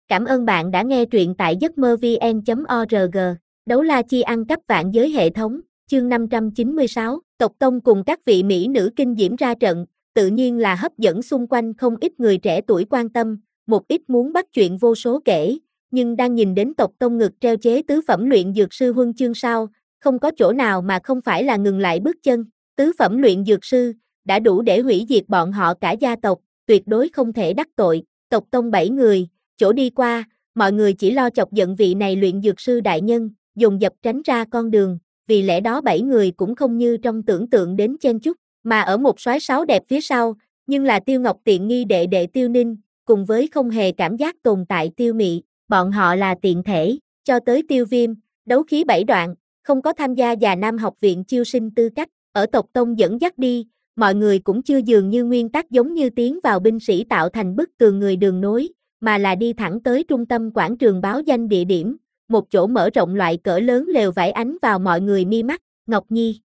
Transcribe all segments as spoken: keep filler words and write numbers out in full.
Cảm ơn bạn đã nghe truyện tại giấc mơ vn chấm org. Đấu la chi ăn cắp vạn giới hệ thống, chương năm trăm chín mươi sáu, tộc tông cùng các vị mỹ nữ kinh diễm ra trận, tự nhiên là hấp dẫn xung quanh không ít người trẻ tuổi quan tâm, một ít muốn bắt chuyện vô số kể, nhưng đang nhìn đến tộc tông ngực treo chế tứ phẩm luyện dược sư huân chương sau, không có chỗ nào mà không phải là ngừng lại bước chân. Tứ phẩm luyện dược sư đã đủ để hủy diệt bọn họ cả gia tộc, tuyệt đối không thể đắc tội. Tộc tông bảy người, chỗ đi qua, mọi người chỉ lo chọc giận vị này luyện dược sư đại nhân, dồn dập tránh ra con đường, vì lẽ đó bảy người cũng không như trong tưởng tượng đến chen chúc, mà ở một soái sáu đẹp phía sau, nhưng là Tiêu Ngọc tiện nghi đệ đệ Tiêu Ninh, cùng với không hề cảm giác tồn tại Tiêu Mị, bọn họ là tiện thể, cho tới Tiêu Viêm, đấu khí bảy đoạn, không có tham gia Già Nam học viện chiêu sinh tư cách, ở tộc tông dẫn dắt đi, mọi người cũng chưa dường như nguyên tắc giống như tiến vào binh sĩ tạo thành bức tường người đường nối, mà là đi thẳng tới trung tâm quảng trường báo danh địa điểm, một chỗ mở rộng loại cỡ lớn lều vải ánh vào mọi người mi mắt. Ngọc Nhi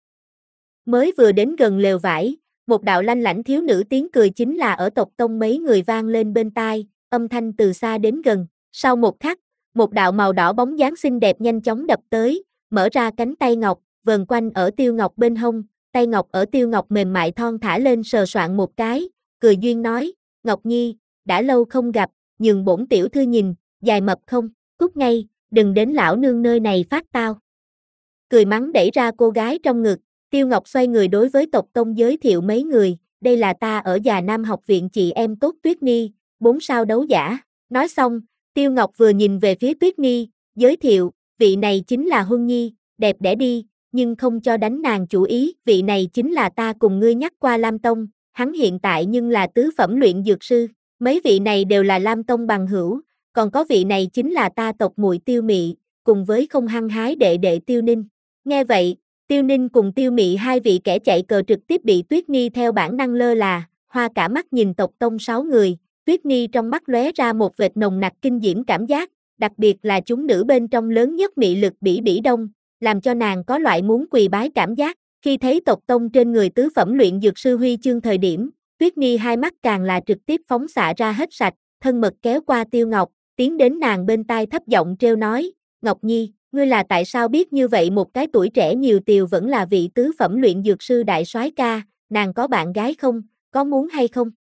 mới vừa đến gần lều vải, một đạo lanh lảnh thiếu nữ tiếng cười chính là ở tộc tông mấy người vang lên bên tai, âm thanh từ xa đến gần. Sau một khắc, một đạo màu đỏ bóng dáng xinh đẹp nhanh chóng đập tới, mở ra cánh tay ngọc, vờn quanh ở Tiêu Ngọc bên hông, tay ngọc ở Tiêu Ngọc mềm mại thon thả lên sờ soạn một cái, cười duyên nói, Ngọc Nhi, đã lâu không gặp, nhường bổn tiểu thư nhìn, dài mập không, cút ngay, đừng đến lão nương nơi này phát tao. Cười mắng đẩy ra cô gái trong ngực, Tiêu Ngọc xoay người đối với tộc tông giới thiệu mấy người, đây là ta ở Già Nam học viện chị em tốt Tuyết Nhi, bốn sao đấu giả. Nói xong, Tiêu Ngọc vừa nhìn về phía Tuyết Nhi, giới thiệu, vị này chính là Huân Nhi, đẹp đẽ đi, nhưng không cho đánh nàng chủ ý, vị này chính là ta cùng ngươi nhắc qua Lam Tông, hắn hiện tại nhưng là tứ phẩm luyện dược sư, mấy vị này đều là Lam Tông bằng hữu, còn có vị này chính là ta tộc muội Tiêu Mị, cùng với không hăng hái đệ đệ Tiêu Ninh. Nghe vậy, Tiêu Ninh cùng Tiêu Mị hai vị kẻ chạy cờ trực tiếp bị Tuyết Nhi theo bản năng lơ là, hoa cả mắt nhìn tộc tông sáu người, Tuyết Nhi trong mắt lóe ra một vệt nồng nặc kinh diễm cảm giác, đặc biệt là chúng nữ bên trong lớn nhất mị lực Bỉ Bỉ Đông, làm cho nàng có loại muốn quỳ bái cảm giác, khi thấy tộc tông trên người tứ phẩm luyện dược sư huy chương thời điểm, Tuyết Nhi hai mắt càng là trực tiếp phóng xạ ra hết sạch, thân mật kéo qua Tiêu Ngọc, tiến đến nàng bên tai thấp giọng trêu nói, Ngọc Nhi, ngươi là tại sao biết như vậy một cái tuổi trẻ nhiều tiều vẫn là vị tứ phẩm luyện dược sư đại soái ca, nàng có bạn gái không, có muốn hay không?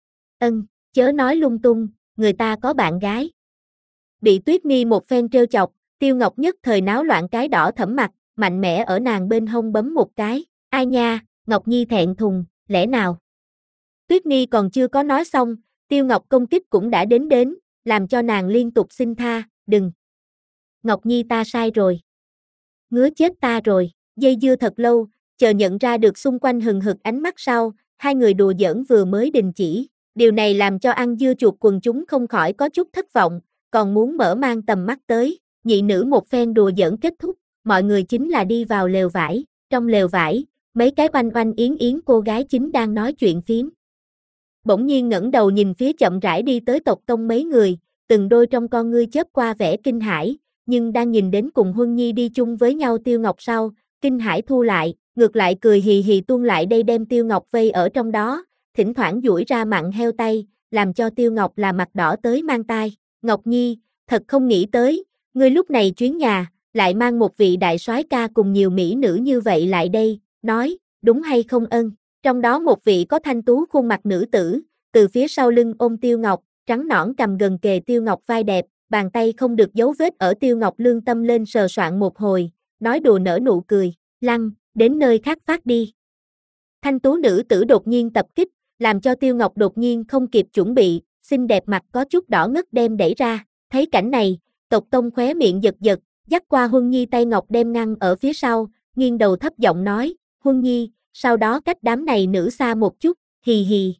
Ân, chớ nói lung tung, người ta có bạn gái. Bị Tuyết Nhi một phen trêu chọc, Tiêu Ngọc nhất thời náo loạn cái đỏ thẫm mặt, mạnh mẽ ở nàng bên hông bấm một cái, ai nha, Ngọc Nhi thẹn thùng, lẽ nào? Tuyết Nhi còn chưa có nói xong, Tiêu Ngọc công kích cũng đã đến đến, làm cho nàng liên tục xin tha, đừng. Ngọc Nhi ta sai rồi. Ngứa chết ta rồi, dây dưa thật lâu, chờ nhận ra được xung quanh hừng hực ánh mắt sau, hai người đùa giỡn vừa mới đình chỉ, điều này làm cho ăn dưa chuột quần chúng không khỏi có chút thất vọng, còn muốn mở mang tầm mắt tới, nhị nữ một phen đùa giỡn kết thúc, mọi người chính là đi vào lều vải, trong lều vải, mấy cái oanh oanh yến yến cô gái chính đang nói chuyện phiếm. Bỗng nhiên ngẩng đầu nhìn phía chậm rãi đi tới tộc tông mấy người, từng đôi trong con ngươi chớp qua vẻ kinh hãi, nhưng đang nhìn đến cùng Huân Nhi đi chung với nhau Tiêu Ngọc sau, kinh hãi thu lại, ngược lại cười hì hì tuôn lại đây đem Tiêu Ngọc vây ở trong đó, thỉnh thoảng duỗi ra mặn heo tay, làm cho Tiêu Ngọc là mặt đỏ tới mang tai. Ngọc Nhi, thật không nghĩ tới, ngươi lúc này chuyến nhà, lại mang một vị đại soái ca cùng nhiều mỹ nữ như vậy lại đây, nói, đúng hay không Ân? Trong đó một vị có thanh tú khuôn mặt nữ tử, từ phía sau lưng ôm Tiêu Ngọc, trắng nõn cầm gần kề Tiêu Ngọc vai đẹp, bàn tay không được dấu vết ở Tiêu Ngọc lương tâm lên sờ soạn một hồi, nói đùa nở nụ cười, lăn, đến nơi khác phát đi. Thanh tú nữ tử đột nhiên tập kích, làm cho Tiêu Ngọc đột nhiên không kịp chuẩn bị, xinh đẹp mặt có chút đỏ ngất đem đẩy ra, thấy cảnh này, tộc tông khóe miệng giật giật, dắt qua Huân Nhi tay ngọc đem ngăn ở phía sau, nghiêng đầu thấp giọng nói, Huân Nhi, sau đó cách đám này nữ xa một chút, hì hì.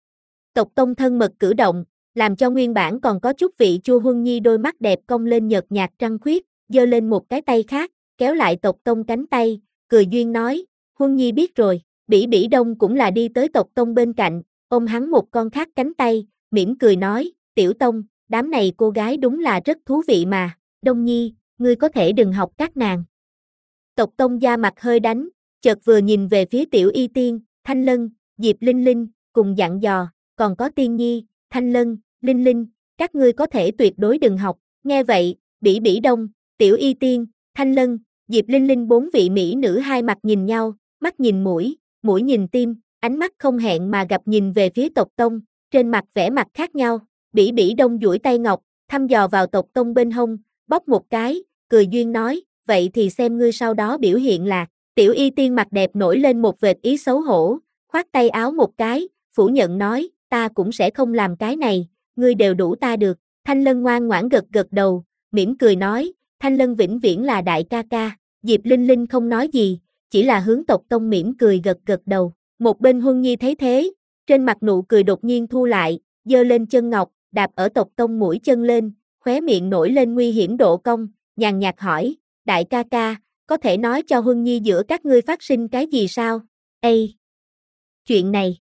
Tộc tông thân mật cử động, làm cho nguyên bản còn có chút vị chua Huân Nhi đôi mắt đẹp cong lên nhợt nhạt trăng khuyết, giơ lên một cái tay khác, kéo lại tộc tông cánh tay, cười duyên nói, Huân Nhi biết rồi, Bỉ Bỉ Đông cũng là đi tới tộc tông bên cạnh, ôm hắn một con khác cánh tay, mỉm cười nói, tiểu tông, đám này cô gái đúng là rất thú vị mà, Đông Nhi, ngươi có thể đừng học các nàng. Tộc tông da mặt hơi đánh, chợt vừa nhìn về phía tiểu y tiên, Thanh Lân, Diệp Linh Linh, cùng dặn dò, còn có Tiên Nhi, Thanh Lân, Linh Linh, các ngươi có thể tuyệt đối đừng học. Nghe vậy, Bỉ Bỉ Đông, Tiểu Y Tiên, Thanh Lân, Diệp Linh Linh bốn vị mỹ nữ hai mặt nhìn nhau, mắt nhìn mũi, mũi nhìn tim, ánh mắt không hẹn mà gặp nhìn về phía tộc tông, trên mặt vẻ mặt khác nhau. Bỉ Bỉ Đông duỗi tay ngọc, thăm dò vào tộc tông bên hông, bóp một cái, cười duyên nói, vậy thì xem ngươi sau đó biểu hiện là. Tiểu Y Tiên mặt đẹp nổi lên một vệt ý xấu hổ, khoát tay áo một cái, phủ nhận nói, ta cũng sẽ không làm cái này, ngươi đều đủ ta được. Thanh Lân ngoan ngoãn gật gật đầu, mỉm cười nói, Thanh Lân vĩnh viễn là đại ca ca. Diệp Linh Linh không nói gì, chỉ là hướng tộc tông mỉm cười gật gật đầu. Một bên Huân Nhi thấy thế, trên mặt nụ cười đột nhiên thu lại, giơ lên chân ngọc, đạp ở tộc tông mũi chân lên, khóe miệng nổi lên nguy hiểm độ cong, nhàn nhạt hỏi, đại ca ca, có thể nói cho Huân Nhi giữa các ngươi phát sinh cái gì sao? Ê! Chuyện này!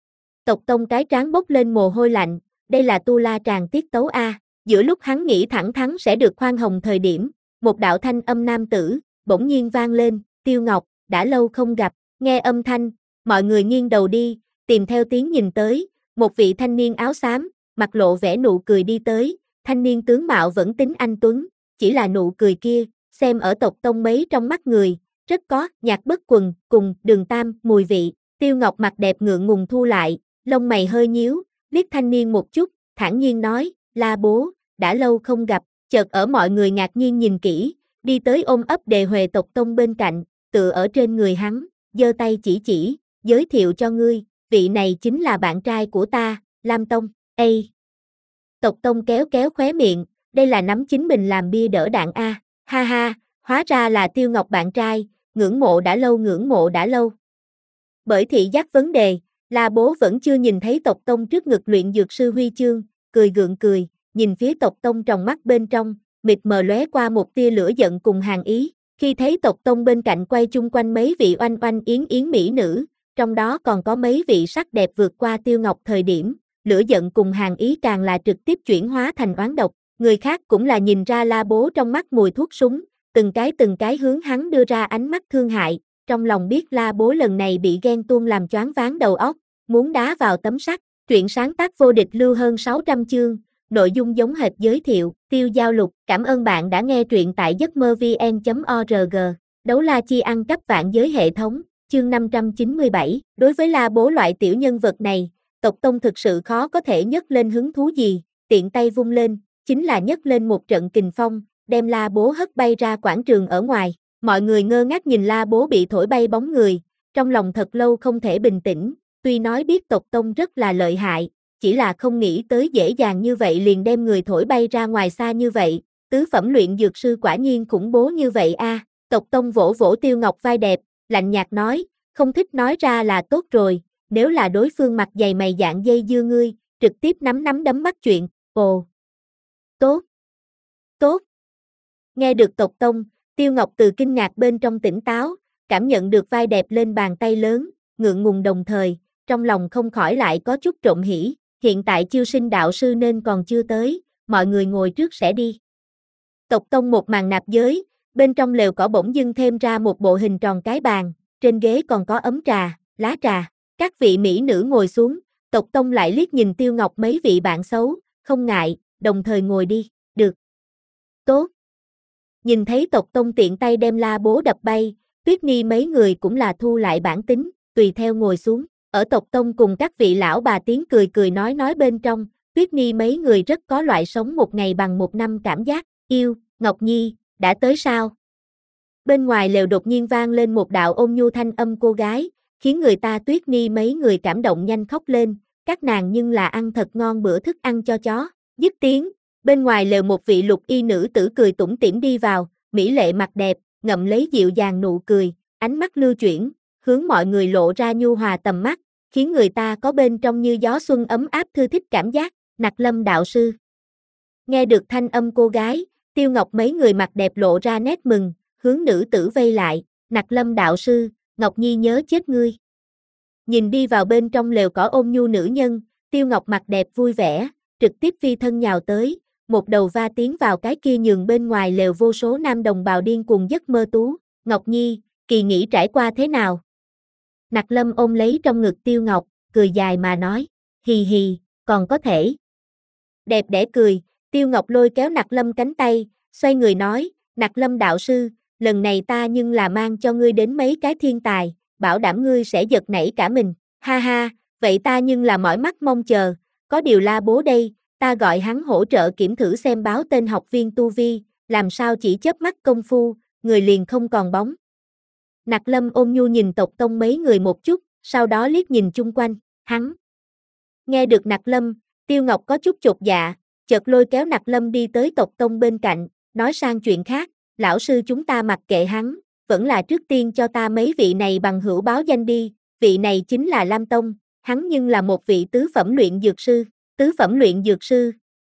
Tộc tông cái trán bốc lên mồ hôi lạnh, đây là tu la tràng tiết tấu A. Giữa lúc hắn nghĩ thẳng thắn sẽ được khoan hồng thời điểm, một đạo thanh âm nam tử, bỗng nhiên vang lên, Tiêu Ngọc, đã lâu không gặp. Nghe âm thanh, mọi người nghiêng đầu đi, tìm theo tiếng nhìn tới, một vị thanh niên áo xám, mặt lộ vẻ nụ cười đi tới, thanh niên tướng mạo vẫn tính anh tuấn, chỉ là nụ cười kia, xem ở tộc tông mấy trong mắt người, rất có nhạc bất quần, cùng Đường Tam, mùi vị. Tiêu Ngọc mặt đẹp ngượng ngùng thu lại, lông mày hơi nhíu, liếc thanh niên một chút, thản nhiên nói, La bố, đã lâu không gặp. Chợt ở mọi người ngạc nhiên nhìn kỹ, đi tới ôm ấp Đề Huệ tộc tông bên cạnh, tựa ở trên người hắn, giơ tay chỉ chỉ, giới thiệu cho ngươi, vị này chính là bạn trai của ta, Lam Tông. Ê! Tộc tông kéo kéo khóe miệng, đây là nắm chính mình làm bia đỡ đạn a. Ha ha, hóa ra là Tiêu Ngọc bạn trai, ngưỡng mộ đã lâu ngưỡng mộ đã lâu. Bởi thị giác vấn đề, La bố vẫn chưa nhìn thấy tộc tông trước ngực luyện dược sư huy chương, cười gượng cười, nhìn phía tộc tông trong mắt bên trong, mịt mờ lóe qua một tia lửa giận cùng hàng ý. Khi thấy tộc tông bên cạnh quay chung quanh mấy vị oanh oanh yến yến mỹ nữ, trong đó còn có mấy vị sắc đẹp vượt qua Tiêu Ngọc thời điểm, lửa giận cùng hàng ý càng là trực tiếp chuyển hóa thành oán độc. Người khác cũng là nhìn ra La bố trong mắt mùi thuốc súng, từng cái từng cái hướng hắn đưa ra ánh mắt thương hại, trong lòng biết La bố lần này bị ghen tuông làm choáng váng đầu óc, muốn đá vào tấm sắt. Truyện sáng tác vô địch lưu hơn sáu trăm chương, nội dung giống hệt giới thiệu, Tiêu Giao Lục. Cảm ơn bạn đã nghe truyện tại giấc mơ vn chấm org. Đấu la chi ăn cắp vạn giới hệ thống, chương năm trăm chín mươi bảy. Đối với La bố loại tiểu nhân vật này, tộc tông thực sự khó có thể nhấc lên hứng thú gì, tiện tay vung lên, chính là nhấc lên một trận kình phong, đem La bố hất bay ra quảng trường ở ngoài. Mọi người ngơ ngác nhìn La bố bị thổi bay bóng người, trong lòng thật lâu không thể bình tĩnh, tuy nói biết tộc tông rất là lợi hại, chỉ là không nghĩ tới dễ dàng như vậy liền đem người thổi bay ra ngoài xa như vậy, tứ phẩm luyện dược sư quả nhiên khủng bố như vậy a. À. Tộc tông vỗ vỗ Tiêu Ngọc vai đẹp, lạnh nhạt nói, không thích nói ra là tốt rồi, nếu là đối phương mặt dày mày dạn dây dưa ngươi, trực tiếp nắm nắm đấm bắt chuyện. Ồ, tốt, tốt. Nghe được tộc tông, Tiêu Ngọc từ kinh ngạc bên trong tỉnh táo, cảm nhận được vai đẹp lên bàn tay lớn, ngượng ngùng đồng thời, trong lòng không khỏi lại có chút trộm hỉ, hiện tại chiêu sinh đạo sư nên còn chưa tới, mọi người ngồi trước sẽ đi. Tộc tông một màn nạp giới, bên trong lều cỏ bỗng dưng thêm ra một bộ hình tròn cái bàn, trên ghế còn có ấm trà, lá trà, các vị mỹ nữ ngồi xuống, tộc tông lại liếc nhìn Tiêu Ngọc mấy vị bạn xấu, không ngại, đồng thời ngồi đi, được. Tốt. Nhìn thấy tộc tông tiện tay đem La bố đập bay, Tuyết Nhi mấy người cũng là thu lại bản tính, tùy theo ngồi xuống. Ở tộc tông cùng các vị lão bà tiếng cười cười nói nói bên trong, Tuyết Nhi mấy người rất có loại sống một ngày bằng một năm cảm giác. Yêu, Ngọc Nhi, đã tới sao? Bên ngoài lều đột nhiên vang lên một đạo ôn nhu thanh âm cô gái, khiến người ta Tuyết Nhi mấy người cảm động nhanh khóc lên, các nàng nhưng là ăn thật ngon bữa thức ăn cho chó. Dứt tiếng, bên ngoài lều một vị lục y nữ tử cười tủm tỉm đi vào, mỹ lệ mặt đẹp, ngậm lấy dịu dàng nụ cười, ánh mắt lưu chuyển, hướng mọi người lộ ra nhu hòa tầm mắt, khiến người ta có bên trong như gió xuân ấm áp thư thích cảm giác. Nặc Lâm đạo sư. Nghe được thanh âm cô gái, Tiêu Ngọc mấy người mặt đẹp lộ ra nét mừng, hướng nữ tử vây lại, Nặc Lâm đạo sư, Ngọc Nhi nhớ chết ngươi. Nhìn đi vào bên trong lều cỏ ôn nhu nữ nhân, Tiêu Ngọc mặt đẹp vui vẻ, trực tiếp phi thân nhào tới, một đầu va tiến vào cái kia nhường bên ngoài lều vô số nam đồng bào điên cuồng giấc mơ tú. Ngọc Nhi, kỳ nghỉ trải qua thế nào? Nặc Lâm ôm lấy trong ngực Tiêu Ngọc, cười dài mà nói, hì hì, còn có thể. Đẹp đẽ cười, Tiêu Ngọc lôi kéo Nặc Lâm cánh tay, xoay người nói, Nặc Lâm đạo sư, lần này ta nhưng là mang cho ngươi đến mấy cái thiên tài, bảo đảm ngươi sẽ giật nảy cả mình, ha ha, vậy ta nhưng là mỏi mắt mong chờ, có điều La Bố đây, ta gọi hắn hỗ trợ kiểm thử xem báo tên học viên tu vi, làm sao chỉ chớp mắt công phu, người liền không còn bóng. Nặc Lâm ôn nhu nhìn tộc tông mấy người một chút, sau đó liếc nhìn chung quanh, hắn. Nghe được Nặc Lâm, Tiêu Ngọc có chút chột dạ, chợt lôi kéo Nặc Lâm đi tới tộc tông bên cạnh, nói sang chuyện khác, lão sư chúng ta mặc kệ hắn, vẫn là trước tiên cho ta mấy vị này bằng hữu báo danh đi, vị này chính là Lam Tông, hắn nhưng là một vị tứ phẩm luyện dược sư, tứ phẩm luyện dược sư.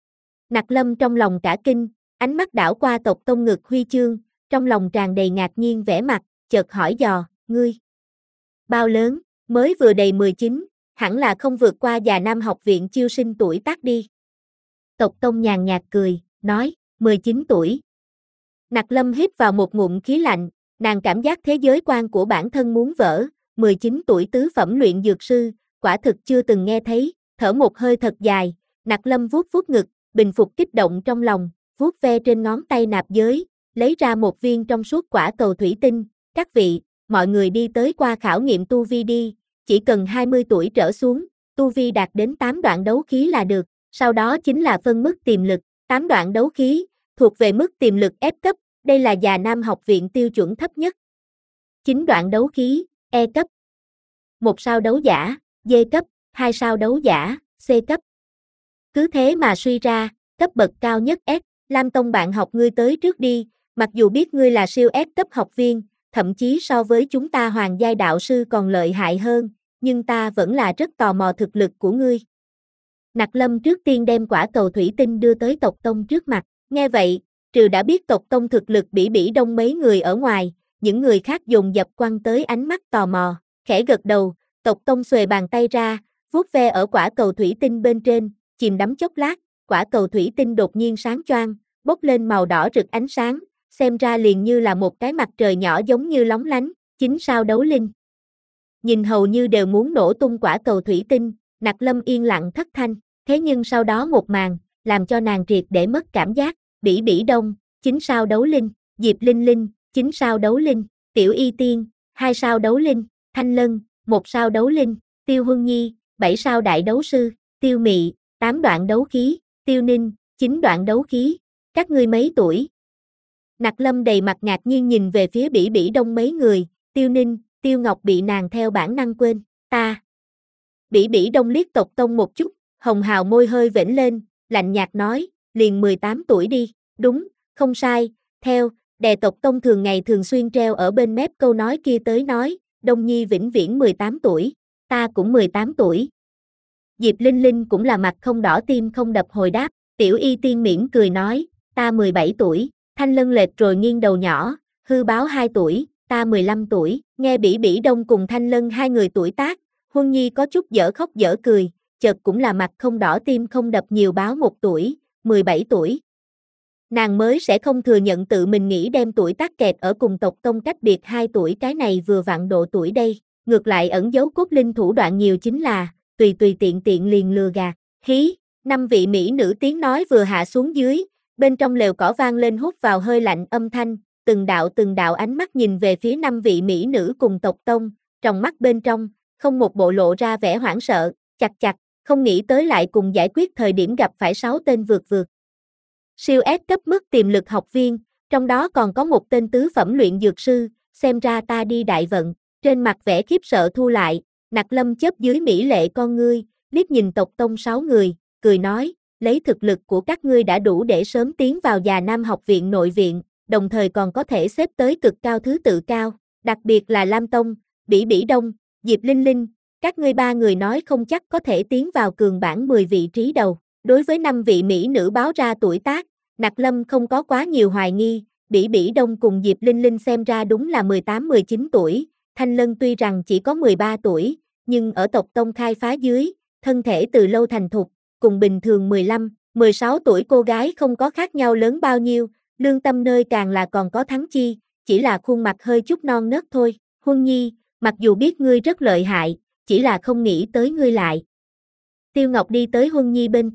Nặc Lâm trong lòng cả kinh, ánh mắt đảo qua tộc tông ngực huy chương, trong lòng tràn đầy ngạc nhiên vẻ mặt, chợt hỏi dò, ngươi bao lớn, mới vừa đầy mười chín, hẳn là không vượt qua già nam học viện chiêu sinh tuổi tác đi. Tộc tông nhàn nhạt cười, nói, mười chín tuổi. Nặc Lâm hít vào một ngụm khí lạnh, nàng cảm giác thế giới quan của bản thân muốn vỡ, mười chín tuổi tứ phẩm luyện dược sư, quả thực chưa từng nghe thấy, thở một hơi thật dài, Nặc Lâm vuốt vuốt ngực, bình phục kích động trong lòng, vuốt ve trên ngón tay nạp giới, lấy ra một viên trong suốt quả cầu thủy tinh, các vị, mọi người đi tới qua khảo nghiệm tu vi đi, chỉ cần hai mươi tuổi trở xuống, tu vi đạt đến tám đoạn đấu khí là được, sau đó chính là phân mức tiềm lực, tám đoạn đấu khí, thuộc về mức tiềm lực F cấp, đây là già nam học viện tiêu chuẩn thấp nhất. chín đoạn đấu khí, E cấp. một sao đấu giả, D cấp, hai sao đấu giả, C cấp. Cứ thế mà suy ra, cấp bậc cao nhất S, Lam Tông bạn học ngươi tới trước đi, mặc dù biết ngươi là siêu S cấp học viên, thậm chí so với chúng ta hoàng giai đạo sư còn lợi hại hơn, nhưng ta vẫn là rất tò mò thực lực của ngươi. Nặc Lâm trước tiên đem quả cầu thủy tinh đưa tới tộc tông trước mặt, nghe vậy, trừ đã biết tộc tông thực lực bỉ bỉ đông mấy người ở ngoài, những người khác dồn dập quăng tới ánh mắt tò mò, khẽ gật đầu, tộc tông xuề bàn tay ra, vuốt ve ở quả cầu thủy tinh bên trên, chìm đắm chốc lát, quả cầu thủy tinh đột nhiên sáng choang, bốc lên màu đỏ rực ánh sáng, xem ra liền như là một cái mặt trời nhỏ giống như lóng lánh, chín sao đấu linh. Nhìn hầu như đều muốn nổ tung quả cầu thủy tinh, Nặc Lâm yên lặng thất thanh, thế nhưng sau đó một màn, làm cho nàng triệt để mất cảm giác, bỉ bỉ đông, chín sao đấu linh, Diệp Linh Linh, chín sao đấu linh, Tiểu Y Tiên, hai sao đấu linh, Thanh Lân, một sao đấu linh, Tiêu Huân Nhi, bảy sao đại đấu sư, Tiêu Mị, tám đoạn đấu khí, Tiêu Ninh, chín đoạn đấu khí, các ngươi mấy tuổi? Nặc Lâm đầy mặt ngạc nhiên nhìn về phía bỉ bỉ đông mấy người, Tiêu Ninh, Tiêu Ngọc bị nàng theo bản năng quên, ta. Bỉ bỉ đông liếc tộc tông một chút, hồng hào môi hơi vểnh lên, lạnh nhạt nói, liền mười tám tuổi đi, đúng, không sai, theo, đè tộc tông thường ngày thường xuyên treo ở bên mép câu nói kia tới nói, Đông Nhi vĩnh viễn mười tám tuổi, ta cũng mười tám tuổi. Diệp Linh Linh cũng là mặt không đỏ tim không đập hồi đáp, Tiểu Y Tiên mỉm cười nói, ta mười bảy tuổi, Thanh Lân lệch rồi nghiêng đầu nhỏ, hư báo hai tuổi, ta mười lăm tuổi, nghe bỉ bỉ đông cùng Thanh Lân hai người tuổi tác, Huân Nhi có chút dở khóc dở cười, chợt cũng là mặt không đỏ tim không đập nhiều báo một tuổi, mười bảy tuổi. Nàng mới sẽ không thừa nhận tự mình nghĩ đem tuổi tác kẹt ở cùng tộc tông cách biệt hai tuổi, cái này vừa vặn độ tuổi đây, ngược lại ẩn giấu cốt linh thủ đoạn nhiều chính là, tùy tùy tiện tiện liền lừa gạt, hí, năm vị mỹ nữ tiếng nói vừa hạ xuống dưới, bên trong lều cỏ vang lên hút vào hơi lạnh âm thanh, từng đạo từng đạo ánh mắt nhìn về phía năm vị mỹ nữ cùng tộc tông, trong mắt bên trong, không một bộ lộ ra vẻ hoảng sợ, chặt chặt, không nghĩ tới lại cùng giải quyết thời điểm gặp phải sáu tên vượt vượt. Siêu S cấp mức tiềm lực học viên, trong đó còn có một tên tứ phẩm luyện dược sư, xem ra ta đi đại vận, trên mặt vẻ khiếp sợ thu lại, Nặc Lâm chớp dưới mỹ lệ con ngươi, liếc nhìn tộc tông sáu người, cười nói, lấy thực lực của các ngươi đã đủ để sớm tiến vào già nam học viện nội viện, đồng thời còn có thể xếp tới cực cao thứ tự cao, đặc biệt là Lam Tông, Bỉ Bỉ Đông, Diệp Linh Linh, các ngươi ba người nói không chắc có thể tiến vào cường bảng mười vị trí đầu. Đối với năm vị mỹ nữ báo ra tuổi tác, Nặc Lâm không có quá nhiều hoài nghi, Bỉ Bỉ Đông cùng Diệp Linh Linh xem ra đúng là mười tám mười chín tuổi, Thanh Lân tuy rằng chỉ có mười ba tuổi, nhưng ở tộc tông khai phá dưới, thân thể từ lâu thành thục, cùng bình thường mười lăm, mười sáu tuổi cô gái không có khác nhau lớn bao nhiêu, lương tâm nơi càng là còn có thắng chi, chỉ là khuôn mặt hơi chút non nớt thôi. Huân Nhi, mặc dù biết ngươi rất lợi hại, chỉ là không nghĩ tới ngươi lại. Tiêu Ngọc đi tới Huân Nhi bên cạnh,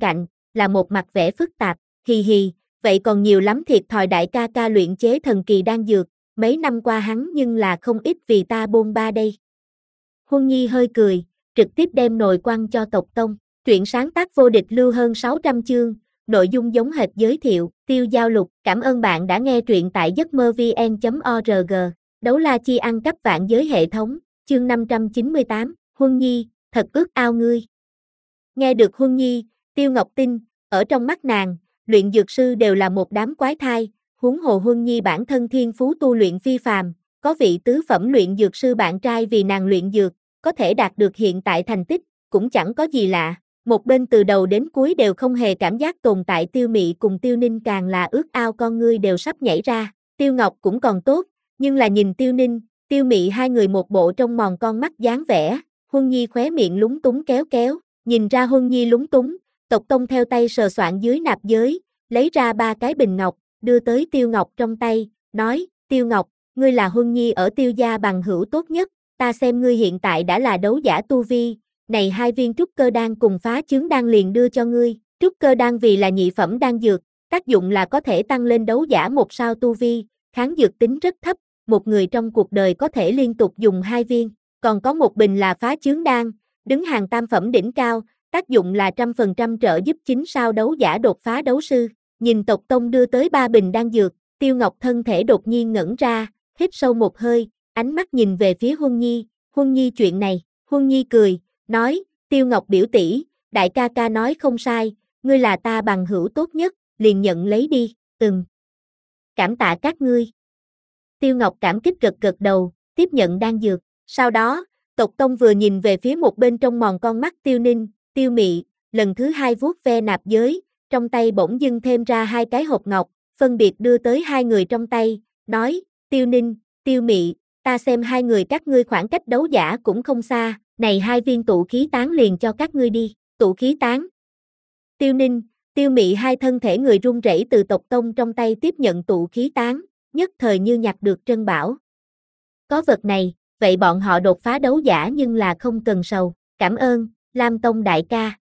là một mặt vẻ phức tạp, hì hì, vậy còn nhiều lắm thiệt thòi đại ca ca luyện chế thần kỳ đan dược, mấy năm qua hắn nhưng là không ít vì ta bôn ba đây. Huân Nhi hơi cười, trực tiếp đem nồi quăng cho tộc tông, truyện sáng tác vô địch lưu hơn sáu trăm chương, nội dung giống hệt giới thiệu, Tiêu Giao Lục, cảm ơn bạn đã nghe truyện tại giấc mơ vn chấm org, đấu la chi ăn cắp vạn giới hệ thống, chương năm trăm chín mươi tám, Huân Nhi, thật ước ao ngươi. Nghe được Huân Nhi, Tiêu Ngọc Tinh, ở trong mắt nàng, luyện dược sư đều là một đám quái thai, huống hồ Huân Nhi bản thân thiên phú tu luyện phi phàm, có vị tứ phẩm luyện dược sư bạn trai vì nàng luyện dược, có thể đạt được hiện tại thành tích, cũng chẳng có gì lạ. Một bên từ đầu đến cuối đều không hề cảm giác tồn tại Tiêu Mị cùng Tiêu Ninh càng là ước ao con ngươi đều sắp nhảy ra. Tiêu Ngọc cũng còn tốt, nhưng là nhìn Tiêu Ninh, Tiêu Mị hai người một bộ trong mòn con mắt dáng vẻ, Huân Nhi khóe miệng lúng túng kéo kéo, nhìn ra Huân Nhi lúng túng, tộc tông theo tay sờ soạn dưới nạp giới, lấy ra ba cái bình ngọc, đưa tới Tiêu Ngọc trong tay, nói, Tiêu Ngọc, ngươi là Huân Nhi ở Tiêu gia bằng hữu tốt nhất, ta xem ngươi hiện tại đã là đấu giả tu vi, này hai viên trúc cơ đan cùng phá chướng đan liền đưa cho ngươi, trúc cơ đan vì là nhị phẩm đan dược, tác dụng là có thể tăng lên đấu giả một sao tu vi, kháng dược tính rất thấp, một người trong cuộc đời có thể liên tục dùng hai viên, còn có một bình là phá chướng đan, đứng hàng tam phẩm đỉnh cao, tác dụng là trăm phần trăm trợ giúp chính sao đấu giả đột phá đấu sư. Nhìn tộc tông đưa tới ba bình đan dược, Tiêu Ngọc thân thể đột nhiên ngẩn ra, hít sâu một hơi, ánh mắt nhìn về phía Huân Nhi, Huân Nhi chuyện này, Huân Nhi cười, nói, Tiêu Ngọc biểu tỷ, đại ca ca nói không sai, ngươi là ta bằng hữu tốt nhất, liền nhận lấy đi, ừm. Cảm tạ các ngươi. Tiêu Ngọc cảm kích gật gật đầu, tiếp nhận đan dược, sau đó, tộc tông vừa nhìn về phía một bên trong mòn con mắt Tiêu Ninh, Tiêu Mị, lần thứ hai vuốt ve nạp giới, trong tay bỗng dưng thêm ra hai cái hộp ngọc, phân biệt đưa tới hai người trong tay, nói, Tiêu Ninh, Tiêu Mị, ta xem hai người các ngươi khoảng cách đấu giả cũng không xa, này hai viên tụ khí tán liền cho các ngươi đi, tụ khí tán. Tiêu Ninh, Tiêu Mị hai thân thể người run rẩy từ tộc tông trong tay tiếp nhận tụ khí tán, nhất thời như nhặt được trân bảo. Có vật này, vậy bọn họ đột phá đấu giả nhưng là không cần sầu, cảm ơn, Lam Tông đại ca.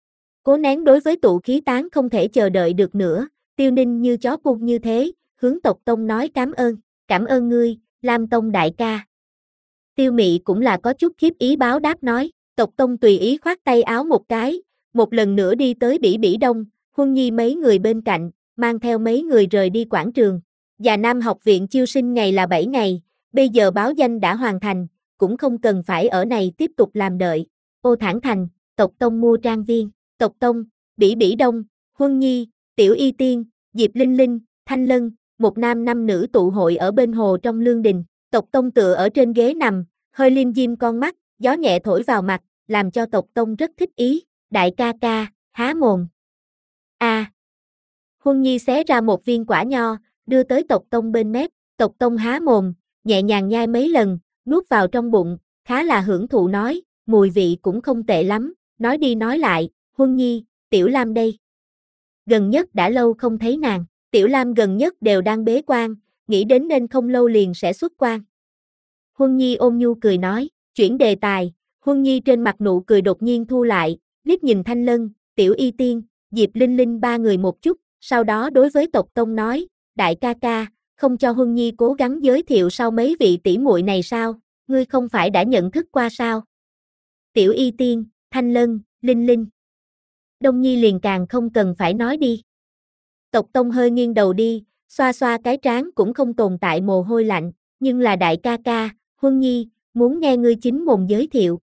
Cố nén đối với tụ khí tán không thể chờ đợi được nữa, Tiêu Ninh như chó cung như thế, hướng tộc tông nói cảm ơn, cảm ơn ngươi, Lam Tông đại ca. Tiêu Mị cũng là có chút khiếp ý báo đáp nói, tộc tông tùy ý khoát tay áo một cái, một lần nữa đi tới Bỉ Bỉ Đông, Huân Nhi mấy người bên cạnh, mang theo mấy người rời đi quảng trường. Già Nam học viện chiêu sinh ngày là bảy ngày, bây giờ báo danh đã hoàn thành, cũng không cần phải ở này tiếp tục làm đợi. Ô Thản Thành, tộc tông mua trang viên, tộc tông, Bỉ Bỉ Đông, Huân Nhi, Tiểu Y Tiên, Diệp Linh Linh, Thanh Lân, một nam năm nữ tụ hội ở bên hồ trong lương đình, tộc tông tựa ở trên ghế nằm, hơi liêm diêm con mắt, gió nhẹ thổi vào mặt, làm cho tộc tông rất thích ý, đại ca ca, há mồm. A. À. Huân Nhi xé ra một viên quả nho, đưa tới tộc tông bên mép, tộc tông há mồm, nhẹ nhàng nhai mấy lần, nuốt vào trong bụng, khá là hưởng thụ nói, mùi vị cũng không tệ lắm, nói đi nói lại, Huân Nhi, Tiểu Lam đây. Gần nhất đã lâu không thấy nàng, Tiểu Lam gần nhất đều đang bế quan, nghĩ đến nên không lâu liền sẽ xuất quan. Huân Nhi ôm nhu cười nói, chuyển đề tài, Huân Nhi trên mặt nụ cười đột nhiên thu lại, liếc nhìn Thanh Lân, Tiểu Y Tiên, Diệp Linh Linh ba người một chút, sau đó đối với tộc tông nói, đại ca ca, không cho Huân Nhi cố gắng giới thiệu sau mấy vị tỷ muội này sao, ngươi không phải đã nhận thức qua sao? Tiểu Y Tiên, Thanh Lân, Linh Linh. Đông Nhi liền càng không cần phải nói đi. Tộc tông hơi nghiêng đầu đi, xoa xoa cái trán cũng không tồn tại mồ hôi lạnh, nhưng là đại ca ca, Huân Nhi, muốn nghe ngươi chính mồm giới thiệu.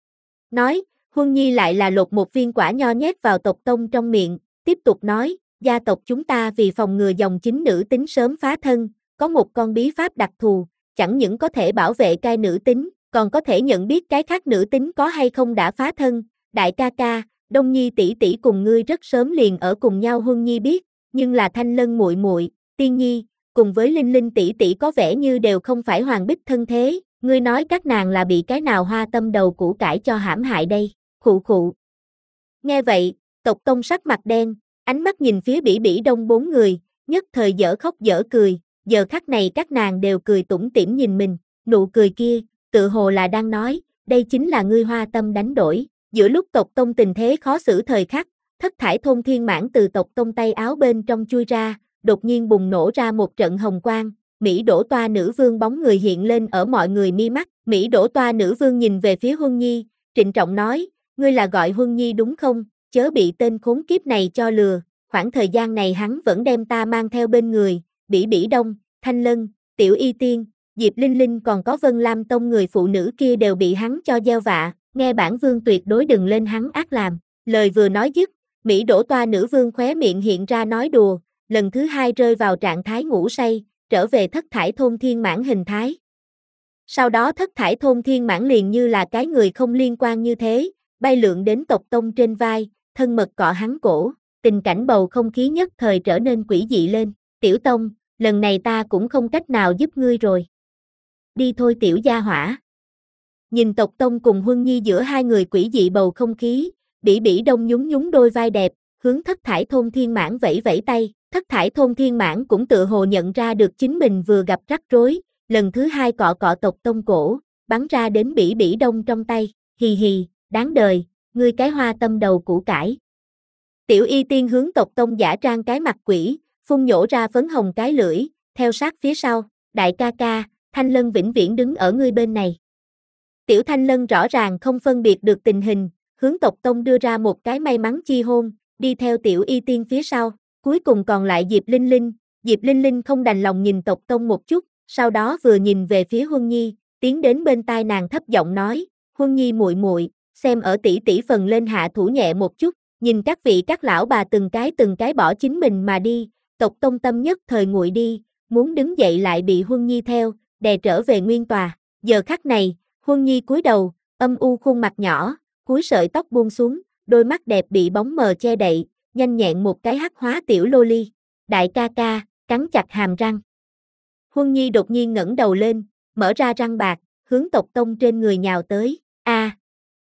Nói, Huân Nhi lại là lột một viên quả nho nhét vào tộc tông trong miệng, tiếp tục nói, gia tộc chúng ta vì phòng ngừa dòng chính nữ tính sớm phá thân, có một con bí pháp đặc thù, chẳng những có thể bảo vệ cai nữ tính, còn có thể nhận biết cái khác nữ tính có hay không đã phá thân, đại ca ca, Đông Nhi tỷ tỷ cùng ngươi rất sớm liền ở cùng nhau. Huân Nhi biết, nhưng là Thanh Lân muội muội, Tiên Nhi, cùng với Linh Linh tỷ tỷ có vẻ như đều không phải hoàng bích thân thế, ngươi nói các nàng là bị cái nào hoa tâm đầu củ cải cho hãm hại đây, khụ khụ. Nghe vậy, tộc tông sắc mặt đen, ánh mắt nhìn phía Bỉ Bỉ Đông bốn người, nhất thời dở khóc dở cười, giờ khắc này các nàng đều cười tủm tỉm nhìn mình, nụ cười kia, tự hồ là đang nói, đây chính là ngươi hoa tâm đánh đổi. Giữa lúc tộc tông tình thế khó xử thời khắc, thất thải thôn thiên mãn từ tộc tông tay áo bên trong chui ra, đột nhiên bùng nổ ra một trận hồng quang, Mỹ Đỗ Toa nữ vương bóng người hiện lên ở mọi người mi mắt, Mỹ Đỗ Toa nữ vương nhìn về phía Huân Nhi, trịnh trọng nói, ngươi là gọi Huân Nhi đúng không, chớ bị tên khốn kiếp này cho lừa, khoảng thời gian này hắn vẫn đem ta mang theo bên người, Bỉ Bỉ Đông, Thanh Lân, Tiểu Y Tiên, Diệp Linh Linh còn có Vân Lam Tông người phụ nữ kia đều bị hắn cho gieo vạ, nghe bản vương tuyệt đối đừng lên hắn ác làm, lời vừa nói dứt, Mỹ Đỗ Toa nữ vương khóe miệng hiện ra nói đùa, lần thứ hai rơi vào trạng thái ngủ say, trở về thất thải thôn thiên mãn hình thái. Sau đó thất thải thôn thiên mãn liền như là cái người không liên quan như thế, bay lượn đến tộc tông trên vai, thân mật cọ hắn cổ, tình cảnh bầu không khí nhất thời trở nên quỷ dị lên, tiểu tông, lần này ta cũng không cách nào giúp ngươi rồi. Đi thôi tiểu gia hỏa. Nhìn tộc tông cùng Huân Nhi giữa hai người quỷ dị bầu không khí, Bỉ Bỉ Đông nhún nhún đôi vai đẹp, hướng thất thải thôn thiên mãn vẫy vẫy tay, thất thải thôn thiên mãn cũng tự hồ nhận ra được chính mình vừa gặp rắc rối, lần thứ hai cọ cọ tộc tông cổ, bắn ra đến Bỉ Bỉ Đông trong tay, hì hì, đáng đời, ngươi cái hoa tâm đầu củ cải. Tiểu Y Tiên hướng tộc tông giả trang cái mặt quỷ, phun nhổ ra phấn hồng cái lưỡi, theo sát phía sau, đại ca ca, Thanh Lân vĩnh viễn đứng ở ngươi bên này. Tiểu Thanh Lân rõ ràng không phân biệt được tình hình, hướng tộc tông đưa ra một cái may mắn chi hôn, đi theo Tiểu Y Tiên phía sau, cuối cùng còn lại Diệp Linh Linh, Diệp Linh Linh không đành lòng nhìn tộc tông một chút, sau đó vừa nhìn về phía Huân Nhi, tiến đến bên tai nàng thấp giọng nói, Huân Nhi muội muội, xem ở tỷ tỷ phần lên hạ thủ nhẹ một chút, nhìn các vị các lão bà từng cái từng cái bỏ chính mình mà đi, tộc tông tâm nhất thời nguội đi, muốn đứng dậy lại bị Huân Nhi theo, đè trở về nguyên tòa, giờ khắc này, Huân Nhi cúi đầu, âm u khuôn mặt nhỏ, cúi sợi tóc buông xuống, đôi mắt đẹp bị bóng mờ che đậy, nhanh nhẹn một cái hắc hóa tiểu lô ly. Đại ca ca, cắn chặt hàm răng. Huân Nhi đột nhiên ngẩng đầu lên, mở ra răng bạc, hướng tộc tông trên người nhào tới. A! À,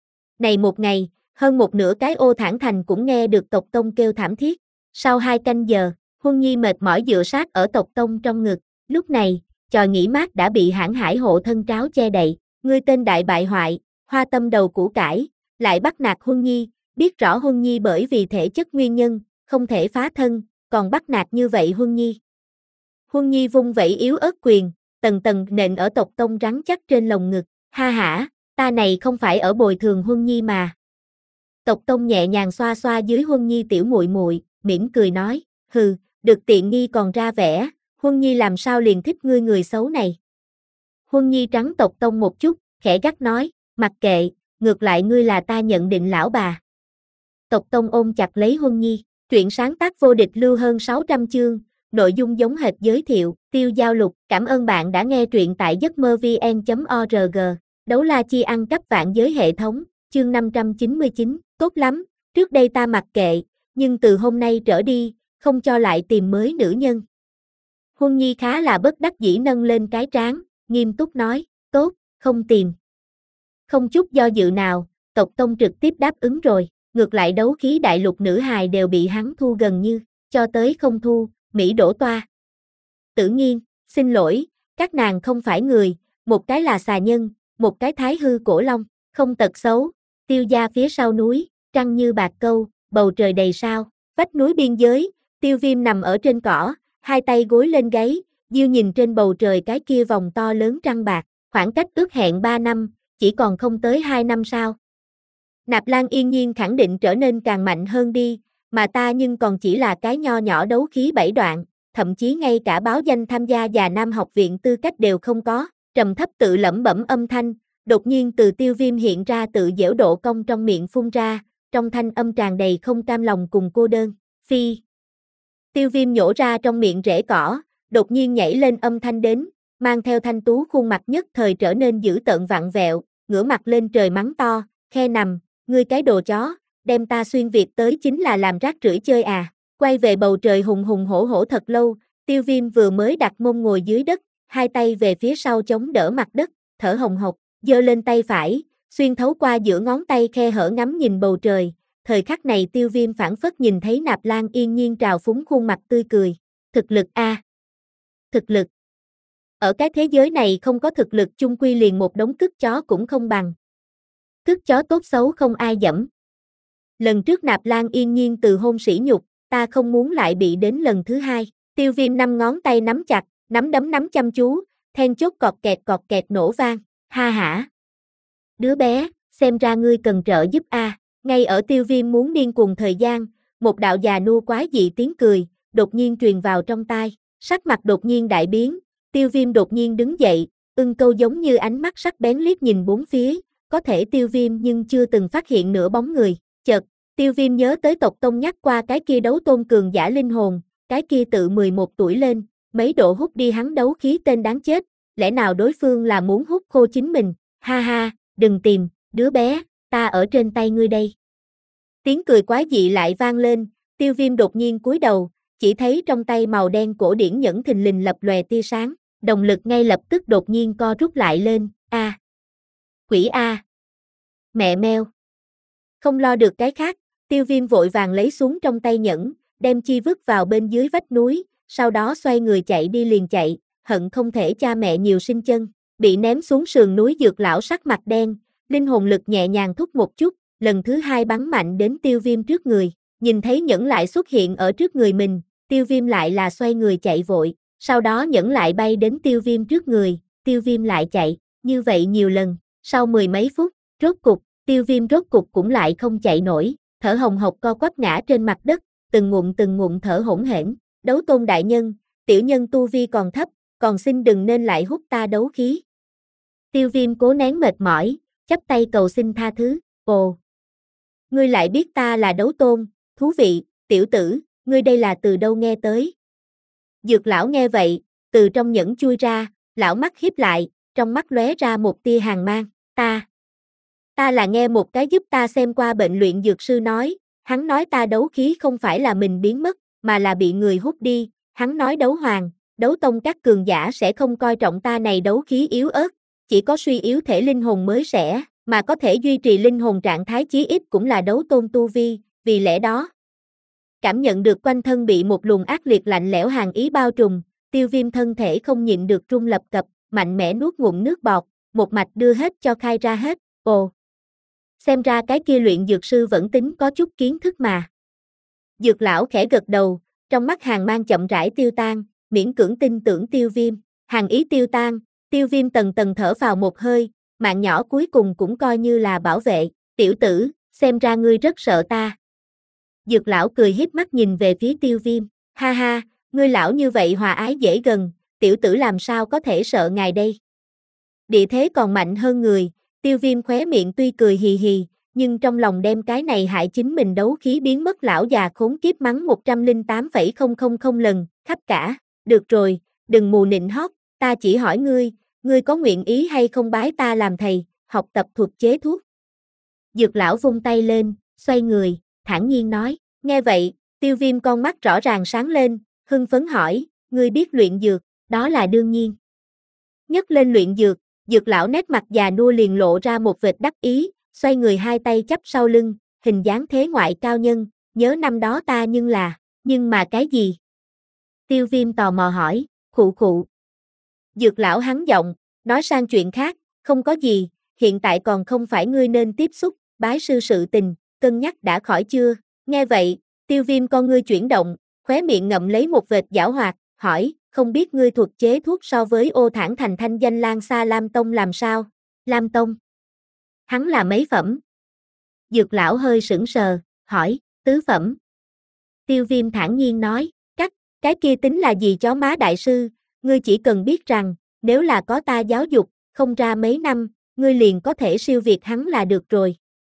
này một ngày, hơn một nửa cái ô Thản Thành cũng nghe được tộc tông kêu thảm thiết. Sau hai canh giờ, Huân Nhi mệt mỏi dựa sát ở tộc tông trong ngực. Lúc này, chòi nghỉ mát đã bị hãn hải hộ thân tráo che đậy. Ngươi tên đại bại hoại, hoa tâm đầu củ cải, lại bắt nạt Huân Nhi, biết rõ Huân Nhi bởi vì thể chất nguyên nhân, không thể phá thân, còn bắt nạt như vậy Huân Nhi. Huân Nhi vung vẩy yếu ớt quyền, tầng tầng nện ở tộc tông rắn chắc trên lồng ngực, ha hả, ta này không phải ở bồi thường Huân Nhi mà. Tộc tông nhẹ nhàng xoa xoa dưới Huân Nhi tiểu muội muội, mỉm cười nói, hừ, được tiện nghi còn ra vẻ, Huân Nhi làm sao liền thích ngươi người xấu này. Huân Nhi trắng tộc tông một chút, khẽ gắt nói, mặc kệ, ngược lại ngươi là ta nhận định lão bà. Tộc tông ôm chặt lấy Huân Nhi, truyện sáng tác vô địch lưu hơn sáu trăm chương, nội dung giống hệt giới thiệu, Tiêu Giao Lục, cảm ơn bạn đã nghe truyện tại giấc mơ vn chấm org, đấu la chi ăn cắp vạn giới hệ thống, chương năm trăm chín mươi chín, tốt lắm, trước đây ta mặc kệ, nhưng từ hôm nay trở đi, không cho lại tìm mới nữ nhân. Huân Nhi khá là bất đắc dĩ nâng lên cái trán, nghiêm túc nói, tốt, không tìm. Không chút do dự nào, tộc tông trực tiếp đáp ứng rồi, ngược lại đấu khí đại lục nữ hài đều bị hắn thu gần như, cho tới không thu, Mỹ Đỗ Toa. Tử Nghiên, xin lỗi, các nàng không phải người, một cái là xà nhân, một cái thái hư cổ long, không tật xấu, Tiêu gia phía sau núi, trăng như bạc câu, bầu trời đầy sao, vách núi biên giới, Tiêu Viêm nằm ở trên cỏ, hai tay gối lên gáy, diêu nhìn trên bầu trời cái kia vòng to lớn trăng bạc, khoảng cách ước hẹn ba năm, chỉ còn không tới hai năm sao. Nạp Lan Yên Nhiên khẳng định trở nên càng mạnh hơn đi, mà ta nhưng còn chỉ là cái nho nhỏ đấu khí bảy đoạn, thậm chí ngay cả báo danh tham gia Già Nam học viện tư cách đều không có, trầm thấp tự lẩm bẩm âm thanh, đột nhiên từ Tiêu Viêm hiện ra tự giễu độ cong trong miệng phun ra, trong thanh âm tràn đầy không cam lòng cùng cô đơn, phi. Tiêu Viêm nhổ ra trong miệng rễ cỏ, đột nhiên nhảy lên âm thanh đến, mang theo thanh tú khuôn mặt nhất thời trở nên dữ tợn vặn vẹo, ngửa mặt lên trời mắng to, khe nằm, ngươi cái đồ chó, đem ta xuyên Việt tới chính là làm rác rưởi chơi à, quay về bầu trời hùng hùng hổ hổ thật lâu, Tiêu Viêm vừa mới đặt mông ngồi dưới đất, hai tay về phía sau chống đỡ mặt đất, thở hồng hộc, giơ lên tay phải, xuyên thấu qua giữa ngón tay khe hở ngắm nhìn bầu trời, thời khắc này Tiêu Viêm phảng phất nhìn thấy Nạp Lan Yên Nhiên trào phúng khuôn mặt tươi cười, thực lực a, à. Thực lực. Ở cái thế giới này không có thực lực chung quy liền một đống cứt chó cũng không bằng. Cứt chó tốt xấu không ai dẫm. lần trước Nạp Lan yên nhiên từ hôn sỉ nhục, ta không muốn lại bị đến lần thứ hai. Tiêu Viêm năm ngón tay nắm chặt, nắm đấm nắm chăm chú, then chốt cọt kẹt cọt kẹt nổ vang, ha hả. Đứa bé, xem ra ngươi cần trợ giúp a. À. Ngay ở Tiêu Viêm muốn điên cuồng thời gian, một đạo già nua quái dị tiếng cười, đột nhiên truyền vào trong tai, sắc mặt đột nhiên đại biến, Tiêu Viêm đột nhiên đứng dậy, ưng câu giống như ánh mắt sắc bén liếc nhìn bốn phía, có thể Tiêu Viêm nhưng chưa từng phát hiện nửa bóng người, chợt, Tiêu Viêm nhớ tới tộc tông nhắc qua cái kia đấu tôn cường giả linh hồn, cái kia tự mười một tuổi lên, mấy độ hút đi hắn đấu khí tên đáng chết, lẽ nào đối phương là muốn hút khô chính mình, ha ha, đừng tìm, đứa bé, ta ở trên tay ngươi đây. Tiếng cười quái dị lại vang lên, Tiêu Viêm đột nhiên cúi đầu, chỉ thấy trong tay màu đen cổ điển nhẫn thình lình lập lòe tia sáng, động lực ngay lập tức đột nhiên co rút lại lên, a. À. Quỷ a. Mẹ meo. Không lo được cái khác, Tiêu Viêm vội vàng lấy xuống trong tay nhẫn, đem chi vứt vào bên dưới vách núi, sau đó xoay người chạy đi liền chạy, hận không thể cha mẹ nhiều sinh chân, bị ném xuống sườn núi Dược lão sắc mặt đen, linh hồn lực nhẹ nhàng thúc một chút, lần thứ hai bắn mạnh đến Tiêu Viêm trước người, nhìn thấy nhẫn lại xuất hiện ở trước người mình, Tiêu Viêm lại là xoay người chạy vội, sau đó nhẫn lại bay đến Tiêu Viêm trước người, Tiêu Viêm lại chạy, như vậy nhiều lần, sau mười mấy phút, rốt cục, Tiêu Viêm rốt cục cũng lại không chạy nổi, thở hồng hộc co quắp ngã trên mặt đất, từng ngụm từng ngụm thở hỗn hển, đấu tôn đại nhân, tiểu nhân tu vi còn thấp, còn xin đừng nên lại hút ta đấu khí. Tiêu Viêm cố nén mệt mỏi, chắp tay cầu xin tha thứ, ồ. Ngươi lại biết ta là đấu tôn, thú vị, tiểu tử, ngươi đây là từ đâu nghe tới? Dược lão nghe vậy, từ trong nhẫn chui ra, lão mắt híp lại, trong mắt lóe ra một tia hàn mang, ta. Ta là nghe một cái giúp ta xem qua bệnh luyện dược sư nói, hắn nói ta đấu khí không phải là mình biến mất, mà là bị người hút đi, hắn nói đấu hoàng, đấu tông các cường giả sẽ không coi trọng ta này đấu khí yếu ớt, chỉ có suy yếu thể linh hồn mới sẽ, mà có thể duy trì linh hồn trạng thái chí ít cũng là đấu tôn tu vi, vì lẽ đó. Cảm nhận được quanh thân bị một luồng ác liệt lạnh lẽo hàn ý bao trùm, Tiêu Viêm thân thể không nhịn được rung lập cập, mạnh mẽ nuốt ngụm nước bọt, một mạch đưa hết cho khai ra hết, ồ. Xem ra cái kia luyện dược sư vẫn tính có chút kiến thức mà. Dược lão khẽ gật đầu, trong mắt hàn mang chậm rãi tiêu tan, miễn cưỡng tin tưởng Tiêu Viêm, hàn ý tiêu tan, Tiêu Viêm tầng tầng thở vào một hơi, mạng nhỏ cuối cùng cũng coi như là bảo vệ, tiểu tử, xem ra ngươi rất sợ ta. Dược lão cười híp mắt nhìn về phía Tiêu Viêm, ha ha, ngươi lão như vậy hòa ái dễ gần, tiểu tử làm sao có thể sợ ngài đây. Địa thế còn mạnh hơn người, Tiêu Viêm khóe miệng tuy cười hì hì, nhưng trong lòng đem cái này hại chính mình đấu khí biến mất lão già khốn kiếp mắng một trăm lẻ tám phẩy không không không lần, khắp cả, được rồi, đừng mù nịnh hót, ta chỉ hỏi ngươi, ngươi có nguyện ý hay không bái ta làm thầy, học tập thuật chế thuốc. Dược lão vung tay lên, xoay người, thản nhiên nói, nghe vậy, Tiêu Viêm con mắt rõ ràng sáng lên, hưng phấn hỏi, ngươi biết luyện dược, đó là đương nhiên. Nhấc lên luyện dược, dược lão nét mặt già nua liền lộ ra một vệt đắc ý, xoay người hai tay chắp sau lưng, hình dáng thế ngoại cao nhân, nhớ năm đó ta nhưng là, nhưng mà cái gì? Tiêu Viêm tò mò hỏi, khụ khụ. Dược lão hắn giọng, nói sang chuyện khác, không có gì, hiện tại còn không phải ngươi nên tiếp xúc, bái sư sự tình, cân nhắc đã khỏi chưa? Nghe vậy, Tiêu Viêm con ngươi chuyển động, khóe miệng ngậm lấy một vệt giảo hoạt, hỏi, không biết ngươi thuật chế thuốc so với Ô Thản Thành thanh danh lan xa Lam Tông làm sao? Lam Tông? Hắn là mấy phẩm? Dược lão hơi sững sờ, hỏi, tứ phẩm. Tiêu Viêm thản nhiên nói, cắt, cái kia tính là gì chó má đại sư, ngươi chỉ cần biết rằng, nếu là có ta giáo dục, không ra mấy năm, ngươi liền có thể siêu việt hắn là được rồi.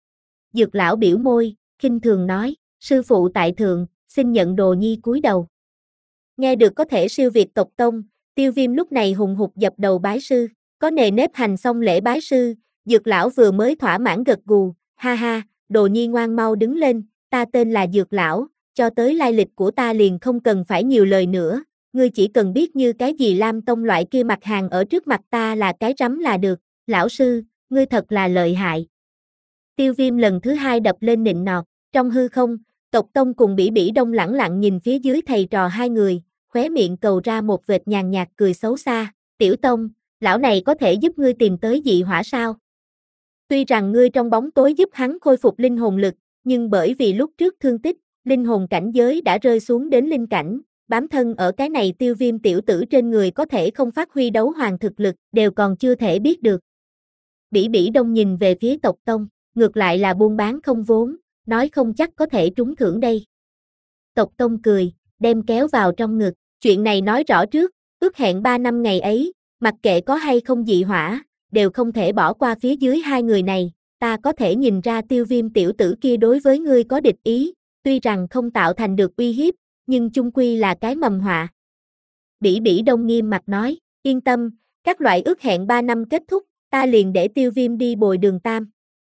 Dược lão biểu môi, khinh thường nói, sư phụ tại thượng, xin nhận đồ nhi cúi đầu. Nghe được có thể siêu việt tộc tông, Tiêu Viêm lúc này hùng hục dập đầu bái sư, có nề nếp hành xong lễ bái sư, Dược lão vừa mới thỏa mãn gật gù, ha ha, đồ nhi ngoan mau đứng lên, ta tên là Dược lão, cho tới lai lịch của ta liền không cần phải nhiều lời nữa, ngươi chỉ cần biết như cái gì Lam Tông loại kia mặt hàng ở trước mặt ta là cái rắm là được, lão sư, ngươi thật là lợi hại. Tiêu Viêm lần thứ hai đập lên nịnh nọt, trong hư không, tộc tông cùng Bỉ Bỉ Đông lẳng lặng nhìn phía dưới thầy trò hai người, khóe miệng cầu ra một vệt nhàn nhạt cười xấu xa, tiểu tông, lão này có thể giúp ngươi tìm tới dị hỏa sao? Tuy rằng ngươi trong bóng tối giúp hắn khôi phục linh hồn lực, nhưng bởi vì lúc trước thương tích, linh hồn cảnh giới đã rơi xuống đến linh cảnh, bám thân ở cái này Tiêu Viêm tiểu tử trên người có thể không phát huy đấu hoàng thực lực, đều còn chưa thể biết được. Bỉ Bỉ Đông nhìn về phía tộc tông, ngược lại là buôn bán không vốn, nói không chắc có thể trúng thưởng đây. Tộc tông cười, đem kéo vào trong ngực, chuyện này nói rõ trước, ước hẹn ba năm ngày ấy, mặc kệ có hay không dị hỏa, đều không thể bỏ qua phía dưới hai người này, ta có thể nhìn ra Tiêu Viêm tiểu tử kia đối với ngươi có địch ý, tuy rằng không tạo thành được uy hiếp, nhưng chung quy là cái mầm họa. Bỉ Bỉ Đông nghiêm mặt nói, yên tâm, các loại ước hẹn ba năm kết thúc, ta liền để Tiêu Viêm đi bồi Đường Tam.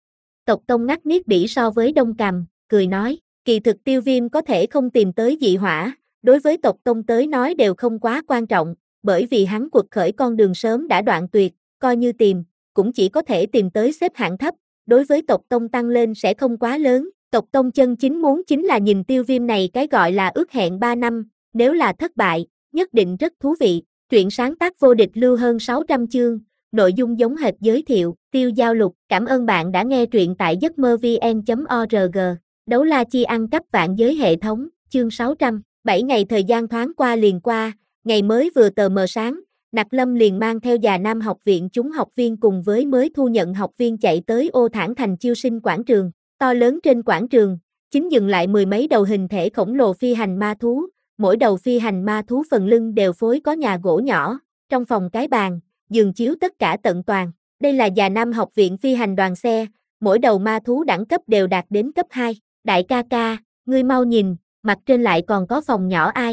Tộc tông ngắt niết bỉ so với Đông Cầm, cười nói, kỳ thực Tiêu Viêm có thể không tìm tới dị hỏa, đối với tộc tông tới nói đều không quá quan trọng, bởi vì hắn cuộc khởi con đường sớm đã đoạn tuyệt, coi như tìm, cũng chỉ có thể tìm tới xếp hạng thấp, đối với tộc tông tăng lên sẽ không quá lớn, tộc tông chân chính muốn chính là nhìn Tiêu Viêm này cái gọi là ước hẹn ba năm, nếu là thất bại, nhất định rất thú vị, truyện sáng tác vô địch lưu hơn sáu trăm chương, nội dung giống hệt giới thiệu, Tiêu Giao Lục, cảm ơn bạn đã nghe truyện tại giấc mơ vn chấm org, đấu la chi ăn cắp vạn giới hệ thống, chương sáu trăm, bảy ngày thời gian thoáng qua liền qua, ngày mới vừa tờ mờ sáng, Nặc Lâm liền mang theo Già Nam học viện chúng học viên cùng với mới thu nhận học viên chạy tới Ô Thản Thành chiêu sinh quảng trường, to lớn trên quảng trường, chính dừng lại mười mấy đầu hình thể khổng lồ phi hành ma thú, mỗi đầu phi hành ma thú phần lưng đều phối có nhà gỗ nhỏ, trong phòng cái bàn, giường chiếu tất cả tận toàn. Đây là Già Nam học viện phi hành đoàn xe, mỗi đầu ma thú đẳng cấp đều đạt đến cấp hai. Đại ca ca, ngươi mau nhìn, mặt trên lại còn có phòng nhỏ ai.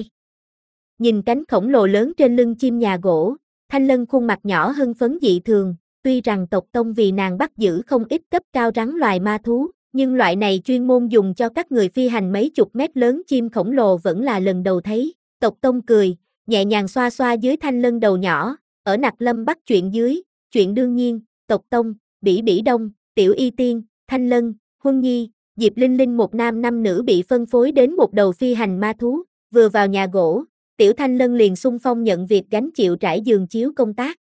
Nhìn cánh khổng lồ lớn trên lưng chim nhà gỗ, Thanh Lân khuôn mặt nhỏ hưng phấn dị thường, tuy rằng tộc tông vì nàng bắt giữ không ít cấp cao rắn loài ma thú, nhưng loại này chuyên môn dùng cho các người phi hành mấy chục mét lớn chim khổng lồ vẫn là lần đầu thấy. Tộc tông cười, nhẹ nhàng xoa xoa dưới Thanh Lân đầu nhỏ, ở Nặc Lâm bắt chuyện dưới, chuyện đương nhiên, tộc tông, Bỉ Bỉ Đông, Tiểu Y Tiên, Thanh Lân, Huân Nhi, Diệp Linh Linh một nam năm nữ bị phân phối đến một đầu phi hành ma thú, vừa vào nhà gỗ, Tiểu Thanh Lân liền xung phong nhận việc gánh chịu trải giường chiếu công tác.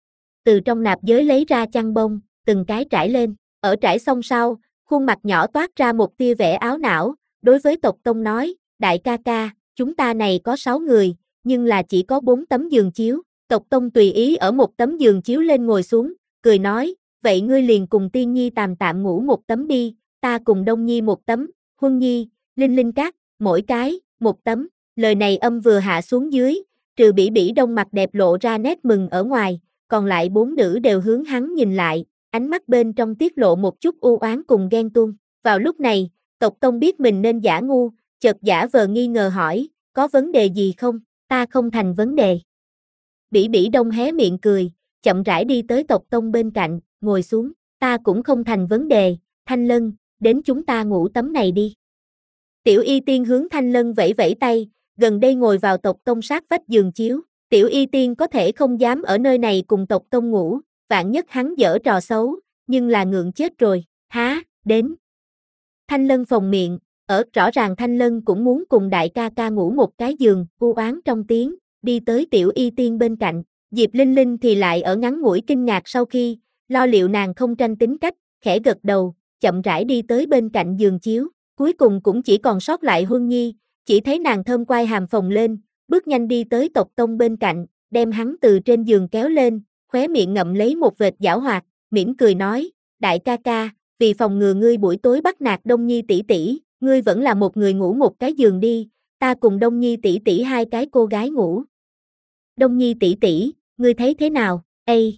Từ trong nạp giới lấy ra chăn bông, từng cái trải lên, ở trải xong sau, khuôn mặt nhỏ toát ra một tia vẻ áo não, đối với tộc tông nói, đại ca ca, chúng ta này có sáu người, nhưng là chỉ có bốn tấm giường chiếu, tộc tông tùy ý ở một tấm giường chiếu lên ngồi xuống, cười nói, vậy ngươi liền cùng Tiên Nhi tạm tạm ngủ một tấm đi, ta cùng Đông Nhi một tấm, Huân Nhi, Linh Linh các, mỗi cái, một tấm, lời này âm vừa hạ xuống dưới, trừ Bỉ Bỉ Đông mặt đẹp lộ ra nét mừng ở ngoài, còn lại bốn nữ đều hướng hắn nhìn lại, ánh mắt bên trong tiết lộ một chút u oán cùng ghen tuông. Vào lúc này, tộc tông biết mình nên giả ngu, chợt giả vờ nghi ngờ hỏi, có vấn đề gì không, ta không thành vấn đề. Bỉ Bỉ Đông hé miệng cười, chậm rãi đi tới tộc tông bên cạnh, ngồi xuống, ta cũng không thành vấn đề, Thanh Lân, đến chúng ta ngủ tấm này đi. Tiểu Y Tiên hướng Thanh Lân vẫy vẫy tay, gần đây ngồi vào tộc tông sát vách giường chiếu, Tiểu Y Tiên có thể không dám ở nơi này cùng tộc tông ngủ, vạn nhất hắn dở trò xấu, nhưng là ngượng chết rồi, há, đến. Thanh Lân phồng miệng, ở rõ ràng Thanh Lân cũng muốn cùng đại ca ca ngủ một cái giường, u oán trong tiếng, đi tới Tiểu Y Tiên bên cạnh, Diệp Linh Linh thì lại ở ngắn ngủi kinh ngạc sau khi, lo liệu nàng không tranh tính cách, khẽ gật đầu, chậm rãi đi tới bên cạnh giường chiếu, cuối cùng cũng chỉ còn sót lại Huân Nhi, chỉ thấy nàng thơm quai hàm phồng lên, bước nhanh đi tới tộc tông bên cạnh, đem hắn từ trên giường kéo lên, khóe miệng ngậm lấy một vệt giảo hoạt, mỉm cười nói, đại ca ca, vì phòng ngừa ngươi buổi tối bắt nạt Đông Nhi tỷ tỷ, ngươi vẫn là một người ngủ một cái giường đi, ta cùng Đông Nhi tỷ tỷ hai cái cô gái ngủ. Đông Nhi tỷ tỷ, ngươi thấy thế nào, ây?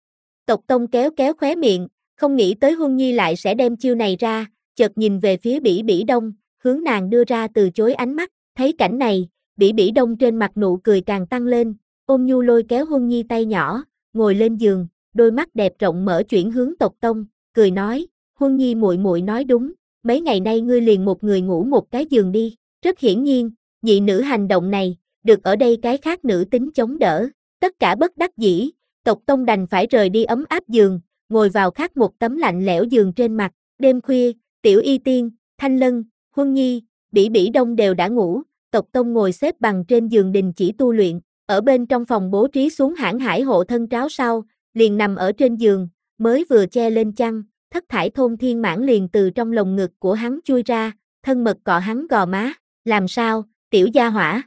Tộc tông kéo kéo khóe miệng, không nghĩ tới Huân Nhi lại sẽ đem chiêu này ra, chợt nhìn về phía Bỉ Bỉ Đông, hướng nàng đưa ra từ chối ánh mắt, thấy cảnh này, Bỉ Bỉ Đông trên mặt nụ cười càng tăng lên, ôm nhu lôi kéo Huân Nhi tay nhỏ, ngồi lên giường, đôi mắt đẹp rộng mở chuyển hướng tộc tông, cười nói, Huân Nhi muội muội nói đúng, mấy ngày nay ngươi liền một người ngủ một cái giường đi, rất hiển nhiên, nhị nữ hành động này, được ở đây cái khác nữ tính chống đỡ, tất cả bất đắc dĩ, tộc tông đành phải rời đi ấm áp giường, ngồi vào khác một tấm lạnh lẽo giường trên mặt, đêm khuya, Tiểu Y Tiên, Thanh Lân, Huân Nhi, Bỉ Bỉ Đông đều đã ngủ, tộc tông ngồi xếp bằng trên giường đình chỉ tu luyện, ở bên trong phòng bố trí xuống hãn hải hộ thân tráo sau, liền nằm ở trên giường, mới vừa che lên chăn, thất thải thôn thiên mãng liền từ trong lồng ngực của hắn chui ra, thân mật cọ hắn gò má, làm sao, tiểu gia hỏa?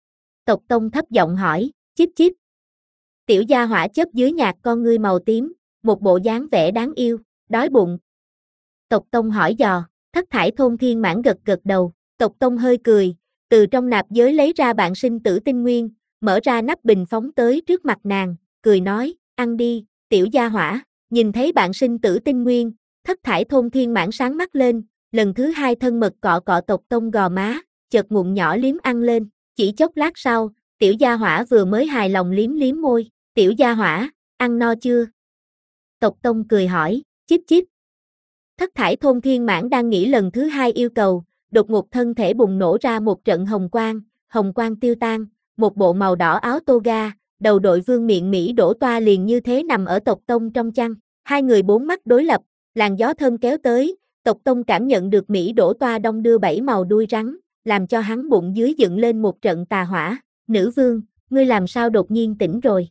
Tộc Tông thấp giọng hỏi, chíp chíp. Tiểu gia hỏa chớp dưới nhạt con ngươi màu tím, một bộ dáng vẻ đáng yêu, đói bụng. Tộc Tông hỏi dò, thất thải thôn thiên mãng gật gật đầu, Tộc Tông hơi cười, từ trong nạp giới lấy ra bạn sinh tử tinh nguyên, mở ra nắp bình phóng tới trước mặt nàng, cười nói, ăn đi, tiểu gia hỏa, nhìn thấy bạn sinh tử tinh nguyên, thất thải thôn thiên mãng sáng mắt lên, lần thứ hai thân mật cọ cọ Tộc Tông gò má, chợt ngụm nhỏ liếm ăn lên, chỉ chốc lát sau, tiểu gia hỏa vừa mới hài lòng liếm liếm môi, tiểu gia hỏa, ăn no chưa? Tộc Tông cười hỏi, chíp chíp. Thất thải thôn thiên mãng đang nghĩ lần thứ hai yêu cầu, đột ngột thân thể bùng nổ ra một trận hồng quang, hồng quang tiêu tan, một bộ màu đỏ áo toga, đầu đội vương miện Mỹ đổ toa liền như thế nằm ở Tộc Tông trong chăn, hai người bốn mắt đối lập, làn gió thơm kéo tới, Tộc Tông cảm nhận được Mỹ đổ toa đong đưa bảy màu đuôi rắn, làm cho hắn bụng dưới dựng lên một trận tà hỏa, nữ vương, ngươi làm sao đột nhiên tỉnh rồi?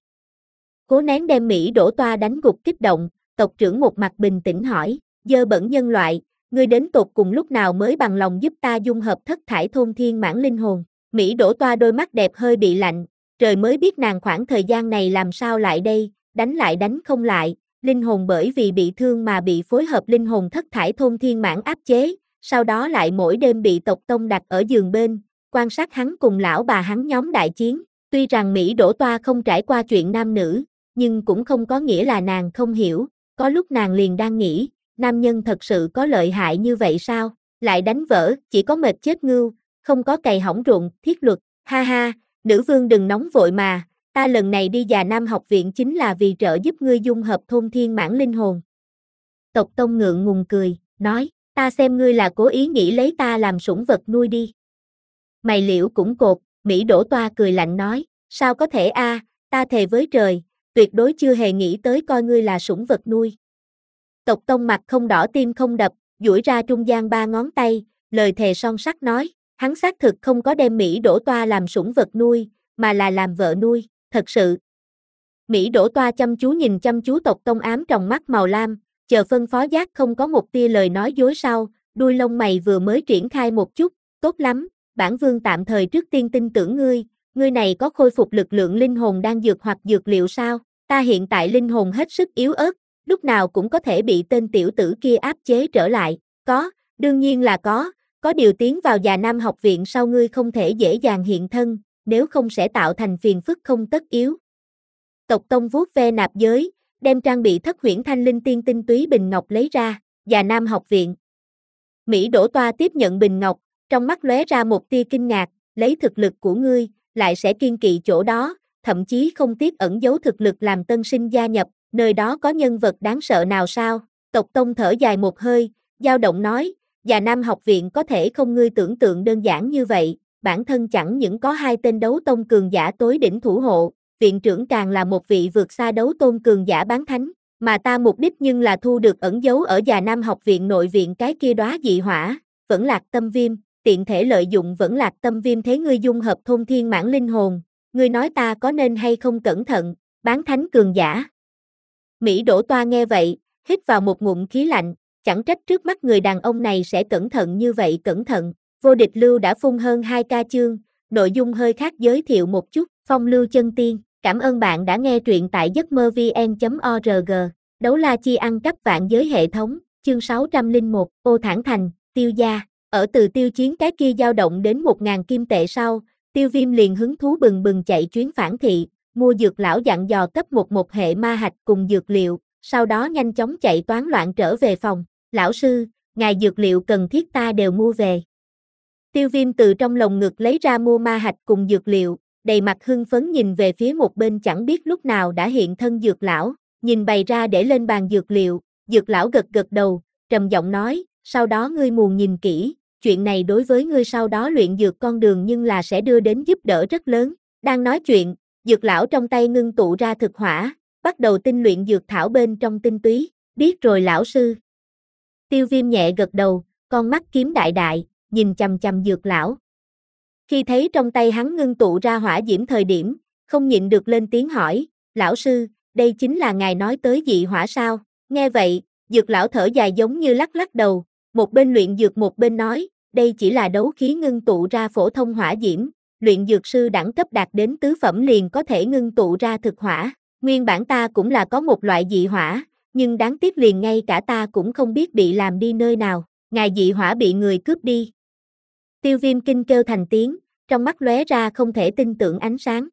Cố nén đem Mỹ đổ toa đánh gục kích động, tộc trưởng một mặt bình tĩnh hỏi, dơ bẩn nhân loại, ngươi đến tột cùng lúc nào mới bằng lòng giúp ta dung hợp thất thải thôn thiên mãng linh hồn? Mỹ đổ toa đôi mắt đẹp hơi bị lạnh, trời mới biết nàng khoảng thời gian này làm sao lại đây, đánh lại đánh không lại, linh hồn bởi vì bị thương mà bị phối hợp linh hồn thất thải thôn thiên mãng áp chế, sau đó lại mỗi đêm bị tộc Tông đặt ở giường bên, quan sát hắn cùng lão bà hắn nhóm đại chiến, tuy rằng Mỹ đổ toa không trải qua chuyện nam nữ, nhưng cũng không có nghĩa là nàng không hiểu, có lúc nàng liền đang nghĩ, nam nhân thật sự có lợi hại như vậy sao, lại đánh vỡ, chỉ có mệt chết ngưu, không có cày hỏng ruộng, thiết luật, ha ha, nữ vương đừng nóng vội mà, ta lần này đi Già Nam học viện chính là vì trợ giúp ngươi dung hợp thôn thiên mãng linh hồn. Tộc Tông ngượng ngùng cười, nói, ta xem ngươi là cố ý nghĩ lấy ta làm sủng vật nuôi đi. Mày liễu cũng cột, Mỹ đổ toa cười lạnh nói, sao có thể a, ta thề với trời, tuyệt đối chưa hề nghĩ tới coi ngươi là sủng vật nuôi. Tộc Tông mặt không đỏ tim không đập, duỗi ra trung gian ba ngón tay, lời thề son sắt nói, hắn xác thực không có đem Mỹ đổ toa làm sủng vật nuôi, mà là làm vợ nuôi, thật sự. Mỹ đổ toa chăm chú nhìn chăm chú Tộc Tông ám trong mắt màu lam, chờ phân phó giác không có một tia lời nói dối sau, đuôi lông mày vừa mới triển khai một chút, tốt lắm, bản vương tạm thời trước tiên tin tưởng ngươi, ngươi này có khôi phục lực lượng linh hồn đang dược hoặc dược liệu sao, ta hiện tại linh hồn hết sức yếu ớt, lúc nào cũng có thể bị tên tiểu tử kia áp chế trở lại, có, đương nhiên là có, có điều tiến vào Già Nam học viện sau ngươi không thể dễ dàng hiện thân, nếu không sẽ tạo thành phiền phức không tất yếu. Tộc Tông vuốt ve nạp giới, đem trang bị thất huyễn thanh linh tiên tinh túy bình ngọc lấy ra, Già Nam học viện. Mỹ đổ toa tiếp nhận bình ngọc, trong mắt lóe ra một tia kinh ngạc, lấy thực lực của ngươi, lại sẽ kiên kỵ chỗ đó, thậm chí không tiếc ẩn giấu thực lực làm tân sinh gia nhập, nơi đó có nhân vật đáng sợ nào sao? Tộc Tông thở dài một hơi, dao động nói, Già Nam học viện có thể không ngươi tưởng tượng đơn giản như vậy, bản thân chẳng những có hai tên đấu tông cường giả tối đỉnh thủ hộ, viện trưởng càng là một vị vượt xa đấu tôn cường giả bán thánh, mà ta mục đích nhưng là thu được ẩn giấu ở Già Nam học viện nội viện cái kia đóa dị hỏa, vẫn lạc tâm viêm, tiện thể lợi dụng vẫn lạc tâm viêm thế ngươi dung hợp thôn thiên mãng linh hồn, ngươi nói ta có nên hay không cẩn thận, bán thánh cường giả. Mỹ đổ toa nghe vậy, hít vào một ngụm khí lạnh, chẳng trách trước mắt người đàn ông này sẽ cẩn thận như vậy cẩn thận, vô địch lưu đã phun hơn hai ca chương, nội dung hơi khác giới thiệu một chút, phong lưu chân tiên, cảm ơn bạn đã nghe truyện tại giấc mơ vn chấm org, đấu la chi ăn cắp vạn giới hệ thống, chương sáu trăm lẻ một, ô thản thành, tiêu gia, ở từ tiêu chiến cái kia dao động đến một ngàn kim tệ sau, tiêu viêm liền hứng thú bừng bừng chạy chuyến phản thị, mua dược lão dặn dò cấp một một hệ ma hạch cùng dược liệu, sau đó nhanh chóng chạy toán loạn trở về phòng, lão sư, ngài dược liệu cần thiết ta đều mua về. Tiêu viêm từ trong lồng ngực lấy ra mua ma hạch cùng dược liệu, đầy mặt hưng phấn nhìn về phía một bên chẳng biết lúc nào đã hiện thân dược lão, nhìn bày ra để lên bàn dược liệu, dược lão gật gật đầu, trầm giọng nói, sau đó ngươi muồn nhìn kỹ, chuyện này đối với ngươi sau đó luyện dược con đường nhưng là sẽ đưa đến giúp đỡ rất lớn, đang nói chuyện, dược lão trong tay ngưng tụ ra thực hỏa, bắt đầu tinh luyện dược thảo bên trong tinh túy, biết rồi lão sư. Tiêu viêm nhẹ gật đầu, con mắt kiếm đại đại, nhìn chằm chằm dược lão. Khi thấy trong tay hắn ngưng tụ ra hỏa diễm thời điểm, không nhịn được lên tiếng hỏi, lão sư, đây chính là ngài nói tới dị hỏa sao? Nghe vậy, Dược lão thở dài giống như lắc lắc đầu, một bên luyện dược một bên nói, đây chỉ là đấu khí ngưng tụ ra phổ thông hỏa diễm, luyện dược sư đẳng cấp đạt đến tứ phẩm liền có thể ngưng tụ ra thực hỏa, nguyên bản ta cũng là có một loại dị hỏa, nhưng đáng tiếc liền ngay cả ta cũng không biết bị làm đi nơi nào, ngài dị hỏa bị người cướp đi. Tiêu Viêm kinh kêu thành tiếng, trong mắt lóe ra không thể tin tưởng ánh sáng.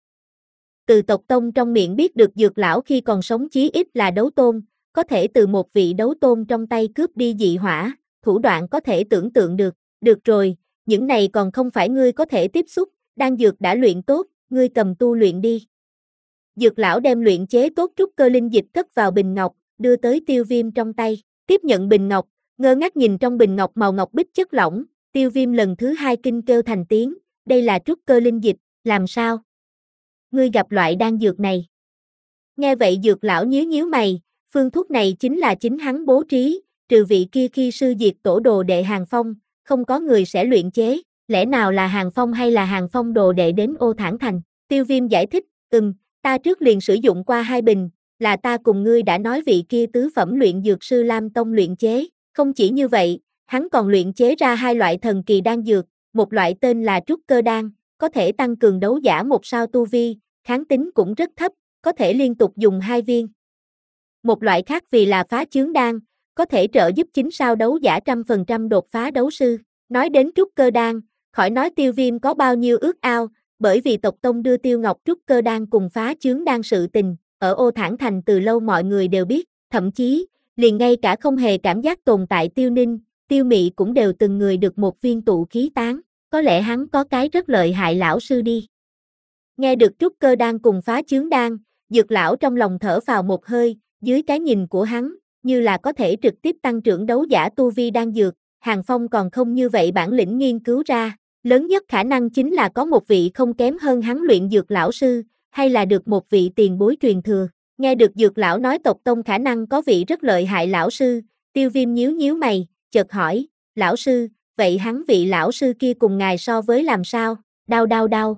Từ tộc tông trong miệng biết được dược lão khi còn sống chí ít là đấu tôn, có thể từ một vị đấu tôn trong tay cướp đi dị hỏa, thủ đoạn có thể tưởng tượng được, được rồi, những này còn không phải ngươi có thể tiếp xúc, đan dược đã luyện tốt, ngươi cầm tu luyện đi. Dược lão đem luyện chế tốt trúc cơ linh dịch cất vào bình ngọc, đưa tới Tiêu Viêm trong tay, tiếp nhận bình ngọc, ngơ ngác nhìn trong bình ngọc màu ngọc bích chất lỏng, Tiêu Viêm lần thứ hai kinh kêu thành tiếng, đây là trúc cơ linh dịch, làm sao? Ngươi gặp loại đan dược này. Nghe vậy dược lão nhíu nhíu mày, phương thuốc này chính là chính hắn bố trí, trừ vị kia khi sư diệt tổ đồ đệ Hàng Phong, không có người sẽ luyện chế, lẽ nào là Hàng Phong hay là Hàng Phong đồ đệ đến Ô Thản Thành? Tiêu Viêm giải thích, ừm, ta trước liền sử dụng qua hai bình, là ta cùng ngươi đã nói vị kia tứ phẩm luyện dược sư Lam Tông luyện chế, không chỉ như vậy, hắn còn luyện chế ra hai loại thần kỳ đan dược, một loại tên là trúc cơ đan, có thể tăng cường đấu giả một sao tu vi, kháng tính cũng rất thấp, có thể liên tục dùng hai viên. Một loại khác vì là phá chướng đan, có thể trợ giúp chính sao đấu giả trăm phần trăm đột phá đấu sư. Nói đến trúc cơ đan, khỏi nói Tiêu Viêm có bao nhiêu ước ao, bởi vì tộc tông đưa Tiêu Ngọc trúc cơ đan cùng phá chướng đan sự tình, ở Ô Thản Thành từ lâu mọi người đều biết, thậm chí, liền ngay cả không hề cảm giác tồn tại Tiêu Ninh, Tiêu Mị cũng đều từng người được một viên tụ khí tán, có lẽ hắn có cái rất lợi hại lão sư đi. Nghe được trúc cơ đan cùng phá chướng đan, dược lão trong lòng thở phào một hơi, dưới cái nhìn của hắn, như là có thể trực tiếp tăng trưởng đấu giả tu vi đan dược, Hàng Phong còn không như vậy bản lĩnh nghiên cứu ra, lớn nhất khả năng chính là có một vị không kém hơn hắn luyện dược lão sư, hay là được một vị tiền bối truyền thừa. Nghe được dược lão nói tộc tông khả năng có vị rất lợi hại lão sư, Tiêu Viêm nhíu nhíu mày, chợt hỏi, lão sư, vậy hắn vị lão sư kia cùng ngài so với làm sao? Đau đau đau.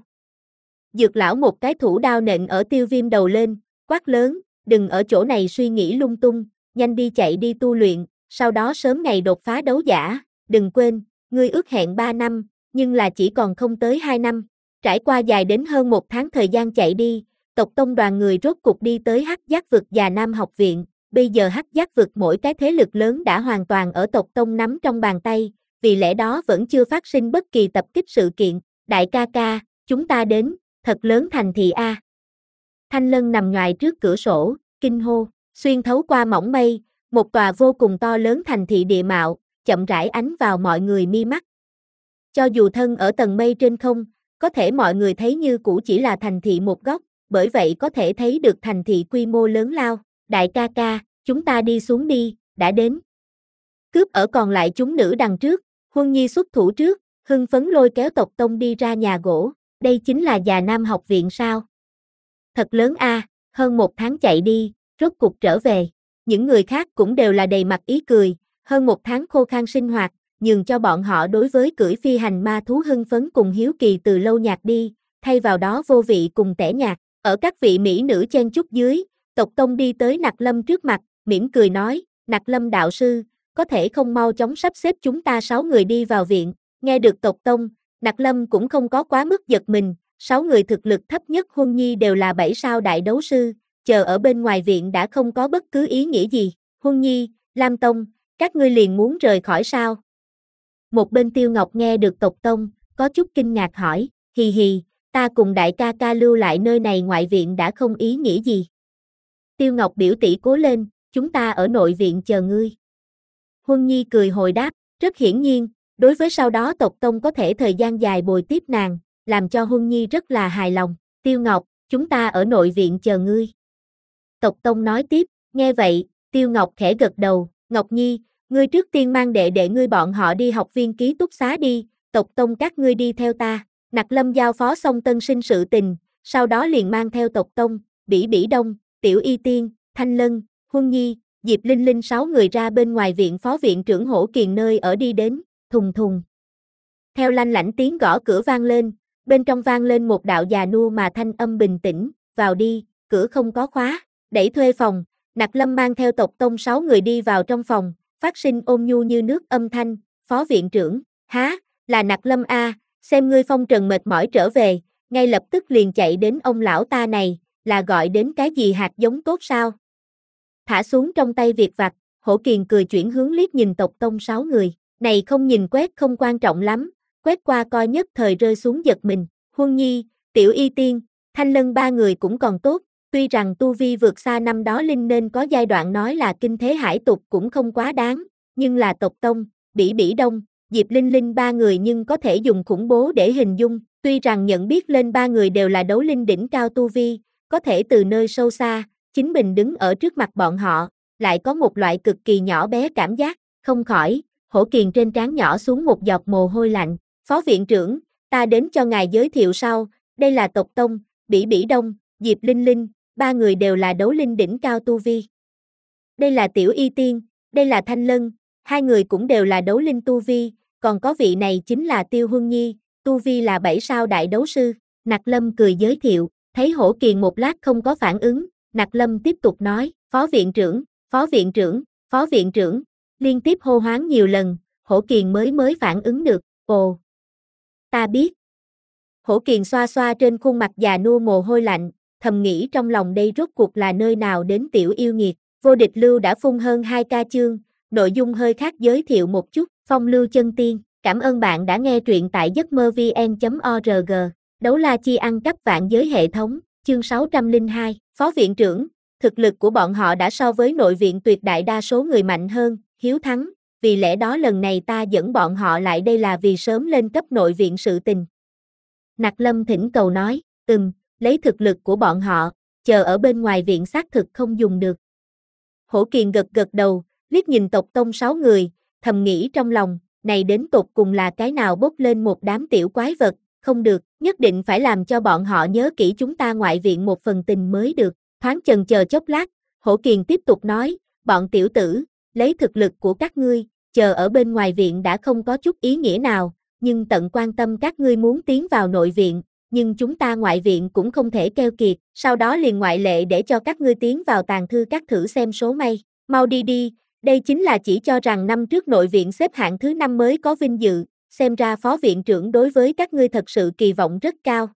Dược lão một cái thủ đao nện ở Tiêu Viêm đầu lên, quát lớn, đừng ở chỗ này suy nghĩ lung tung, nhanh đi chạy đi tu luyện, sau đó sớm ngày đột phá đấu giả, đừng quên, ngươi ước hẹn ba năm, nhưng là chỉ còn không tới hai năm, trải qua dài đến hơn một tháng thời gian chạy đi, tộc tông đoàn người rốt cục đi tới Hắc Giác vực Già Nam học viện, bây giờ Hắc Giác vực mỗi cái thế lực lớn đã hoàn toàn ở tộc tông nắm trong bàn tay, vì lẽ đó vẫn chưa phát sinh bất kỳ tập kích sự kiện, đại ca ca, chúng ta đến, thật lớn thành thị A. Thanh Lân nằm ngoài trước cửa sổ, kinh hô, xuyên thấu qua mỏng mây, một tòa vô cùng to lớn thành thị địa mạo, chậm rãi ánh vào mọi người mi mắt. Cho dù thân ở tầng mây trên không, có thể mọi người thấy như cũ chỉ là thành thị một góc, bởi vậy có thể thấy được thành thị quy mô lớn lao. Đại ca ca, chúng ta đi xuống đi, đã đến. Cướp ở còn lại chúng nữ đằng trước, Huân Nhi xuất thủ trước, hưng phấn lôi kéo tộc tông đi ra nhà gỗ, đây chính là Già Nam học viện sao? Thật lớn a, hơn một tháng chạy đi, rốt cục trở về. Những người khác cũng đều là đầy mặt ý cười, hơn một tháng khô khan sinh hoạt, nhường cho bọn họ đối với cưỡi phi hành ma thú hưng phấn cùng hiếu kỳ từ lâu nhạt đi, thay vào đó vô vị cùng tẻ nhạt. Ở các vị mỹ nữ chen chúc dưới, tộc tông đi tới Nặc Lâm trước mặt, mỉm cười nói, Nặc Lâm đạo sư, có thể không mau chóng sắp xếp chúng ta sáu người đi vào viện. Nghe được tộc tông, Nặc Lâm cũng không có quá mức giật mình, sáu người thực lực thấp nhất Huân Nhi đều là bảy sao đại đấu sư, chờ ở bên ngoài viện đã không có bất cứ ý nghĩa gì. Huân Nhi, Lam Tông, các ngươi liền muốn rời khỏi sao? Một bên Tiêu Ngọc nghe được tộc tông, có chút kinh ngạc hỏi, hì hì, ta cùng đại ca ca lưu lại nơi này ngoại viện đã không ý nghĩa gì. Tiêu Ngọc biểu tỷ cố lên, chúng ta ở nội viện chờ ngươi. Huân Nhi cười hồi đáp, rất hiển nhiên, đối với sau đó tộc tông có thể thời gian dài bồi tiếp nàng, làm cho Huân Nhi rất là hài lòng. Tiêu Ngọc, chúng ta ở nội viện chờ ngươi. Tộc tông nói tiếp, nghe vậy, Tiêu Ngọc khẽ gật đầu, Ngọc Nhi, ngươi trước tiên mang đệ đệ ngươi bọn họ đi học viên ký túc xá đi, tộc tông các ngươi đi theo ta. Nặc Lâm giao phó xong tân sinh sự tình, sau đó liền mang theo tộc tông, Bỉ Bỉ Đông, Tiểu Y Tiên, Thanh Lân, Huân Nhi, Diệp Linh Linh sáu người ra bên ngoài viện phó viện trưởng Hổ Kiền nơi ở đi đến, thùng thùng. Theo lanh lảnh tiếng gõ cửa vang lên, bên trong vang lên một đạo già nua mà thanh âm bình tĩnh, vào đi, cửa không có khóa, đẩy thuê phòng, Nặc Lâm mang theo tộc tông sáu người đi vào trong phòng, phát sinh ôn nhu như nước âm thanh, phó viện trưởng, há, là Nặc Lâm a, xem ngươi phong trần mệt mỏi trở về, ngay lập tức liền chạy đến ông lão ta này, là gọi đến cái gì hạt giống tốt sao? Thả xuống trong tay việc vặt, Hổ Kiền cười chuyển hướng liếc nhìn tộc tông sáu người, này không nhìn quét không quan trọng lắm, quét qua coi nhất thời rơi xuống giật mình, Huân Nhi, Tiểu Y Tiên, Thanh Lân ba người cũng còn tốt, tuy rằng tu vi vượt xa năm đó Linh nên có giai đoạn nói là kinh thế hải tục cũng không quá đáng, nhưng là tộc tông, Bỉ Bỉ Đông, Diệp Linh Linh ba người nhưng có thể dùng khủng bố để hình dung, tuy rằng nhận biết lên ba người đều là đấu linh đỉnh cao tu vi, có thể từ nơi sâu xa, chính mình đứng ở trước mặt bọn họ, lại có một loại cực kỳ nhỏ bé cảm giác, không khỏi, Hổ Kiền trên trán nhỏ xuống một giọt mồ hôi lạnh, phó viện trưởng, ta đến cho ngài giới thiệu sau, đây là tộc tông, Bỉ Bỉ Đông, Diệp Linh Linh, ba người đều là đấu linh đỉnh cao tu vi. Đây là Tiểu Y Tiên, đây là Thanh Lân, hai người cũng đều là đấu linh tu vi, còn có vị này chính là Tiêu Huân Nhi, tu vi là bảy sao đại đấu sư, Nặc Lâm cười giới thiệu, thấy Hổ Kiền một lát không có phản ứng, Nặc Lâm tiếp tục nói, phó viện trưởng, phó viện trưởng, phó viện trưởng, liên tiếp hô hoán nhiều lần, Hổ Kiền mới mới phản ứng được, ồ, ta biết. Hổ Kiền xoa xoa trên khuôn mặt già nua mồ hôi lạnh, thầm nghĩ trong lòng đây rốt cuộc là nơi nào đến tiểu yêu nghiệt, vô địch lưu đã phun hơn hai ca chương, nội dung hơi khác giới thiệu một chút, phong lưu chân tiên, cảm ơn bạn đã nghe truyện tại giấc mơ vn chấm org, đấu la chi ăn cắp vạn giới hệ thống, chương sáu trăm lẻ hai, phó viện trưởng, thực lực của bọn họ đã so với nội viện tuyệt đại đa số người mạnh hơn, hiếu thắng, vì lẽ đó lần này ta dẫn bọn họ lại đây là vì sớm lên cấp nội viện sự tình. Nặc Lâm thỉnh cầu nói, ừm, lấy thực lực của bọn họ, chờ ở bên ngoài viện xác thực không dùng được. Hổ Kiền gật gật đầu, liếc nhìn tộc tông sáu người, thầm nghĩ trong lòng, này đến tột cùng là cái nào bốc lên một đám tiểu quái vật, không được, nhất định phải làm cho bọn họ nhớ kỹ chúng ta ngoại viện một phần tình mới được. Thoáng chần chờ chốc lát, Hổ Kiền tiếp tục nói, bọn tiểu tử, lấy thực lực của các ngươi, chờ ở bên ngoài viện đã không có chút ý nghĩa nào, nhưng tận quan tâm các ngươi muốn tiến vào nội viện, nhưng chúng ta ngoại viện cũng không thể keo kiệt, sau đó liền ngoại lệ để cho các ngươi tiến vào tàng thư các thử xem số may, mau đi đi, đây chính là chỉ cho rằng năm trước nội viện xếp hạng thứ năm mới có vinh dự, xem ra phó viện trưởng đối với các ngươi thật sự kỳ vọng rất cao.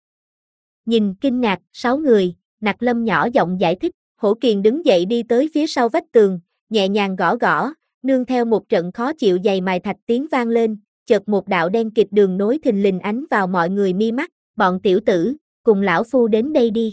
Nhìn kinh ngạc, sáu người, Nặc Lâm nhỏ giọng giải thích, Hổ Kiền đứng dậy đi tới phía sau vách tường, nhẹ nhàng gõ gõ, nương theo một trận khó chịu dày mài thạch tiếng vang lên, chợt một đạo đen kịt đường nối thình lình ánh vào mọi người mi mắt, bọn tiểu tử, cùng lão phu đến đây đi.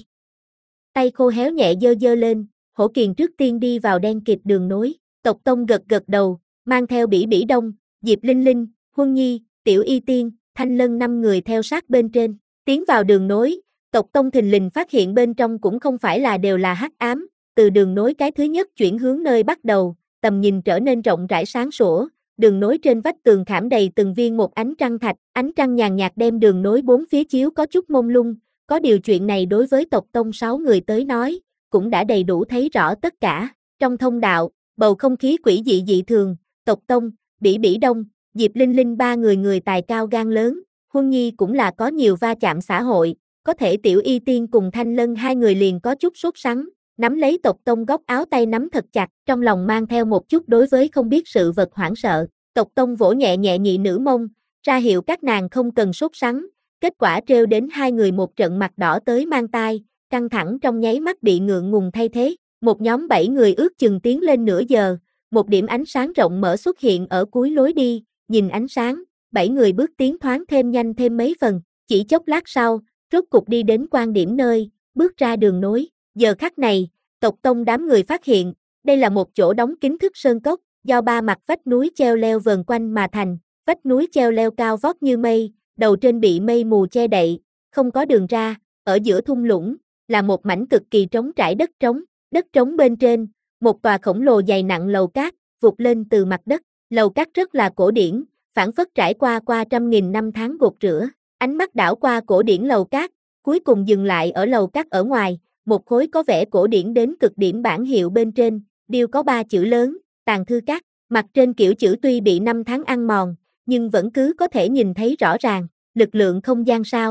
Tay khô héo nhẹ giơ giơ lên, Hổ Kiền trước tiên đi vào đen kịt đường nối, tộc tông gật gật đầu, mang theo Bỉ Bỉ Đông, Diệp Linh Linh, Huân Nhi, Tiểu Y Tiên, Thanh Lân năm người theo sát bên trên, tiến vào đường nối, tộc tông thình lình phát hiện bên trong cũng không phải là đều là hắc ám, từ đường nối cái thứ nhất chuyển hướng nơi bắt đầu, tầm nhìn trở nên rộng rãi sáng sủa, đường nối trên vách tường khảm đầy từng viên một ánh trăng thạch, ánh trăng nhàn nhạt đem đường nối bốn phía chiếu có chút mông lung, có điều chuyện này đối với tộc tông sáu người tới nói, cũng đã đầy đủ thấy rõ tất cả, trong thông đạo, bầu không khí quỷ dị dị thường, tộc tông, Bỉ Bỉ Đông, Diệp Linh Linh ba người người tài cao gan lớn, Huân Nhi cũng là có nhiều va chạm xã hội, có thể Tiểu Y Tiên cùng Thanh Lân hai người liền có chút sốt sắng, nắm lấy tộc tông góc áo tay nắm thật chặt, trong lòng mang theo một chút đối với không biết sự vật hoảng sợ, tộc tông vỗ nhẹ nhẹ nhị nữ mông, ra hiệu các nàng không cần sốt sắng, kết quả trêu đến hai người một trận mặt đỏ tới mang tai, căng thẳng trong nháy mắt bị ngượng ngùng thay thế, một nhóm bảy người ước chừng tiến lên nửa giờ, một điểm ánh sáng rộng mở xuất hiện ở cuối lối đi, nhìn ánh sáng, bảy người bước tiến thoáng thêm nhanh thêm mấy phần, chỉ chốc lát sau, rốt cục đi đến quan điểm nơi, bước ra đường nối, giờ khắc này, tộc tông đám người phát hiện, đây là một chỗ đóng kín thức sơn cốc, do ba mặt vách núi treo leo vờn quanh mà thành, vách núi treo leo cao vót như mây, đầu trên bị mây mù che đậy, không có đường ra, ở giữa thung lũng, là một mảnh cực kỳ trống trải đất trống, đất trống bên trên, một tòa khổng lồ dày nặng lầu cát, vụt lên từ mặt đất, lầu cát rất là cổ điển, phảng phất trải qua qua trăm nghìn năm tháng gột rửa, ánh mắt đảo qua cổ điển lầu cát, cuối cùng dừng lại ở lầu cát ở ngoài, một khối có vẻ cổ điển đến cực điểm bảng hiệu bên trên, điêu có ba chữ lớn, tàng thư các, mặt trên kiểu chữ tuy bị năm tháng ăn mòn, nhưng vẫn cứ có thể nhìn thấy rõ ràng, lực lượng không gian sao.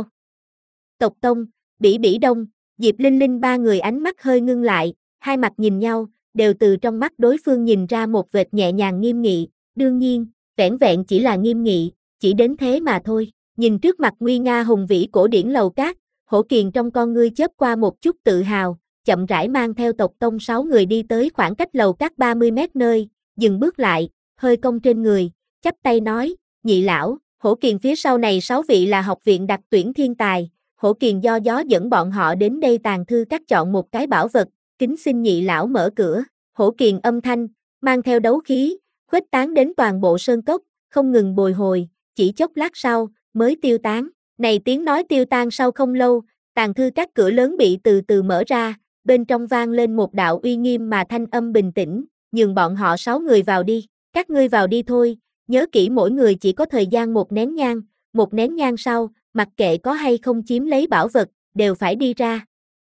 Tộc tông, Bỉ Bỉ Đông, Diệp Linh Linh ba người ánh mắt hơi ngưng lại, hai mặt nhìn nhau, đều từ trong mắt đối phương nhìn ra một vệt nhẹ nhàng nghiêm nghị, đương nhiên, vẻn vẹn chỉ là nghiêm nghị, chỉ đến thế mà thôi. Nhìn trước mặt nguy nga hùng vĩ cổ điển lầu cát, Hổ Kiền trong con ngươi chớp qua một chút tự hào, chậm rãi mang theo tộc tông sáu người đi tới khoảng cách lầu cát ba mươi mét nơi, dừng bước lại, hơi cong trên người, chắp tay nói, nhị lão, Hổ Kiền phía sau này sáu vị là học viện đặc tuyển thiên tài, Hổ Kiền do gió dẫn bọn họ đến đây tàng thư các chọn một cái bảo vật, kính xin nhị lão mở cửa. Hổ Kiền âm thanh, mang theo đấu khí, khuếch tán đến toàn bộ sơn cốc, không ngừng bồi hồi, chỉ chốc lát sau, mới tiêu tán. Này tiếng nói tiêu tan sau không lâu, tàng thư các cửa lớn bị từ từ mở ra, bên trong vang lên một đạo uy nghiêm mà thanh âm bình tĩnh, nhường bọn họ sáu người vào đi, các ngươi vào đi thôi, nhớ kỹ mỗi người chỉ có thời gian một nén nhang, một nén nhang sau, mặc kệ có hay không chiếm lấy bảo vật, đều phải đi ra.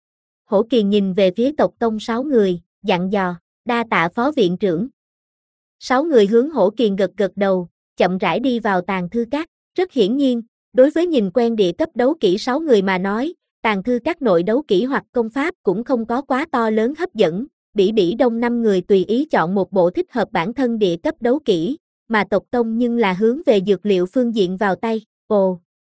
Hổ Kiền nhìn về phía tộc tông sáu người, dặn dò, đa tạ phó viện trưởng. Sáu người hướng Hổ Kiền gật gật đầu, chậm rãi đi vào tàng thư các, rất hiển nhiên, đối với nhìn quen địa cấp đấu kỹ sáu người mà nói, tàng thư các nội đấu kỹ hoặc công pháp cũng không có quá to lớn hấp dẫn, Bỉ Bỉ Đông năm người tùy ý chọn một bộ thích hợp bản thân địa cấp đấu kỹ, mà tộc tông nhưng là hướng về dược liệu phương diện vào tay, ồ,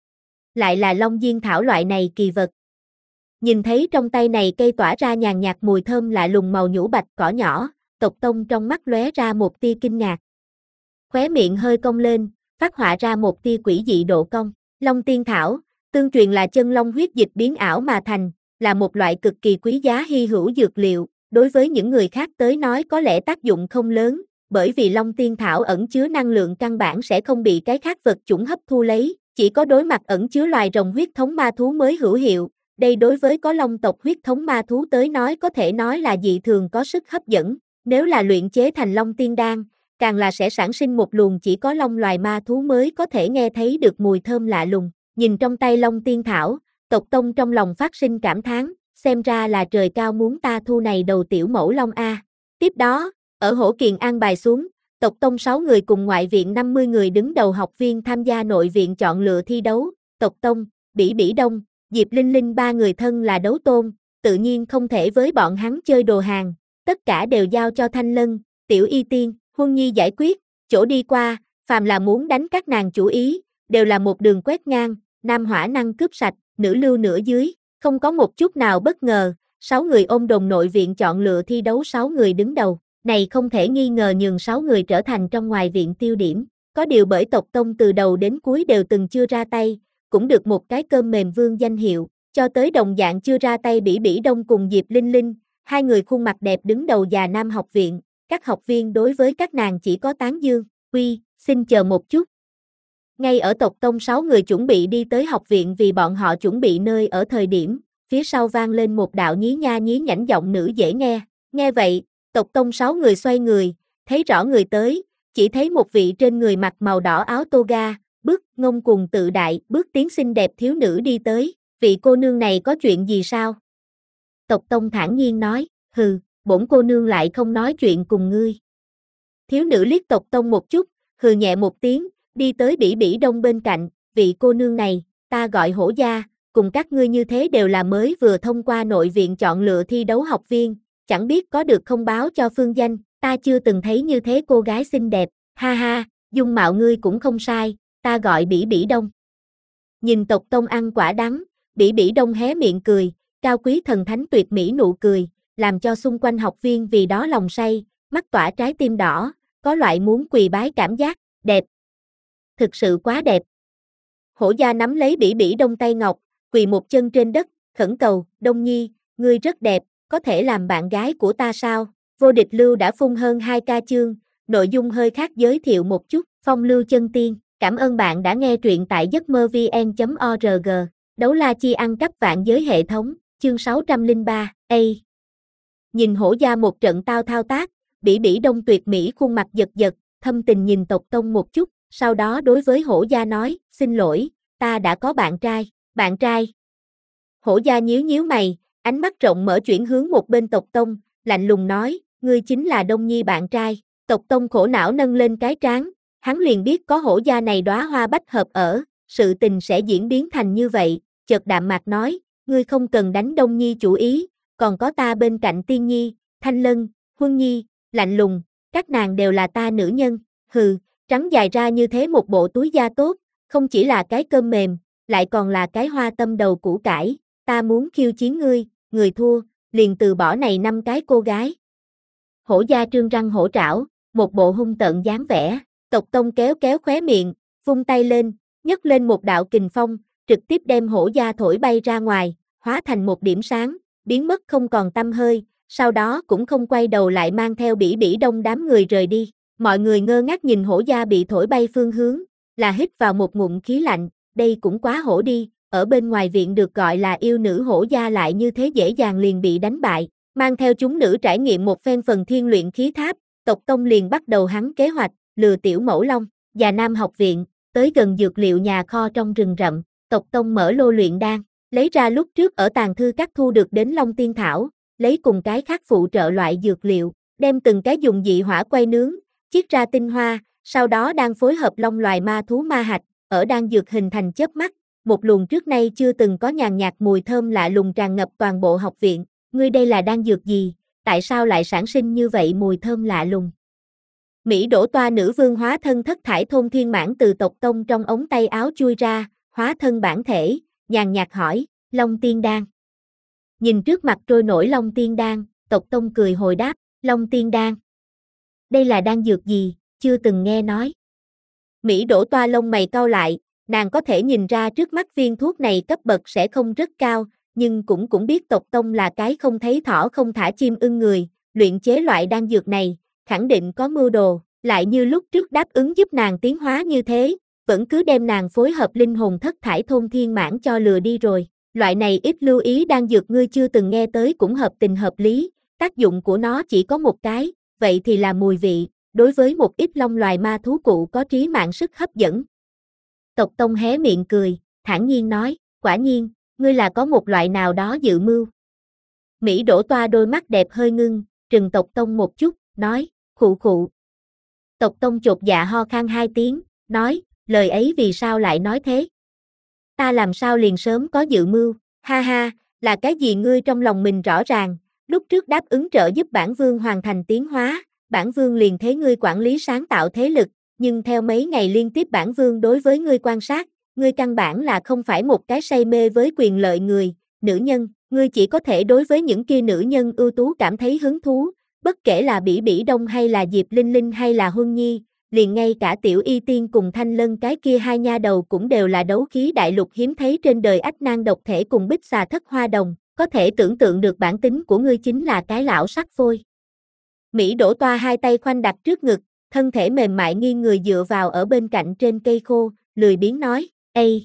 lại là Long Diên thảo loại này kỳ vật. Nhìn thấy trong tay này cây tỏa ra nhàn nhạt mùi thơm lạ lùng màu nhũ bạch cỏ nhỏ, tộc tông trong mắt lóe ra một tia kinh ngạc. Khóe miệng hơi cong lên, phát họa ra một tia quỷ dị độ cong. Long Tiên thảo, tương truyền là chân long huyết dịch biến ảo mà thành, là một loại cực kỳ quý giá hy hữu dược liệu, đối với những người khác tới nói có lẽ tác dụng không lớn, bởi vì Long Tiên thảo ẩn chứa năng lượng căn bản sẽ không bị cái khác vật chủng hấp thu lấy, chỉ có đối mặt ẩn chứa loài rồng huyết thống ma thú mới hữu hiệu. Đây đối với có long tộc huyết thống ma thú tới nói có thể nói là dị thường có sức hấp dẫn, nếu là luyện chế thành Long Tiên đan, càng là sẽ sản sinh một luồng chỉ có long loài ma thú mới có thể nghe thấy được mùi thơm lạ lùng. Nhìn trong tay Long Tiên thảo, tộc tông trong lòng phát sinh cảm thán, xem ra là trời cao muốn ta thu này đầu tiểu mẫu long a. Tiếp đó, ở Hổ Kiền an bài xuống, tộc tông sáu người cùng ngoại viện năm mươi người đứng đầu học viên tham gia nội viện chọn lựa thi đấu, tộc tông, Bỉ Bỉ Đông, Diệp Linh Linh ba người thân là đấu tôn, tự nhiên không thể với bọn hắn chơi đồ hàng, tất cả đều giao cho Thanh Lân, Tiểu Y Tiên, Huân Nhi giải quyết, chỗ đi qua, phàm là muốn đánh các nàng chủ ý, đều là một đường quét ngang, nam hỏa năng cướp sạch, nữ lưu nửa dưới, không có một chút nào bất ngờ, sáu người ôm đồn nội viện chọn lựa thi đấu sáu người đứng đầu, này không thể nghi ngờ nhường sáu người trở thành trong ngoài viện tiêu điểm, có điều bởi tộc tông từ đầu đến cuối đều từng chưa ra tay, cũng được một cái cơm mềm vương danh hiệu, cho tới đồng dạng chưa ra tay Bỉ Bỉ Đông cùng Diệp Linh Linh, hai người khuôn mặt đẹp đứng đầu già nam học viện, các học viên đối với các nàng chỉ có tán dương, uy, xin chờ một chút. Ngay ở tộc tông sáu người chuẩn bị đi tới học viện vì bọn họ chuẩn bị nơi ở thời điểm, phía sau vang lên một đạo nhí nha nhí nhảnh giọng nữ dễ nghe, nghe vậy, tộc tông sáu người xoay người, thấy rõ người tới, chỉ thấy một vị trên người mặc màu đỏ áo toga, bước ngông cuồng tự đại, bước tiến xinh đẹp thiếu nữ đi tới, vị cô nương này có chuyện gì sao? Tộc tông thản nhiên nói, hừ, bổn cô nương lại không nói chuyện cùng ngươi. Thiếu nữ liếc tộc tông một chút, hừ nhẹ một tiếng, đi tới Bỉ Bỉ Đông bên cạnh, vị cô nương này, ta gọi Hổ gia, cùng các ngươi như thế đều là mới vừa thông qua nội viện chọn lựa thi đấu học viên, chẳng biết có được không báo cho phương danh, ta chưa từng thấy như thế cô gái xinh đẹp, ha ha, dung mạo ngươi cũng không sai, ta gọi Bỉ Bỉ Đông. Nhìn tộc tông ăn quả đắng, Bỉ Bỉ Đông hé miệng cười, cao quý thần thánh tuyệt mỹ nụ cười, làm cho xung quanh học viên vì đó lòng say, mắt tỏa trái tim đỏ, có loại muốn quỳ bái cảm giác, đẹp. Thực sự quá đẹp. Hổ gia nắm lấy Bỉ Bỉ Đông tay ngọc, quỳ một chân trên đất, khẩn cầu, Đông Nhi, ngươi rất đẹp, có thể làm bạn gái của ta sao? Vô Địch Lưu đã phun hơn hai ca chương, nội dung hơi khác giới thiệu một chút, Phong Lưu Chân Tiên, cảm ơn bạn đã nghe truyện tại giấc mơ vn chấm org, Đấu La Chi ăn cắp vạn giới hệ thống, chương sáu trăm lẻ ba, A. Nhìn Hổ gia một trận tao thao tác, Bỉ Bỉ Đông tuyệt mỹ khuôn mặt giật giật, thâm tình nhìn tộc tông một chút, sau đó đối với Hổ gia nói, xin lỗi, ta đã có bạn trai, bạn trai. Hổ gia nhíu nhíu mày, ánh mắt rộng mở chuyển hướng một bên tộc tông, lạnh lùng nói, ngươi chính là Đông Nhi bạn trai. Tộc tông khổ não nâng lên cái trán, hắn liền biết có Hổ gia này đóa hoa bách hợp ở, sự tình sẽ diễn biến thành như vậy, chợt đạm mạc nói, ngươi không cần đánh Đông Nhi chủ ý, còn có ta bên cạnh Tiên Nhi, Thanh Lân, Huân Nhi, lạnh lùng, các nàng đều là ta nữ nhân, hừ, trắng dài ra như thế một bộ túi da tốt, không chỉ là cái cơm mềm, lại còn là cái hoa tâm đầu củ cải, ta muốn khiêu chiến ngươi, người thua, liền từ bỏ này năm cái cô gái. Hổ gia trương răng hổ trảo, một bộ hung tợn dáng vẻ, Tộc Tông kéo kéo khóe miệng, vung tay lên, nhấc lên một đạo kình phong, trực tiếp đem hổ gia thổi bay ra ngoài, hóa thành một điểm sáng, biến mất không còn tăm hơi, sau đó cũng không quay đầu lại mang theo bỉ bỉ đông đám người rời đi. Mọi người ngơ ngác nhìn hổ gia bị thổi bay phương hướng, là hít vào một ngụm khí lạnh, đây cũng quá hổ đi, ở bên ngoài viện được gọi là yêu nữ hổ gia lại như thế dễ dàng liền bị đánh bại, mang theo chúng nữ trải nghiệm một phen phần thiên luyện khí tháp, Tộc Tông liền bắt đầu hắn kế hoạch, lừa tiểu mẫu long, và Nam học viện, tới gần dược liệu nhà kho trong rừng rậm, Tộc Tông mở lô luyện đan, lấy ra lúc trước ở tàng thư các thu được đến Long Tiên Thảo, lấy cùng cái khác phụ trợ loại dược liệu, đem từng cái dùng dị hỏa quay nướng, chiết ra tinh hoa, sau đó đang phối hợp long loài ma thú ma hạch, ở đan dược hình thành chớp mắt, một luồng trước nay chưa từng có nhàn nhạt mùi thơm lạ lùng tràn ngập toàn bộ học viện. Ngươi đây là đan dược gì, tại sao lại sản sinh như vậy mùi thơm lạ lùng? Mỹ đổ toa nữ vương hóa thân thất thải thôn thiên mãn từ Tộc Tông trong ống tay áo chui ra, hóa thân bản thể, nhàn nhạt hỏi, Long Tiên Đan. Nhìn trước mặt trôi nổi Long Tiên Đan, Tộc Tông cười hồi đáp, Long Tiên Đan. Đây là đan dược gì, chưa từng nghe nói. Mỹ đổ toa lông mày cau lại, nàng có thể nhìn ra trước mắt viên thuốc này cấp bậc sẽ không rất cao, nhưng cũng cũng biết Tộc Tông là cái không thấy thỏ không thả chim ưng người, luyện chế loại đan dược này, khẳng định có mưu đồ, lại như lúc trước đáp ứng giúp nàng tiến hóa như thế, vẫn cứ đem nàng phối hợp linh hồn thất thải thôn thiên mãn cho lừa đi rồi. Loại này ít lưu ý đan dược ngươi chưa từng nghe tới cũng hợp tình hợp lý, tác dụng của nó chỉ có một cái, vậy thì là mùi vị, đối với một ít long loài ma thú cụ có trí mạng sức hấp dẫn. Tộc Tông hé miệng cười, thản nhiên nói, quả nhiên, ngươi là có một loại nào đó dự mưu. Mỹ đổ toa đôi mắt đẹp hơi ngưng, trừng Tộc Tông một chút, nói, khụ khụ. Tộc Tông chột dạ ho khan hai tiếng, nói, lời ấy vì sao lại nói thế? Ta làm sao liền sớm có dự mưu, ha ha, là cái gì ngươi trong lòng mình rõ ràng, lúc trước đáp ứng trợ giúp bản vương hoàn thành tiến hóa, bản vương liền thế ngươi quản lý sáng tạo thế lực, nhưng theo mấy ngày liên tiếp bản vương đối với ngươi quan sát, ngươi căn bản là không phải một cái say mê với quyền lợi người, nữ nhân, ngươi chỉ có thể đối với những kia nữ nhân ưu tú cảm thấy hứng thú, bất kể là Bỉ Bỉ Đông hay là Diệp Linh Linh hay là Huân Nhi, liền ngay cả Tiểu Y Tiên cùng Thanh Lân cái kia hai nha đầu cũng đều là đấu khí đại lục hiếm thấy trên đời ách nan độc thể cùng bích xà thất hoa đồng, có thể tưởng tượng được bản tính của ngươi chính là cái lão sắc phôi. Mỹ đổ toa hai tay khoanh đặt trước ngực, thân thể mềm mại nghiêng người dựa vào ở bên cạnh trên cây khô, lười biếng nói, ê.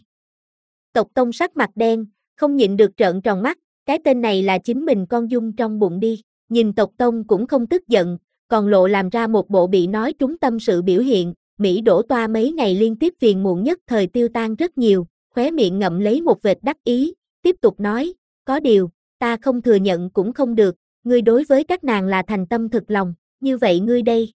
Tộc Tông sắc mặt đen, không nhịn được trợn tròn mắt, cái tên này là chính mình con dung trong bụng đi, nhìn Tộc Tông cũng không tức giận, còn lộ làm ra một bộ bị nói trúng tâm sự biểu hiện, Mỹ đổ toa mấy ngày liên tiếp phiền muộn nhất thời tiêu tan rất nhiều, khóe miệng ngậm lấy một vệt đắc ý, tiếp tục nói, có điều, ta không thừa nhận cũng không được, ngươi đối với các nàng là thành tâm thực lòng, như vậy ngươi đây.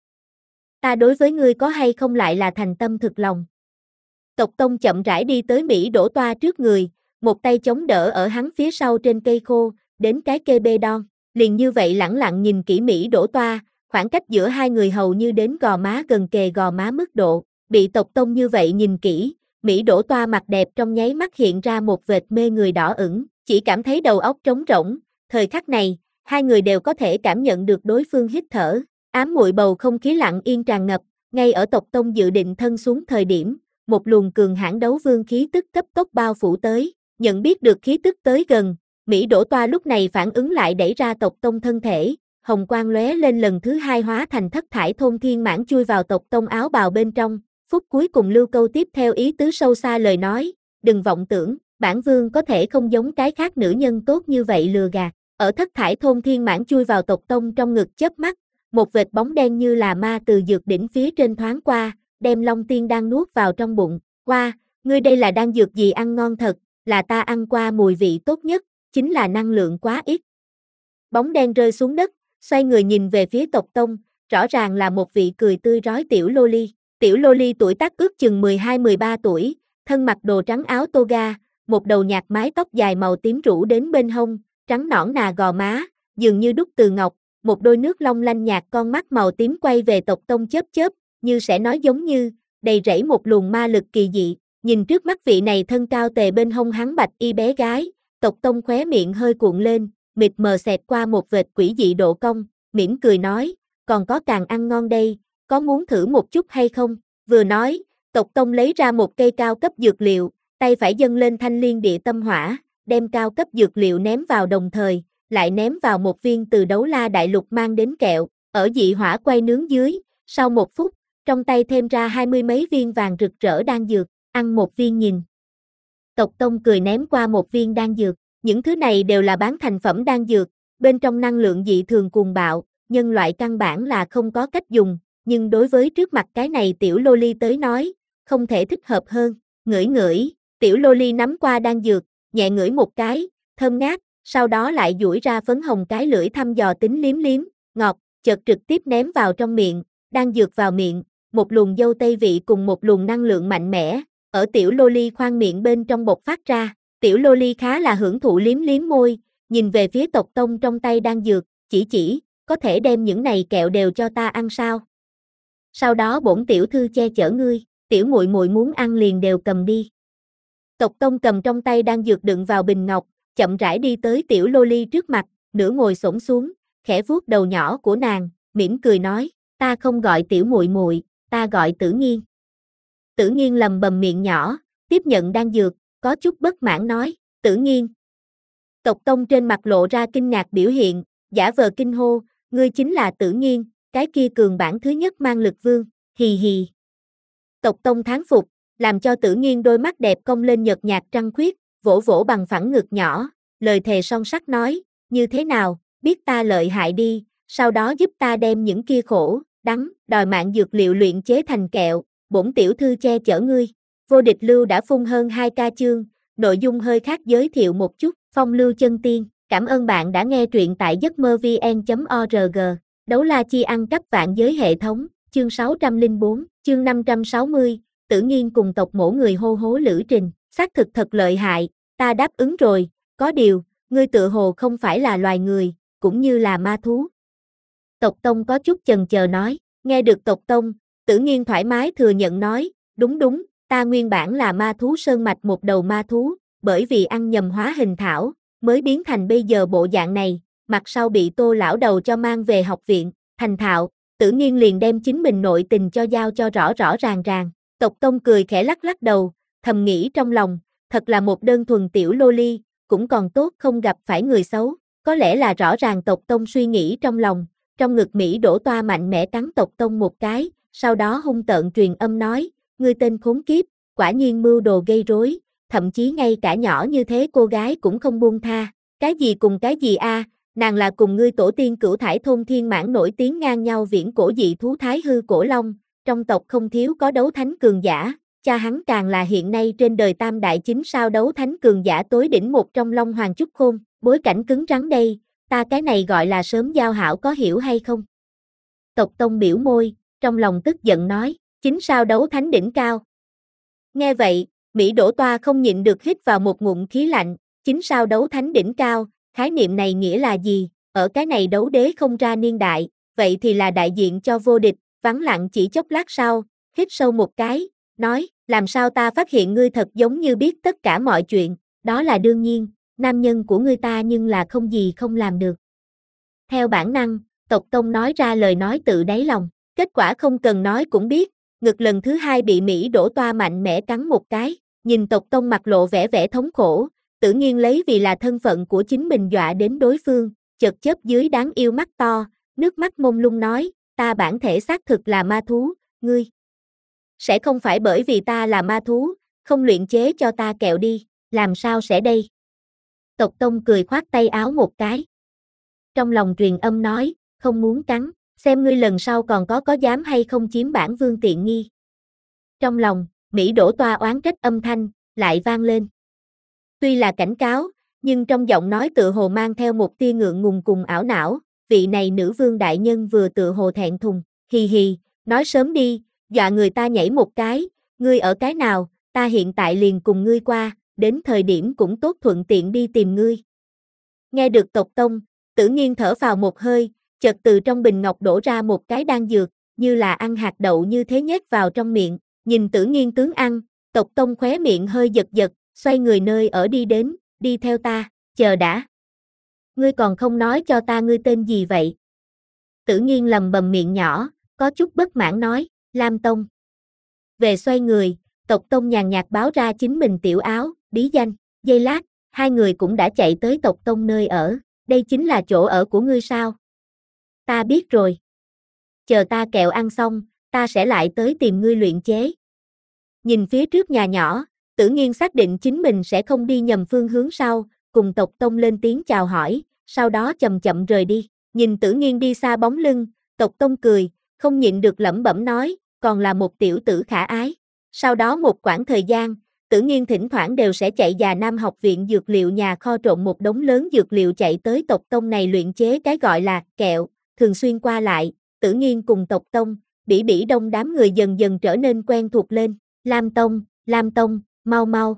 Ta đối với ngươi có hay không lại là thành tâm thực lòng. Tộc Tông chậm rãi đi tới Mỹ đổ toa trước người, một tay chống đỡ ở hắn phía sau trên cây khô, đến cái kê bê đon, liền như vậy lẳng lặng nhìn kỹ Mỹ đổ toa, khoảng cách giữa hai người hầu như đến gò má gần kề gò má mức độ, bị Tộc Tông như vậy nhìn kỹ, Mỹ đổ toa mặt đẹp trong nháy mắt hiện ra một vệt mê người đỏ ửng, chỉ cảm thấy đầu óc trống rỗng, thời khắc này, hai người đều có thể cảm nhận được đối phương hít thở, ám muội bầu không khí lặng yên tràn ngập, ngay ở Tộc Tông dự định thân xuống thời điểm, một luồng cường hãn đấu vương khí tức cấp tốc bao phủ tới, nhận biết được khí tức tới gần, Mỹ đổ toa lúc này phản ứng lại đẩy ra Tộc Tông thân thể, hồng quang lóe lên lần thứ hai hóa thành thất thải thôn thiên mãn chui vào Tộc Tông áo bào bên trong, phút cuối cùng lưu câu tiếp theo ý tứ sâu xa lời nói, đừng vọng tưởng, bản vương có thể không giống cái khác nữ nhân tốt như vậy lừa gạt, ở thất thải thôn thiên mãn chui vào Tộc Tông trong ngực chớp mắt, một vệt bóng đen như là ma từ dược đỉnh phía trên thoáng qua, đem Long Tiên đang nuốt vào trong bụng, qua, ngươi đây là đan dược gì ăn ngon thật, là ta ăn qua mùi vị tốt nhất, chính là năng lượng quá ít. Bóng đen rơi xuống đất, xoay người nhìn về phía Tộc Tông, rõ ràng là một vị cười tươi rói tiểu loli, tiểu loli tuổi tác ước chừng mười hai mười ba tuổi, thân mặc đồ trắng áo toga, một đầu nhạt mái tóc dài màu tím rủ đến bên hông, trắng nõn nà gò má, dường như đúc từ ngọc, một đôi nước long lanh nhạt con mắt màu tím quay về tộc tông chớp chớp, như sẽ nói giống như, đầy rẫy một luồng ma lực kỳ dị, nhìn trước mắt vị này thân cao tề bên hông hắn bạch y bé gái, tộc tông khóe miệng hơi cuộn lên, mịt mờ xẹt qua một vệt quỷ dị độ cong, mỉm cười nói, còn có càng ăn ngon đây, có muốn thử một chút hay không, vừa nói, tộc tông lấy ra một cây cao cấp dược liệu, tay phải dâng lên thanh liên địa tâm hỏa, đem cao cấp dược liệu ném vào đồng thời, lại ném vào một viên từ đấu la đại lục mang đến kẹo, ở dị hỏa quay nướng dưới, sau một phút, trong tay thêm ra hai mươi mấy viên vàng rực rỡ đan dược, ăn một viên nhìn. Tộc tông cười ném qua một viên đan dược, những thứ này đều là bán thành phẩm đan dược, bên trong năng lượng dị thường cuồng bạo, nhân loại căn bản là không có cách dùng, nhưng đối với trước mặt cái này tiểu loli tới nói, không thể thích hợp hơn, ngửi ngửi, tiểu loli nắm qua đan dược, nhẹ ngửi một cái, thơm ngát, sau đó lại duỗi ra phấn hồng cái lưỡi thăm dò tính liếm liếm, ngọt, chợt trực tiếp ném vào trong miệng, đan dược vào miệng, một luồng dâu tây vị cùng một luồng năng lượng mạnh mẽ, ở tiểu loli khoang miệng bên trong bộc phát ra, tiểu loli khá là hưởng thụ liếm liếm môi, nhìn về phía tộc tông trong tay đan dược, chỉ chỉ, có thể đem những này kẹo đều cho ta ăn sao? Sau đó bổn tiểu thư che chở ngươi, tiểu muội muội muốn ăn liền đều cầm đi. Tộc tông cầm trong tay đan dược đựng vào bình ngọc, chậm rãi đi tới tiểu loli trước mặt, nửa ngồi xổm xuống, khẽ vuốt đầu nhỏ của nàng, mỉm cười nói, ta không gọi tiểu muội muội, ta gọi Tử Nghiên. Tử Nghiên lầm bầm miệng nhỏ, tiếp nhận đan dược, có chút bất mãn nói, Tử Nghiên. Tộc tông trên mặt lộ ra kinh ngạc biểu hiện, giả vờ kinh hô, ngươi chính là Tử Nghiên, cái kia cường bản thứ nhất mang lực vương, hì hì. Tộc tông thán phục, làm cho Tử Nghiên đôi mắt đẹp cong lên nhợt nhạt trăng khuyết, vỗ vỗ bằng phẳng ngực nhỏ, lời thề son sắt nói, như thế nào, biết ta lợi hại đi, sau đó giúp ta đem những kia khổ, đắng, đòi mạng dược liệu luyện chế thành kẹo, bổn tiểu thư che chở ngươi. Vô địch lưu đã phun hơn hai ca chương, nội dung hơi khác giới thiệu một chút, phong lưu chân tiên, cảm ơn bạn đã nghe truyện tại giấc mơ vn chấm org, đấu la chi ăn cắp vạn giới hệ thống, chương sáu trăm lẻ bốn, chương năm trăm sáu mươi, Tử Nghiên cùng tộc mổ người hô hố lữ trình, xác thực thật lợi hại, ta đáp ứng rồi, có điều, ngươi tự hồ không phải là loài người, cũng như là ma thú. Tộc tông có chút chần chờ nói, nghe được tộc tông, Tử Nghiên thoải mái thừa nhận nói, đúng đúng, ta nguyên bản là ma thú sơn mạch một đầu ma thú, bởi vì ăn nhầm hóa hình thảo, mới biến thành bây giờ bộ dạng này, mặt sau bị Tô lão đầu cho mang về học viện, thành thạo, Tử Nghiên liền đem chính mình nội tình cho giao cho rõ rõ ràng ràng. Tộc tông cười khẽ lắc lắc đầu, thầm nghĩ trong lòng, thật là một đơn thuần tiểu loli, cũng còn tốt không gặp phải người xấu, có lẽ là rõ ràng tộc tông suy nghĩ trong lòng, trong ngực Mỹ đổ toa mạnh mẽ cắn tộc tông một cái, sau đó hung tợn truyền âm nói, ngươi tên khốn kiếp, quả nhiên mưu đồ gây rối, thậm chí ngay cả nhỏ như thế cô gái cũng không buông tha, cái gì cùng cái gì a, nàng là cùng ngươi tổ tiên Cửu Thải thôn thiên mãn nổi tiếng ngang nhau viễn cổ dị thú Thái hư cổ long, trong tộc không thiếu có đấu thánh cường giả, cha hắn càng là hiện nay trên đời tam đại chính sao đấu thánh cường giả tối đỉnh một trong Long Hoàng Trúc Khôn, bối cảnh cứng rắn đây, ta cái này gọi là sớm giao hảo có hiểu hay không? Tộc tông biểu môi, trong lòng tức giận nói, chính sao đấu thánh đỉnh cao. Nghe vậy, Mỹ đổ toa không nhịn được hít vào một ngụm khí lạnh, chính sao đấu thánh đỉnh cao, khái niệm này nghĩa là gì, ở cái này đấu đế không ra niên đại, vậy thì là đại diện cho vô địch, vắng lặng chỉ chốc lát sau, hít sâu một cái, nói, làm sao ta phát hiện ngươi thật giống như biết tất cả mọi chuyện, đó là đương nhiên, nam nhân của ngươi ta nhưng là không gì không làm được. Theo bản năng, tộc tông nói ra lời nói tự đáy lòng, kết quả không cần nói cũng biết, ngực lần thứ hai bị Mỹ đổ toa mạnh mẽ cắn một cái, nhìn tộc tông mặt lộ vẻ vẻ thống khổ, Tử Nghiên lấy vì là thân phận của chính mình dọa đến đối phương, chợt chớp dưới đáng yêu mắt to, nước mắt mông lung nói, ta bản thể xác thực là ma thú, ngươi sẽ không phải bởi vì ta là ma thú, không luyện chế cho ta kẹo đi, làm sao sẽ đây? Tộc tông cười khoát tay áo một cái. Trong lòng truyền âm nói, không muốn cắn, xem ngươi lần sau còn có có dám hay không chiếm bản vương tiện nghi. Trong lòng, Mỹ đổ toa oán trách âm thanh, lại vang lên. Tuy là cảnh cáo, nhưng trong giọng nói tự hồ mang theo một tia ngượng ngùng cùng ảo não, vị này nữ vương đại nhân vừa tự hồ thẹn thùng, hì hì, nói sớm đi, dọa người ta nhảy một cái, ngươi ở cái nào, ta hiện tại liền cùng ngươi qua, đến thời điểm cũng tốt thuận tiện đi tìm ngươi. Nghe được tộc tông, Tử Nghiên thở phào một hơi, chợt từ trong bình ngọc đổ ra một cái đan dược, như là ăn hạt đậu như thế nhét vào trong miệng, nhìn Tử Nghiên tướng ăn, Tộc Tông khóe miệng hơi giật giật, xoay người nơi ở đi đến, đi theo ta, chờ đã. Ngươi còn không nói cho ta ngươi tên gì vậy? Tử Nghiên lầm bầm miệng nhỏ, có chút bất mãn nói, Lam Tông. Về xoay người, Tộc Tông nhàn nhạt báo ra chính mình tiểu áo, bí danh, giây lát, hai người cũng đã chạy tới Tộc Tông nơi ở, đây chính là chỗ ở của ngươi sao? Ta biết rồi. Chờ ta kẹo ăn xong, ta sẽ lại tới tìm ngươi luyện chế. Nhìn phía trước nhà nhỏ, Tử Nghiên xác định chính mình sẽ không đi nhầm phương hướng sau, cùng Tộc Tông lên tiếng chào hỏi, sau đó chậm chậm rời đi. Nhìn Tử Nghiên đi xa bóng lưng, Tộc Tông cười, không nhịn được lẩm bẩm nói, còn là một tiểu tử khả ái. Sau đó một quãng thời gian, Tử Nghiên thỉnh thoảng đều sẽ chạy Già Nam học viện dược liệu nhà kho trộn một đống lớn dược liệu chạy tới Tộc Tông này luyện chế cái gọi là kẹo, thường xuyên qua lại, Tử Nghiên cùng Tộc Tông, Bỉ Bỉ Đông đám người dần dần trở nên quen thuộc lên. Lam Tông, Lam Tông, mau mau.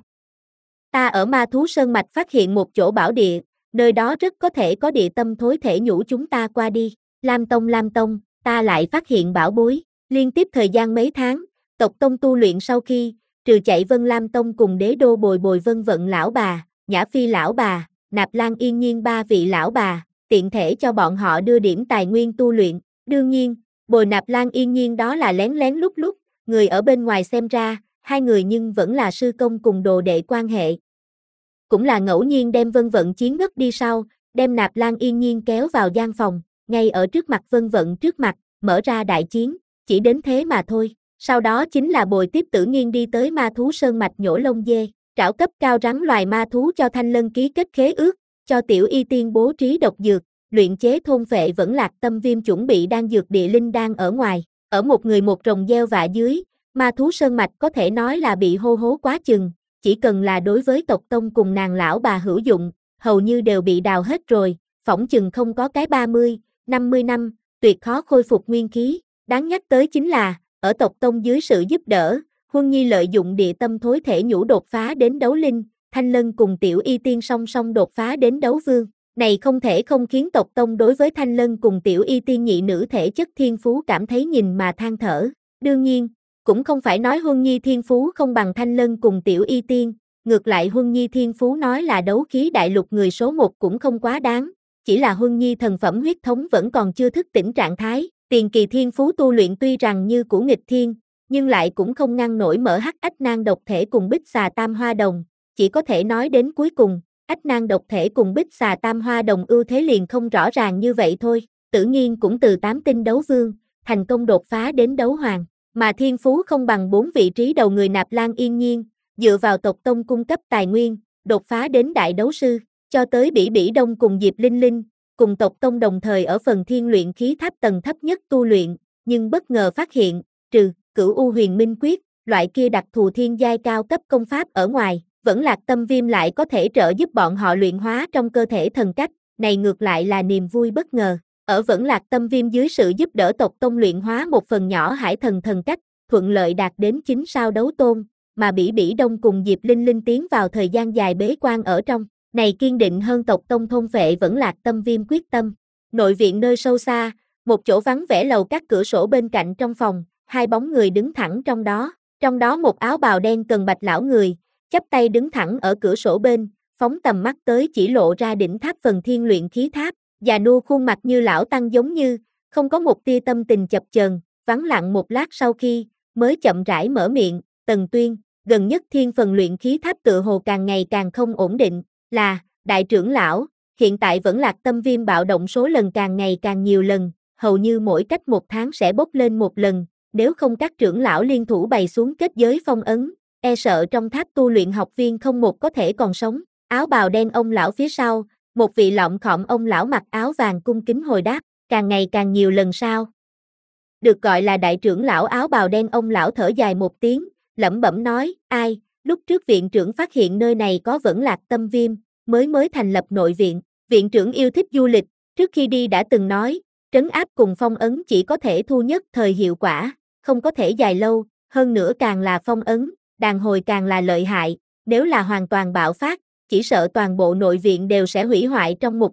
Ta ở Ma Thú Sơn Mạch phát hiện một chỗ bảo địa, nơi đó rất có thể có địa tâm thối thể nhũ chúng ta qua đi. Lam Tông, Lam Tông, ta lại phát hiện bảo bối. Liên tiếp thời gian mấy tháng, Tộc Tông tu luyện sau khi, trừ chạy Vân Lam Tông cùng đế đô bồi bồi Vân Vận lão bà, Nhã Phi lão bà, Nạp Lan Yên Nhiên ba vị lão bà, tiện thể cho bọn họ đưa điểm tài nguyên tu luyện. Đương nhiên, bồi Nạp Lan Yên Nhiên đó là lén lén lúc lúc, người ở bên ngoài xem ra, hai người nhưng vẫn là sư công cùng đồ đệ quan hệ. Cũng là ngẫu nhiên đem Vân Vận chiến ngất đi sau, đem Nạp Lan Yên Nhiên kéo vào gian phòng, ngay ở trước mặt Vân Vận trước mặt, mở ra đại chiến, chỉ đến thế mà thôi. Sau đó chính là bồi tiếp Tử Nghiên đi tới Ma Thú Sơn Mạch nhổ lông dê, trảo cấp cao rắn loài ma thú cho Thanh Lân ký kết khế ước, cho Tiểu Y Tiên bố trí độc dược, luyện chế thôn phệ vẫn lạc tâm viêm chuẩn bị đan dược địa linh đan ở ngoài, ở một người một rồng gieo vạ dưới, Ma Thú Sơn Mạch có thể nói là bị hô hố quá chừng, chỉ cần là đối với Tộc Tông cùng nàng lão bà hữu dụng, hầu như đều bị đào hết rồi, phỏng chừng không có cái ba mươi, năm mươi năm, tuyệt khó khôi phục nguyên khí. Đáng nhắc tới chính là, ở Tộc Tông dưới sự giúp đỡ, Huân Nhi lợi dụng địa tâm thối thể nhũ đột phá đến đấu linh, Thanh Lân cùng Tiểu Y Tiên song song đột phá đến đấu vương. Này không thể không khiến Tộc Tông đối với Thanh Lân cùng Tiểu Y Tiên nhị nữ thể chất thiên phú cảm thấy nhìn mà than thở. Đương nhiên, cũng không phải nói Huân Nhi thiên phú không bằng Thanh Lân cùng Tiểu Y Tiên, ngược lại Huân Nhi thiên phú nói là đấu khí đại lục người số một cũng không quá đáng, chỉ là Huân Nhi thần phẩm huyết thống vẫn còn chưa thức tỉnh trạng thái, tiền kỳ thiên phú tu luyện tuy rằng như của nghịch thiên, nhưng lại cũng không ngăn nổi mở hắc ách nan độc thể cùng bích xà tam hoa đồng, chỉ có thể nói đến cuối cùng, ách nan độc thể cùng bích xà tam hoa đồng ưu thế liền không rõ ràng như vậy thôi. Tử Nghiên cũng từ tám tinh đấu vương, thành công đột phá đến đấu hoàng, mà thiên phú không bằng bốn vị trí đầu người Nạp Lan Yên Nhiên, dựa vào Tộc Tông cung cấp tài nguyên, đột phá đến đại đấu sư, cho tới Bỉ Bỉ Đông cùng Diệp Linh Linh, cùng Tộc Tông đồng thời ở phần thiên luyện khí tháp tầng thấp nhất tu luyện, nhưng bất ngờ phát hiện, trừ Cửu U Huyền Minh Quyết, loại kia đặc thù thiên giai cao cấp công pháp ở ngoài, vẫn lạc tâm viêm lại có thể trợ giúp bọn họ luyện hóa trong cơ thể thần cách, này ngược lại là niềm vui bất ngờ. Ở vẫn lạc tâm viêm dưới sự giúp đỡ Tộc Tông luyện hóa một phần nhỏ hải thần thần cách, thuận lợi đạt đến chín sao đấu tôn, mà Bỉ Bỉ Đông cùng Diệp Linh Linh tiến vào thời gian dài bế quan ở trong, này kiên định hơn Tộc Tông thôn phệ vẫn lạc tâm viêm quyết tâm. Nội viện nơi sâu xa, một chỗ vắng vẻ lầu các cửa sổ bên cạnh trong phòng, hai bóng người đứng thẳng trong đó, trong đó một áo bào đen cần bạch lão người, chắp tay đứng thẳng ở cửa sổ bên, phóng tầm mắt tới chỉ lộ ra đỉnh tháp phần thiên luyện khí tháp, già nua khuôn mặt như lão tăng giống như, không có một tia tâm tình chập chờn, vắng lặng một lát sau khi, mới chậm rãi mở miệng, Tần Tuyên, gần nhất thiên phần luyện khí tháp tựa hồ càng ngày càng không ổn định, là, đại trưởng lão, hiện tại vẫn lạc tâm viêm bạo động số lần càng ngày càng nhiều lần, hầu như mỗi cách một tháng sẽ bốc lên một lần, nếu không các trưởng lão liên thủ bày xuống kết giới phong ấn, e sợ trong tháp tu luyện học viên không một có thể còn sống. Áo bào đen ông lão phía sau, một vị lọng khọm ông lão mặc áo vàng cung kính hồi đáp, càng ngày càng nhiều lần sao. Được gọi là đại trưởng lão áo bào đen ông lão thở dài một tiếng, lẩm bẩm nói, ai, lúc trước viện trưởng phát hiện nơi này có vẫn lạc tâm viêm, mới mới thành lập nội viện, viện trưởng yêu thích du lịch, trước khi đi đã từng nói, trấn áp cùng phong ấn chỉ có thể thu nhất thời hiệu quả, không có thể dài lâu, hơn nữa càng là phong ấn, đàn hồi càng là lợi hại, nếu là hoàn toàn bạo phát, chỉ sợ toàn bộ nội viện đều sẽ hủy hoại trong một ngày.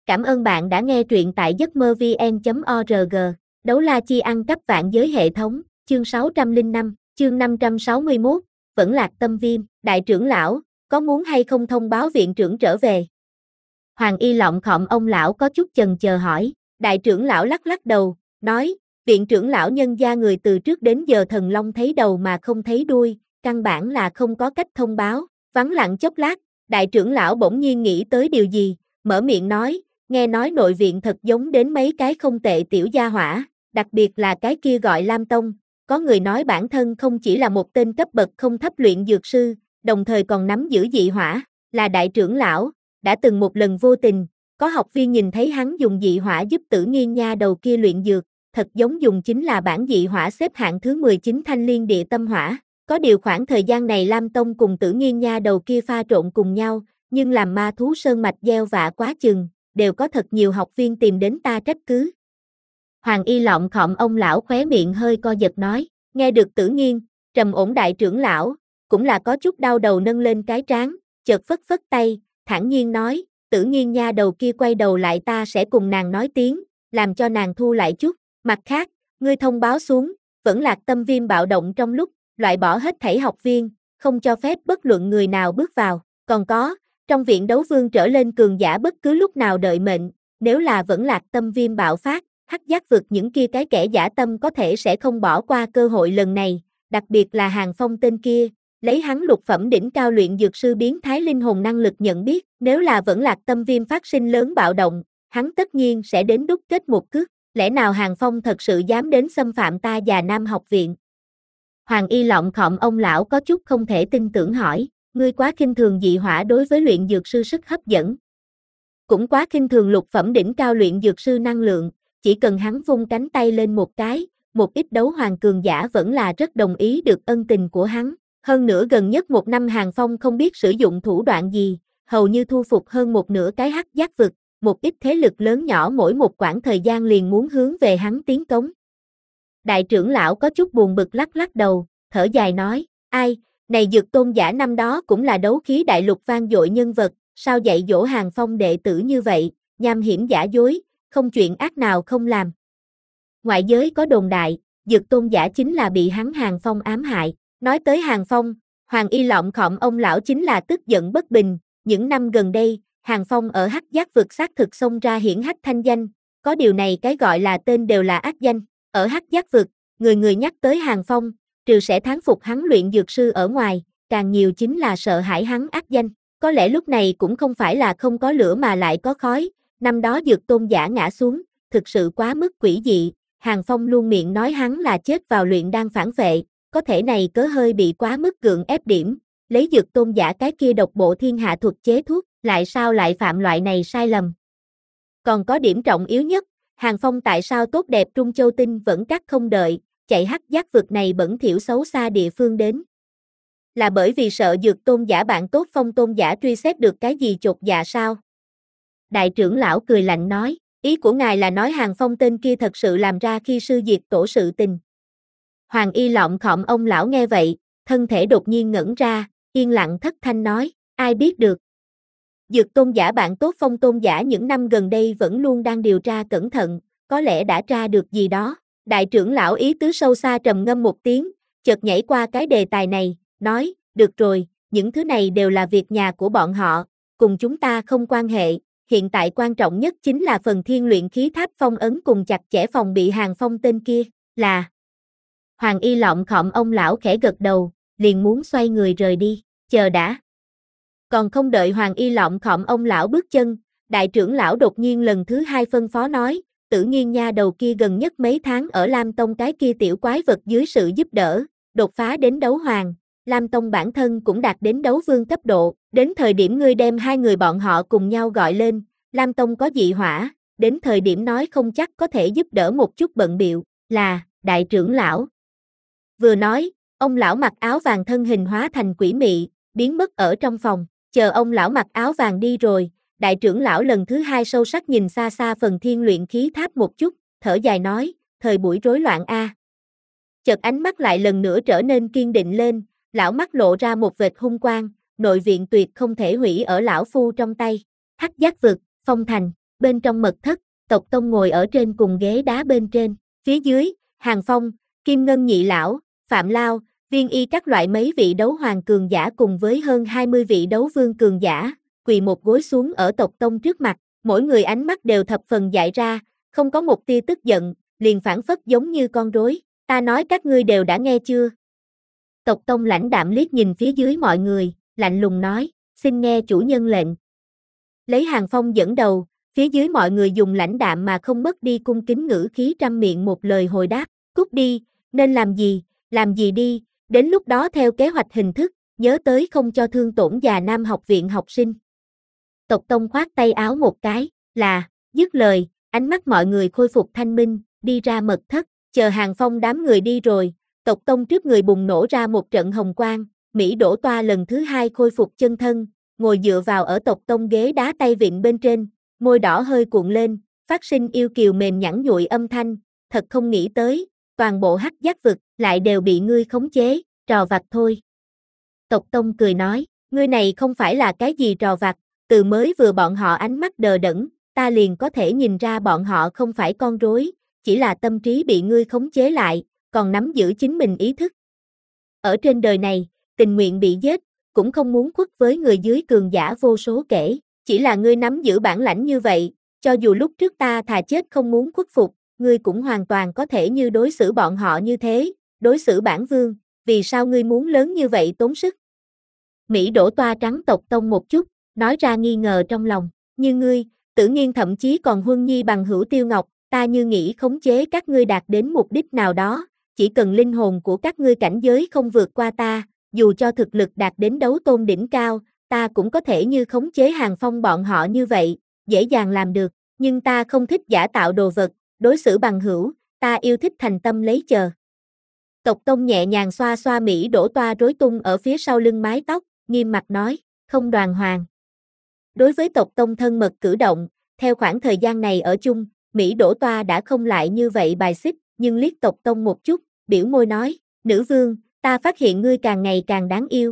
Cảm ơn bạn đã nghe truyện tại giấc mơ vê en chấm org. Đấu la chi ăn cắp vạn giới hệ thống, chương sáu trăm lẻ năm, chương năm trăm sáu mươi mốt, vẫn lạc tâm viêm. Đại trưởng lão, có muốn hay không thông báo viện trưởng trở về? Hoàng Y lọng khom ông lão có chút chần chờ hỏi. Đại trưởng lão lắc lắc đầu, nói, viện trưởng lão nhân gia người từ trước đến giờ thần long thấy đầu mà không thấy đuôi, căn bản là không có cách thông báo. Vắng lặng chốc lát, đại trưởng lão bỗng nhiên nghĩ tới điều gì, mở miệng nói, nghe nói nội viện thật giống đến mấy cái không tệ tiểu gia hỏa, đặc biệt là cái kia gọi Lam Tông, có người nói bản thân không chỉ là một tên cấp bậc không thấp luyện dược sư, đồng thời còn nắm giữ dị hỏa, là đại trưởng lão, đã từng một lần vô tình, có học viên nhìn thấy hắn dùng dị hỏa giúp Tử Nghiên nha đầu kia luyện dược, thật giống dùng chính là bản dị hỏa xếp hạng thứ mười chín Thanh Liên Địa Tâm Hỏa. Có điều khoảng thời gian này Lam Tông cùng Tử Nghiên nha đầu kia pha trộn cùng nhau, nhưng làm ma thú sơn mạch gieo vạ quá chừng, đều có thật nhiều học viên tìm đến ta trách cứ. Hoàng Y lọng khom ông lão khóe miệng hơi co giật nói, nghe được Tử Nghiên, trầm ổn đại trưởng lão, cũng là có chút đau đầu nâng lên cái trán, chợt phất phất tay, thản nhiên nói, Tử Nghiên nha đầu kia quay đầu lại ta sẽ cùng nàng nói tiếng, làm cho nàng thu lại chút, mặt khác, ngươi thông báo xuống, vẫn lạc tâm viêm bạo động trong lúc, loại bỏ hết thảy học viên, không cho phép bất luận người nào bước vào, còn có, trong viện đấu vương trở lên cường giả bất cứ lúc nào đợi mệnh, nếu là vẫn lạc tâm viêm bạo phát, hắc giác vực những kia cái kẻ giả tâm có thể sẽ không bỏ qua cơ hội lần này, đặc biệt là Hàng Phong tên kia, lấy hắn lục phẩm đỉnh cao luyện dược sư biến thái linh hồn năng lực nhận biết, nếu là vẫn lạc tâm viêm phát sinh lớn bạo động, hắn tất nhiên sẽ đến đúc kết một cước, lẽ nào Hàng Phong thật sự dám đến xâm phạm ta Già Nam học viện? Hoàng Y lọng khom ông lão có chút không thể tin tưởng hỏi, ngươi quá khinh thường dị hỏa đối với luyện dược sư sức hấp dẫn. Cũng quá khinh thường lục phẩm đỉnh cao luyện dược sư năng lượng, chỉ cần hắn vung cánh tay lên một cái, một ít đấu hoàng cường giả vẫn là rất đồng ý được ân tình của hắn. Hơn nữa gần nhất một năm Hàng Phong không biết sử dụng thủ đoạn gì, hầu như thu phục hơn một nửa cái hắc giác vực, một ít thế lực lớn nhỏ mỗi một quãng thời gian liền muốn hướng về hắn tiến cống. Đại trưởng lão có chút buồn bực lắc lắc đầu, thở dài nói, ai, này Dược Tôn giả năm đó cũng là đấu khí đại lục vang dội nhân vật, sao dạy dỗ Hàng Phong đệ tử như vậy, nham hiểm giả dối, không chuyện ác nào không làm. Ngoại giới có đồn đại, Dược Tôn giả chính là bị hắn Hàng Phong ám hại, nói tới Hàng Phong, Hoàng Y lọng khom ông lão chính là tức giận bất bình, những năm gần đây, Hàng Phong ở hắc giác vực xác thực xông ra hiển hách thanh danh, có điều này cái gọi là tên đều là ác danh. Ở hắc giác vực, người người nhắc tới Hàng Phong, trừ sẽ thán phục hắn luyện dược sư ở ngoài, càng nhiều chính là sợ hãi hắn ác danh. Có lẽ lúc này cũng không phải là không có lửa mà lại có khói, năm đó Dược Tôn giả ngã xuống, thực sự quá mức quỷ dị, Hàng Phong luôn miệng nói hắn là chết vào luyện đan phản vệ, có thể này cớ hơi bị quá mức gượng ép điểm, lấy Dược Tôn giả cái kia độc bộ thiên hạ thuật chế thuốc, lại sao lại phạm loại này sai lầm. Còn có điểm trọng yếu nhất, Hàng Phong tại sao tốt đẹp Trung Châu Tinh vẫn cắt không đợi, chạy hắc giác vực này bẩn thỉu xấu xa địa phương đến. Là bởi vì sợ Dược Tôn giả bạn tốt Phong Tôn giả truy xét được cái gì chột dạ sao? Đại trưởng lão cười lạnh nói, ý của ngài là nói Hàng Phong tên kia thật sự làm ra khi sư diệt tổ sự tình. Hoàng Y lọng khom ông lão nghe vậy, thân thể đột nhiên ngẩn ra, yên lặng thất thanh nói, ai biết được. Dược Tôn giả bạn tốt Phong Tôn giả những năm gần đây vẫn luôn đang điều tra cẩn thận, có lẽ đã tra được gì đó. Đại trưởng lão ý tứ sâu xa trầm ngâm một tiếng, chợt nhảy qua cái đề tài này, nói, được rồi, những thứ này đều là việc nhà của bọn họ, cùng chúng ta không quan hệ, hiện tại quan trọng nhất chính là phần thiên luyện khí tháp phong ấn cùng chặt chẽ phòng bị Hàng Phong tên kia, là. Hoàng Y lọng khom ông lão khẽ gật đầu, liền muốn xoay người rời đi, chờ đã. Còn không đợi Hoàng Y lọng khom ông lão bước chân, đại trưởng lão đột nhiên lần thứ hai phân phó nói, Tử Nghiên nha đầu kia gần nhất mấy tháng ở Lam Tông cái kia tiểu quái vật dưới sự giúp đỡ, đột phá đến đấu hoàng, Lam Tông bản thân cũng đạt đến đấu vương cấp độ, đến thời điểm ngươi đem hai người bọn họ cùng nhau gọi lên, Lam Tông có dị hỏa, đến thời điểm nói không chắc có thể giúp đỡ một chút bận biệu, là, đại trưởng lão. Vừa nói, ông lão mặc áo vàng thân hình hóa thành quỷ mị, biến mất ở trong phòng, chờ ông lão mặc áo vàng đi rồi, đại trưởng lão lần thứ hai sâu sắc nhìn xa xa phần thiên luyện khí tháp một chút, thở dài nói, thời buổi rối loạn a. Chợt ánh mắt lại lần nữa trở nên kiên định lên, lão mắt lộ ra một vệt hung quang, nội viện tuyệt không thể hủy ở lão phu trong tay. Hắc giác vực, Phong Thành, bên Bên trong mật thất, Tộc Tông ngồi ở trên cùng ghế đá bên trên, phía dưới, Hàng Phong, Kim Ngân Nhị Lão, Phạm Lao, Viên Y các loại mấy vị đấu hoàng cường giả cùng với hơn hai mươi vị đấu vương cường giả, quỳ một gối xuống ở Tộc Tông trước mặt, mỗi người ánh mắt đều thập phần dại ra, không có một tia tức giận, liền phản phất giống như con rối. Ta nói các ngươi đều đã nghe chưa? Tộc Tông lãnh đạm liếc nhìn phía dưới mọi người, lạnh lùng nói, xin nghe chủ nhân lệnh. Lấy Hàng Phong dẫn đầu, phía dưới mọi người dùng lãnh đạm mà không mất đi cung kính ngữ khí trăm miệng một lời hồi đáp, cút đi, nên làm gì, làm gì đi, đến lúc đó theo kế hoạch hình thức, nhớ tới không cho thương tổn già Nam học viện học sinh. Tộc Tông khoát tay áo một cái, là, dứt lời, ánh mắt mọi người khôi phục thanh minh, đi ra mật thất, chờ Hàng Phong đám người đi rồi, Tộc Tông trước người bùng nổ ra một trận hồng quang, Mỹ Đỗ Toa lần thứ hai khôi phục chân thân, ngồi dựa vào ở Tộc Tông ghế đá tay vịn bên trên, môi đỏ hơi cuộn lên, phát sinh yêu kiều mềm nhẵn nhụi âm thanh, thật không nghĩ tới, toàn bộ hắc giác vực lại đều bị ngươi khống chế, trò vặt thôi. Tộc Tông cười nói, ngươi này không phải là cái gì trò vặt, từ mới vừa bọn họ ánh mắt đờ đẫn, ta liền có thể nhìn ra bọn họ không phải con rối, chỉ là tâm trí bị ngươi khống chế lại, còn nắm giữ chính mình ý thức. Ở trên đời này, tình nguyện bị giết, cũng không muốn khuất với người dưới cường giả vô số kể, chỉ là ngươi nắm giữ bản lãnh như vậy, cho dù lúc trước ta thà chết không muốn khuất phục, ngươi cũng hoàn toàn có thể như đối xử bọn họ như thế, đối xử bản vương, vì sao ngươi muốn lớn như vậy tốn sức? Mỹ Đỗ Toa trắng Tộc Tông một chút, nói ra nghi ngờ trong lòng, như ngươi, Tử Nghiên thậm chí còn huân nhi bằng hữu Tiêu Ngọc, ta như nghĩ khống chế các ngươi đạt đến mục đích nào đó, chỉ cần linh hồn của các ngươi cảnh giới không vượt qua ta, dù cho thực lực đạt đến đấu tôn đỉnh cao, ta cũng có thể như khống chế Hàng Phong bọn họ như vậy, dễ dàng làm được, nhưng ta không thích giả tạo đồ vật, đối xử bằng hữu, ta yêu thích thành tâm lấy chờ. Tộc Tông nhẹ nhàng xoa xoa Mỹ Đỗ Toa rối tung ở phía sau lưng mái tóc, nghiêm mặt nói, không đoàn hoàng. Đối với Tộc Tông thân mật cử động, theo khoảng thời gian này ở chung, Mỹ Đỗ Toa đã không lại như vậy bài xích, nhưng liếc Tộc Tông một chút, biểu môi nói, nữ vương, ta phát hiện ngươi càng ngày càng đáng yêu.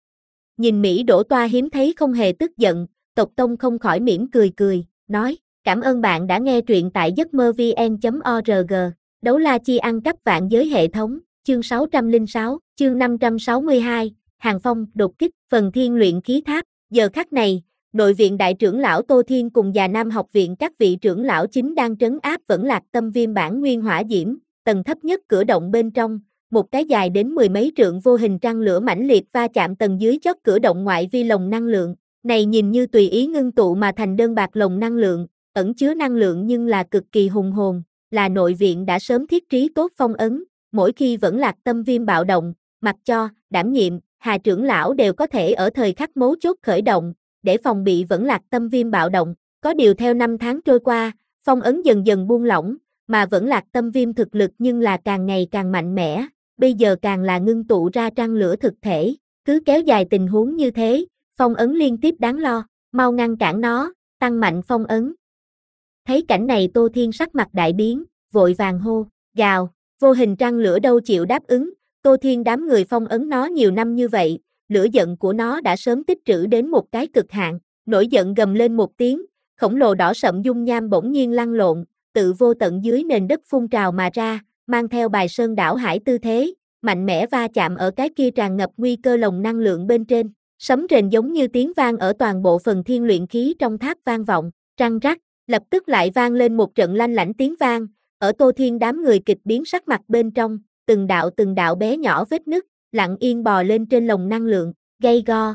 Nhìn Mỹ Đỗ Toa hiếm thấy không hề tức giận, Tộc Tông không khỏi mỉm cười cười, nói, cảm ơn bạn đã nghe truyện tại giấc mơ vn chấm org, đấu la chi ăn cắp vạn giới hệ thống, chương sáu trăm lẻ sáu, chương năm trăm sáu mươi hai, Hàng Phong đột kích, phần thiên luyện khí tháp, giờ khắc này, nội viện đại trưởng lão Tô Thiên cùng già Nam học viện các vị trưởng lão chính đang trấn áp Vẫn Lạc Tâm Viêm bản nguyên hỏa diễm, tầng thấp nhất cửa động bên trong, một cái dài đến mười mấy trượng vô hình trăng lửa mãnh liệt va chạm tầng dưới chót cửa động ngoại vi lồng năng lượng, này nhìn như tùy ý ngưng tụ mà thành đơn bạc lồng năng lượng, ẩn chứa năng lượng nhưng là cực kỳ hùng hồn, là nội viện đã sớm thiết trí tốt phong ấn, mỗi khi Vẫn Lạc Tâm Viêm bạo động, mặc cho, đảm nhiệm, Hà trưởng lão đều có thể ở thời khắc mấu chốt khởi động, để phòng bị Vẫn Lạc Tâm Viêm bạo động, có điều theo năm tháng trôi qua, phong ấn dần dần buông lỏng, mà Vẫn Lạc Tâm Viêm thực lực nhưng là càng ngày càng mạnh mẽ, bây giờ càng là ngưng tụ ra trăng lửa thực thể, cứ kéo dài tình huống như thế, phong ấn liên tiếp đáng lo, mau ngăn cản nó, tăng mạnh phong ấn. Thấy cảnh này Tô Thiên sắc mặt đại biến, vội vàng hô, gào, vô hình trăng lửa đâu chịu đáp ứng, Tô Thiên đám người phong ấn nó nhiều năm như vậy, lửa giận của nó đã sớm tích trữ đến một cái cực hạn, nổi giận gầm lên một tiếng, khổng lồ đỏ sậm dung nham bỗng nhiên lăn lộn, tự vô tận dưới nền đất phun trào mà ra, mang theo bài sơn đảo hải tư thế, mạnh mẽ va chạm ở cái kia tràn ngập nguy cơ lồng năng lượng bên trên, sấm rền giống như tiếng vang ở toàn bộ phần thiên luyện khí trong tháp vang vọng, răng rắc, lập tức lại vang lên một trận lanh lảnh tiếng vang, ở Tô Thiên đám người kịch biến sắc mặt bên trong, từng đạo từng đạo bé nhỏ vết nứt, lặng yên bò lên trên lồng năng lượng, gay go.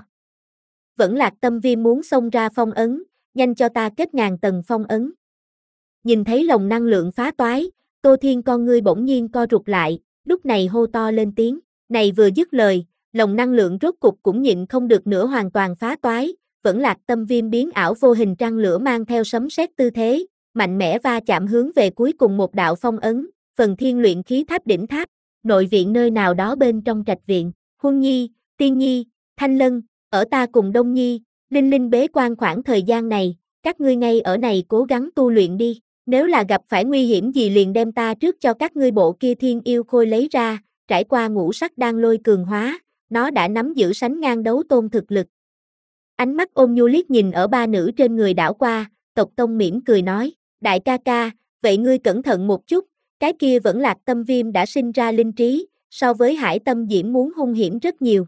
Vẫn Lạc Tâm Viêm muốn xông ra phong ấn, nhanh cho ta kết ngàn tầng phong ấn. Nhìn thấy lồng năng lượng phá toái, Tô Thiên con ngươi bỗng nhiên co rụt lại, lúc này hô to lên tiếng, này vừa dứt lời, lồng năng lượng rốt cục cũng nhịn không được nữa hoàn toàn phá toái, Vẫn Lạc Tâm Viêm biến ảo vô hình trăng lửa mang theo sấm sét tư thế, mạnh mẽ va chạm hướng về cuối cùng một đạo phong ấn, phần thiên luyện khí tháp đỉnh tháp, nội viện nơi nào đó bên trong trạch viện, Huân Nhi, Tiên Nhi, Thanh Lân, ở ta cùng Đông Nhi, Linh Linh bế quan khoảng thời gian này, các ngươi ngay ở này cố gắng tu luyện đi, nếu là gặp phải nguy hiểm gì liền đem ta trước cho các ngươi bộ kia thiên yêu khôi lấy ra, trải qua ngũ sắc đan lôi cường hóa, nó đã nắm giữ sánh ngang đấu tôn thực lực. Ánh mắt ôn nhu liếc nhìn ở ba nữ trên người đảo qua, Tộc Tông mỉm cười nói, đại ca ca, vậy ngươi cẩn thận một chút, cái kia vẫn Lạc Tâm Viêm đã sinh ra linh trí, so với Hải Tâm Diễm muốn hung hiểm rất nhiều.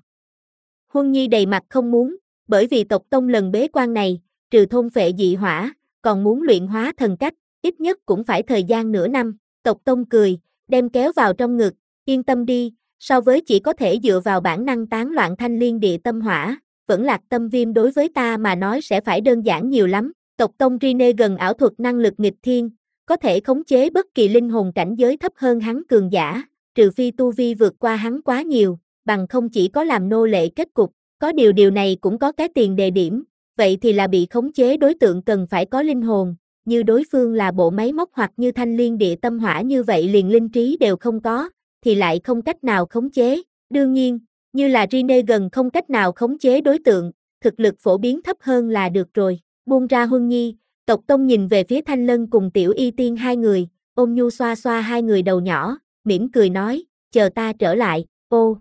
Huân Nhi đầy mặt không muốn, bởi vì tộc Tông lần bế quan này, trừ thôn phệ dị hỏa, còn muốn luyện hóa thần cách, ít nhất cũng phải thời gian nửa năm. Tộc Tông cười, đem kéo vào trong ngực, yên tâm đi, so với chỉ có thể dựa vào bản năng tán loạn thanh liên địa tâm hỏa, vẫn Lạc Tâm Viêm đối với ta mà nói sẽ phải đơn giản nhiều lắm. Tộc Tông Rine gần ảo thuật năng lực nghịch thiên, có thể khống chế bất kỳ linh hồn cảnh giới thấp hơn hắn cường giả, trừ phi tu vi vượt qua hắn quá nhiều, bằng không chỉ có làm nô lệ kết cục. Có điều điều này cũng có cái tiền đề điểm, vậy thì là bị khống chế đối tượng cần phải có linh hồn, như đối phương là bộ máy móc hoặc như thanh liên địa tâm hỏa như vậy liền linh trí đều không có, thì lại không cách nào khống chế. Đương nhiên, như là Rine gần không cách nào khống chế đối tượng, thực lực phổ biến thấp hơn là được rồi. Buông ra Huân Nhi, Tộc Tông nhìn về phía Thanh Lân cùng Tiểu Y Tiên hai người, ôm nhu xoa xoa hai người đầu nhỏ, mỉm cười nói, chờ ta trở lại. Ô!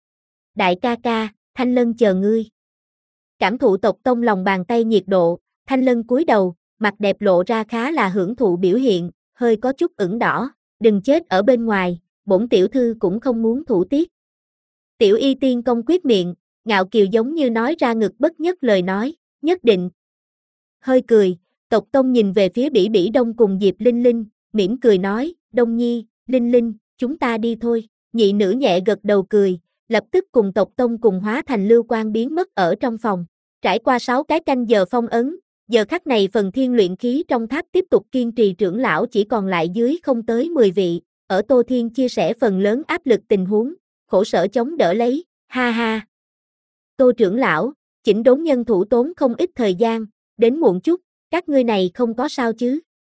Đại ca ca, Thanh Lân chờ ngươi. Cảm thụ Tộc Tông lòng bàn tay nhiệt độ, Thanh Lân cúi đầu, mặt đẹp lộ ra khá là hưởng thụ biểu hiện, hơi có chút ửng đỏ, đừng chết ở bên ngoài, bổn tiểu thư cũng không muốn thủ tiết. Tiểu Y Tiên công quyết miệng, ngạo kiều giống như nói ra ngực bất nhất lời nói, nhất định. Hơi cười, Tộc Tông nhìn về phía Bỉ Bỉ Đông cùng Diệp Linh Linh, mỉm cười nói, Đông Nhi, Linh Linh, chúng ta đi thôi. Nhị nữ nhẹ gật đầu cười, lập tức cùng Tộc Tông cùng hóa thành lưu quang biến mất ở trong phòng. Trải qua sáu cái canh giờ phong ấn, giờ khắc này phần thiên luyện khí trong tháp tiếp tục kiên trì trưởng lão chỉ còn lại dưới không tới mười vị, ở Tô Thiên chia sẻ phần lớn áp lực tình huống, khổ sở chống đỡ lấy, ha ha. Tô trưởng lão, chỉnh đốn nhân thủ tốn không ít thời gian, đến muộn chút, các ngươi này không có sao chứ.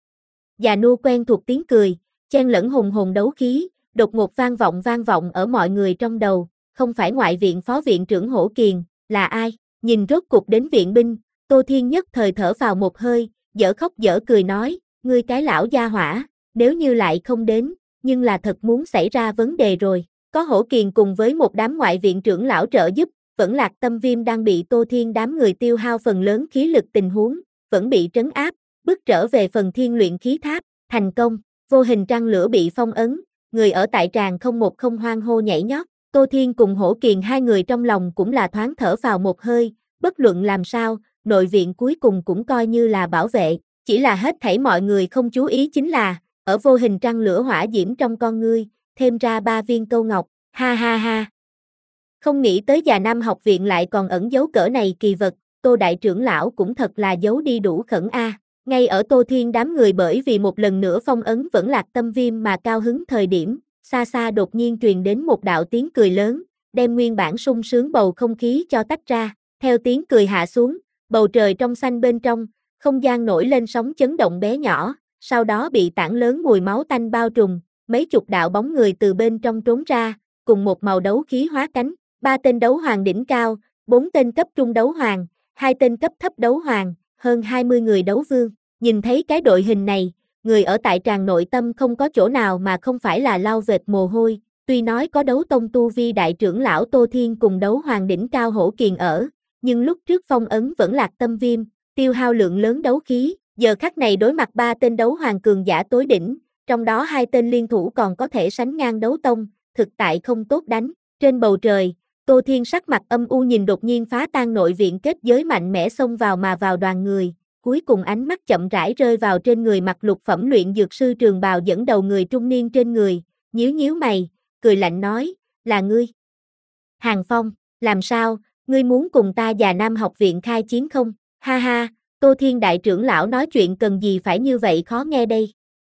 Già nua quen thuộc tiếng cười, chen lẫn hùng hồn đấu khí, đột ngột vang vọng vang vọng ở mọi người trong đầu, không phải ngoại viện phó viện trưởng Hổ Kiền, là ai? Nhìn rốt cục đến viện binh, Tô Thiên nhất thời thở vào một hơi, dở khóc dở cười nói, ngươi cái lão gia hỏa, nếu như lại không đến, nhưng là thật muốn xảy ra vấn đề rồi. Có Hổ Kiền cùng với một đám ngoại viện trưởng lão trợ giúp, vẫn Lạc Tâm Viêm đang bị Tô Thiên đám người tiêu hao phần lớn khí lực tình huống, vẫn bị trấn áp, bước trở về phần thiên luyện khí tháp, thành công, vô hình trăng lửa bị phong ấn, người ở tại tràng không một không hoang hô nhảy nhót. Tô Thiên cùng Hổ Kiền hai người trong lòng cũng là thoáng thở vào một hơi, bất luận làm sao, nội viện cuối cùng cũng coi như là bảo vệ, chỉ là hết thảy mọi người không chú ý chính là, ở vô hình trăng lửa hỏa diễm trong con ngươi, thêm ra ba viên câu ngọc, ha ha ha. Không nghĩ tới Già Nam học viện lại còn ẩn giấu cỡ này kỳ vật, Tô đại trưởng lão cũng thật là giấu đi đủ khẩn a. Ngay ở Tô Thiên đám người bởi vì một lần nữa phong ấn vẫn Lạc Tâm Viêm mà cao hứng thời điểm, xa xa đột nhiên truyền đến một đạo tiếng cười lớn, đem nguyên bản sung sướng bầu không khí cho tách ra, theo tiếng cười hạ xuống, bầu trời trong xanh bên trong, không gian nổi lên sóng chấn động bé nhỏ, sau đó bị tảng lớn mùi máu tanh bao trùm, mấy chục đạo bóng người từ bên trong trốn ra, cùng một màu đấu khí hóa cánh, ba tên đấu hoàng đỉnh cao, bốn tên cấp trung đấu hoàng, hai tên cấp thấp đấu hoàng, hơn hai mươi người đấu vương. Nhìn thấy cái đội hình này, người ở tại tràng nội tâm không có chỗ nào mà không phải là lau vệt mồ hôi, tuy nói có đấu tông tu vi đại trưởng lão Tô Thiên cùng đấu hoàng đỉnh cao Hổ Kiền ở, nhưng lúc trước phong ấn vẫn Lạc Tâm Viêm, tiêu hao lượng lớn đấu khí, giờ khắc này đối mặt ba tên đấu hoàng cường giả tối đỉnh, trong đó hai tên liên thủ còn có thể sánh ngang đấu tông, thực tại không tốt đánh. Trên bầu trời, Tô Thiên sắc mặt âm u nhìn đột nhiên phá tan nội viện kết giới mạnh mẽ xông vào mà vào đoàn người, cuối cùng ánh mắt chậm rãi rơi vào trên người mặc lục phẩm luyện dược sư trường bào dẫn đầu người trung niên trên người, nhíu nhíu mày, cười lạnh nói, là ngươi. Hàng Phong, làm sao, ngươi muốn cùng ta Già Nam học viện khai chiến không? Ha ha, Tô Thiên đại trưởng lão nói chuyện cần gì phải như vậy khó nghe đây.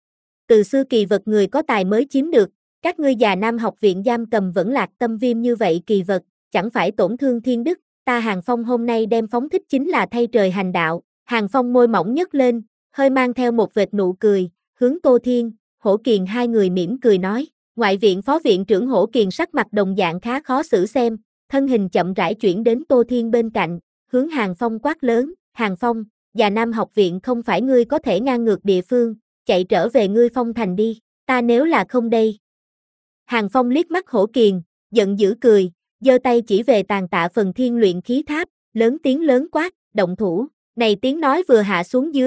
Từ xưa kỳ vật người có tài mới chiếm được, các ngươi Già Nam học viện giam cầm vẫn Lạc Tâm Viêm như vậy kỳ vật, chẳng phải tổn thương thiên đức, ta Hàng Phong hôm nay đem phóng thích chính là thay trời hành đạo. Hàng Phong môi mỏng nhấc lên, hơi mang theo một vệt nụ cười, hướng Tô Thiên, Hổ Kiền hai người mỉm cười nói, ngoại viện phó viện trưởng Hổ Kiền sắc mặt đồng dạng khá khó xử xem, thân hình chậm rãi chuyển đến Tô Thiên bên cạnh, hướng Hàng Phong quát lớn, Hàng Phong, Già Nam học viện không phải ngươi có thể ngang ngược địa phương, chạy trở về ngươi Phong thành đi, ta nếu là không đây. Hàng Phong liếc mắt Hổ Kiền, giận dữ cười, giơ tay chỉ về tàn tạ phần thiên luyện khí tháp, lớn tiếng lớn quát, động thủ. Này tiếng nói vừa hạ xuống dưới,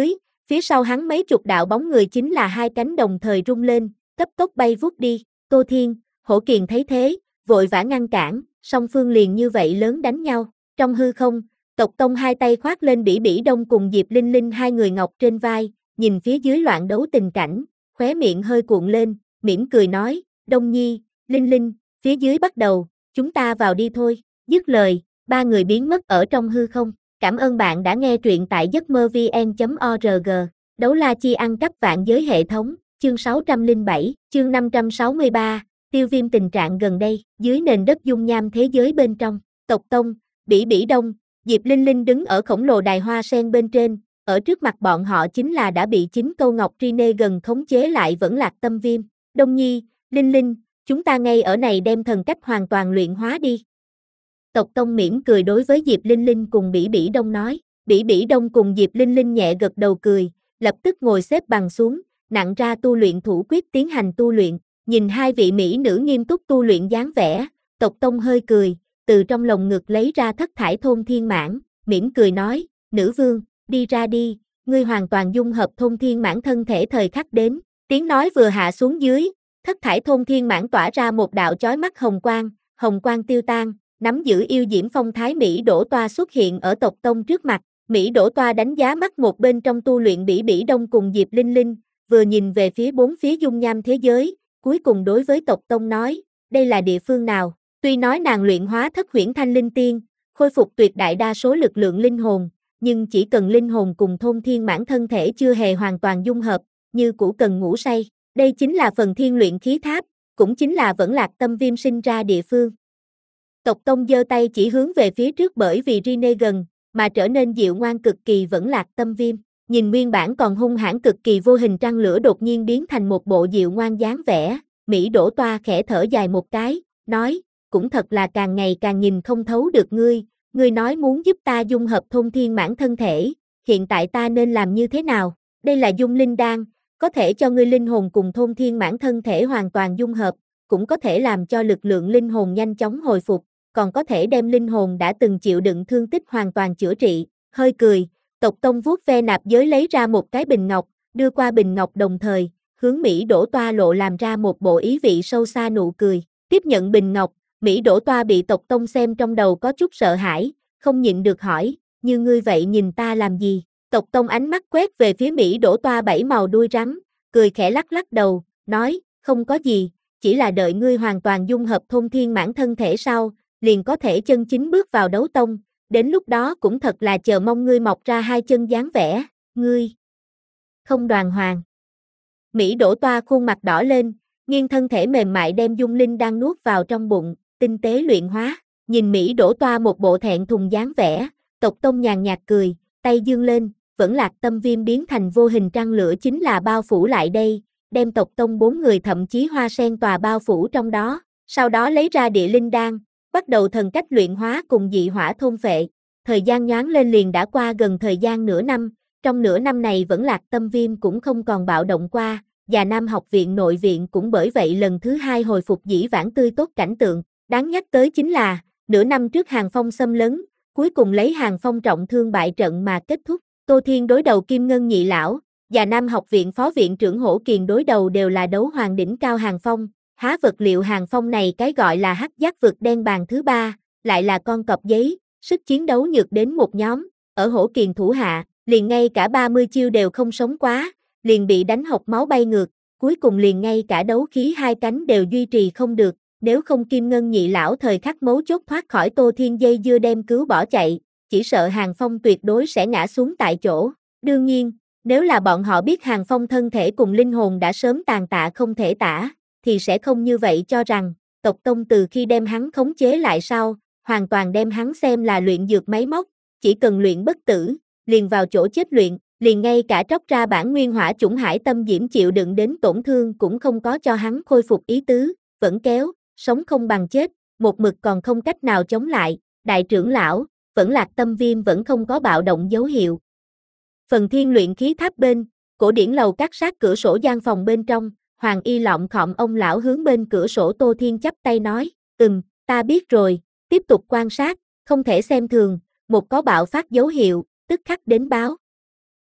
Phía sau hắn mấy chục đạo bóng người chính là hai cánh đồng thời rung lên, cấp tốc bay vút đi. Tô Thiên, Hổ Kiền thấy thế, vội vã ngăn cản, song phương liền như vậy lớn đánh nhau. Trong hư không, Tộc Tông hai tay khoác lên Bỉ Bỉ Đông cùng Diệp Linh Linh hai người ngọc trên vai, nhìn phía dưới loạn đấu tình cảnh, khóe miệng hơi cuộn lên, mỉm cười nói, Đông Nhi, Linh Linh, phía dưới bắt đầu, chúng ta vào đi thôi. Dứt lời, ba người biến mất ở trong hư không. Cảm ơn bạn đã nghe truyện tại giấc mơ vê en chấm org. Đấu la chi ăn cắp vạn giới hệ thống, chương sáu trăm lẻ bảy, chương năm trăm sáu mươi ba, tiêu viêm tình trạng gần đây, dưới nền đất dung nham thế giới bên trong, Tộc Tông, Bỉ Bỉ Đông, Diệp Linh Linh đứng ở khổng lồ đài hoa sen bên trên, ở trước mặt bọn họ chính là đã bị chính câu ngọc Trine gần khống chế lại vẫn lạc tâm viêm. Đông Nhi, Linh Linh, chúng ta ngay ở này đem thần cách hoàn toàn luyện hóa đi. Tộc Tông mỉm cười đối với Diệp Linh Linh cùng Bỉ Bỉ Đông nói. Bỉ Bỉ Đông cùng Diệp Linh Linh nhẹ gật đầu cười, lập tức ngồi xếp bằng xuống, nặng ra tu luyện thủ quyết tiến hành tu luyện. Nhìn hai vị mỹ nữ nghiêm túc tu luyện dáng vẻ, Tộc Tông hơi cười, từ trong lồng ngực lấy ra thất thải thôn thiên mãn, mỉm cười nói, nữ vương, đi ra đi, ngươi hoàn toàn dung hợp thôn thiên mãn thân thể thời khắc đến. Tiếng nói vừa hạ xuống dưới, thất thải thôn thiên mãn tỏa ra một đạo chói mắt hồng quang, hồng quang tiêu tan, nắm giữ yêu diễm phong thái Mỹ Đỗ Toa xuất hiện ở Tộc Tông trước mặt. Mỹ Đỗ Toa đánh giá mắt một bên trong tu luyện Bỉ Bỉ Đông cùng Diệp Linh Linh, vừa nhìn về phía bốn phía dung nham thế giới, cuối cùng đối với Tộc Tông nói, đây là địa phương nào? Tuy nói nàng luyện hóa thất huyễn thanh linh tiên, khôi phục tuyệt đại đa số lực lượng linh hồn, nhưng chỉ cần linh hồn cùng thôn thiên mãn thân thể chưa hề hoàn toàn dung hợp, như cũ cần ngủ say. Đây chính là phần thiên luyện khí tháp, cũng chính là vẫn lạc tâm viêm sinh ra địa phương. Tộc Tông giơ tay chỉ hướng về phía trước bởi vì Rine gần, mà trở nên dịu ngoan cực kỳ vẫn lạc tâm viêm. Nhìn nguyên bản còn hung hãn cực kỳ vô hình trăng lửa đột nhiên biến thành một bộ dịu ngoan dáng vẻ, Mỹ Đỗ Toa khẽ thở dài một cái, nói, cũng thật là càng ngày càng nhìn không thấu được ngươi, ngươi nói muốn giúp ta dung hợp thôn thiên mãn thân thể, hiện tại ta nên làm như thế nào? Đây là dung linh đan, có thể cho ngươi linh hồn cùng thôn thiên mãn thân thể hoàn toàn dung hợp, cũng có thể làm cho lực lượng linh hồn nhanh chóng hồi phục, còn có thể đem linh hồn đã từng chịu đựng thương tích hoàn toàn chữa trị. Hơi cười, Tộc Tông vuốt ve nạp giới lấy ra một cái bình ngọc, đưa qua bình ngọc đồng thời, hướng Mỹ Đỗ Toa lộ làm ra một bộ ý vị sâu xa nụ cười. Tiếp nhận bình ngọc, Mỹ Đỗ Toa bị Tộc Tông xem trong đầu có chút sợ hãi, không nhịn được hỏi, như ngươi vậy nhìn ta làm gì? Tộc Tông ánh mắt quét về phía Mỹ Đỗ Toa bảy màu đuôi rắn, cười khẽ lắc lắc đầu, nói, không có gì, chỉ là đợi ngươi hoàn toàn dung hợp thôn thiên mãn thân thể sau, liền có thể chân chính bước vào đấu tông, đến lúc đó cũng thật là chờ mong ngươi mọc ra hai chân dáng vẻ, ngươi không đoàn hoàng. Mỹ Đỗ Toa khuôn mặt đỏ lên, nghiêng thân thể mềm mại đem dung linh đang nuốt vào trong bụng, tinh tế luyện hóa. Nhìn Mỹ Đỗ Toa một bộ thẹn thùng dáng vẻ, Tộc Tông nhàn nhạt cười, tay dương lên, vẫn lạc tâm viêm biến thành vô hình trăng lửa chính là bao phủ lại đây, đem Tộc Tông bốn người thậm chí hoa sen tòa bao phủ trong đó, sau đó lấy ra địa linh đan, bắt đầu thần cách luyện hóa cùng dị hỏa thôn phệ. Thời gian nhoáng lên liền đã qua gần thời gian nửa năm, trong nửa năm này vẫn lạc tâm viêm cũng không còn bạo động qua, và Nam học viện nội viện cũng bởi vậy lần thứ hai hồi phục dĩ vãng tươi tốt cảnh tượng. Đáng nhắc tới chính là, nửa năm trước Hàng Phong xâm lấn, cuối cùng lấy Hàng Phong trọng thương bại trận mà kết thúc. Tô Thiên đối đầu Kim Ngân nhị lão, và Nam học viện phó viện trưởng Hổ Kiền đối đầu đều là đấu hoàng đỉnh cao Hàng Phong. Há vật liệu Hàng Phong này cái gọi là hắc giác vực đen bàn thứ ba, lại là con cọp giấy, sức chiến đấu nhược đến một nhóm, ở Hổ Kiền thủ hạ, liền ngay cả ba mươi chiêu đều không sống quá, liền bị đánh hộc máu bay ngược, cuối cùng liền ngay cả đấu khí hai cánh đều duy trì không được, nếu không Kim Ngân nhị lão thời khắc mấu chốt thoát khỏi Tô Thiên dây dưa đem cứu bỏ chạy, chỉ sợ Hàng Phong tuyệt đối sẽ ngã xuống tại chỗ. Đương nhiên, nếu là bọn họ biết Hàng Phong thân thể cùng linh hồn đã sớm tàn tạ không thể tả, thì sẽ không như vậy cho rằng, Tộc Tông từ khi đem hắn khống chế lại sau, hoàn toàn đem hắn xem là luyện dược máy móc, chỉ cần luyện bất tử, liền vào chỗ chết luyện, liền ngay cả tróc ra bản nguyên hỏa chủng hải tâm diễm chịu đựng đến tổn thương cũng không có cho hắn khôi phục ý tứ, vẫn kéo, sống không bằng chết, một mực còn không cách nào chống lại. Đại trưởng lão, vẫn lạc tâm viêm vẫn không có bạo động dấu hiệu. Phần thiên luyện khí tháp bên, cổ điển lầu cắt sát cửa sổ gian phòng bên trong, Hoàng y lọng khọm ông lão hướng bên cửa sổ Tô Thiên chắp tay nói, ừm, ta biết rồi, tiếp tục quan sát, không thể xem thường, một có bạo phát dấu hiệu, tức khắc đến báo.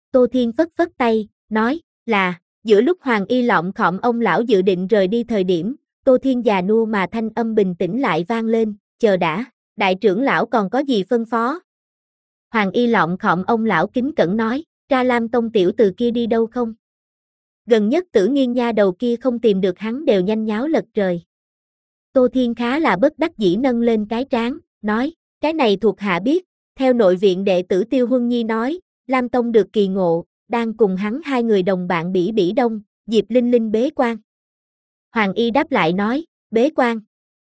Tô Thiên phất phất tay, nói, là, giữa lúc Hoàng Y Lọng Khọm ông lão dự định rời đi thời điểm, Tô Thiên già nua mà thanh âm bình tĩnh lại vang lên, chờ đã, đại trưởng lão còn có gì phân phó? Hoàng Y Lọng Khọm ông lão kính cẩn nói, Tra Lam Tông tiểu từ kia đi đâu không? Gần nhất Tử Nghiên nha đầu kia không tìm được hắn đều nhanh nháo lật trời. Tô Thiên khá là bất đắc dĩ nâng lên cái trán, nói, cái này thuộc hạ biết, theo nội viện đệ tử Tiêu Huân Nhi nói, Lam Tông được kỳ ngộ, đang cùng hắn hai người đồng bạn bỉ bỉ đông, Diệp Linh Linh bế quan. Hoàng Y đáp lại nói, bế quan.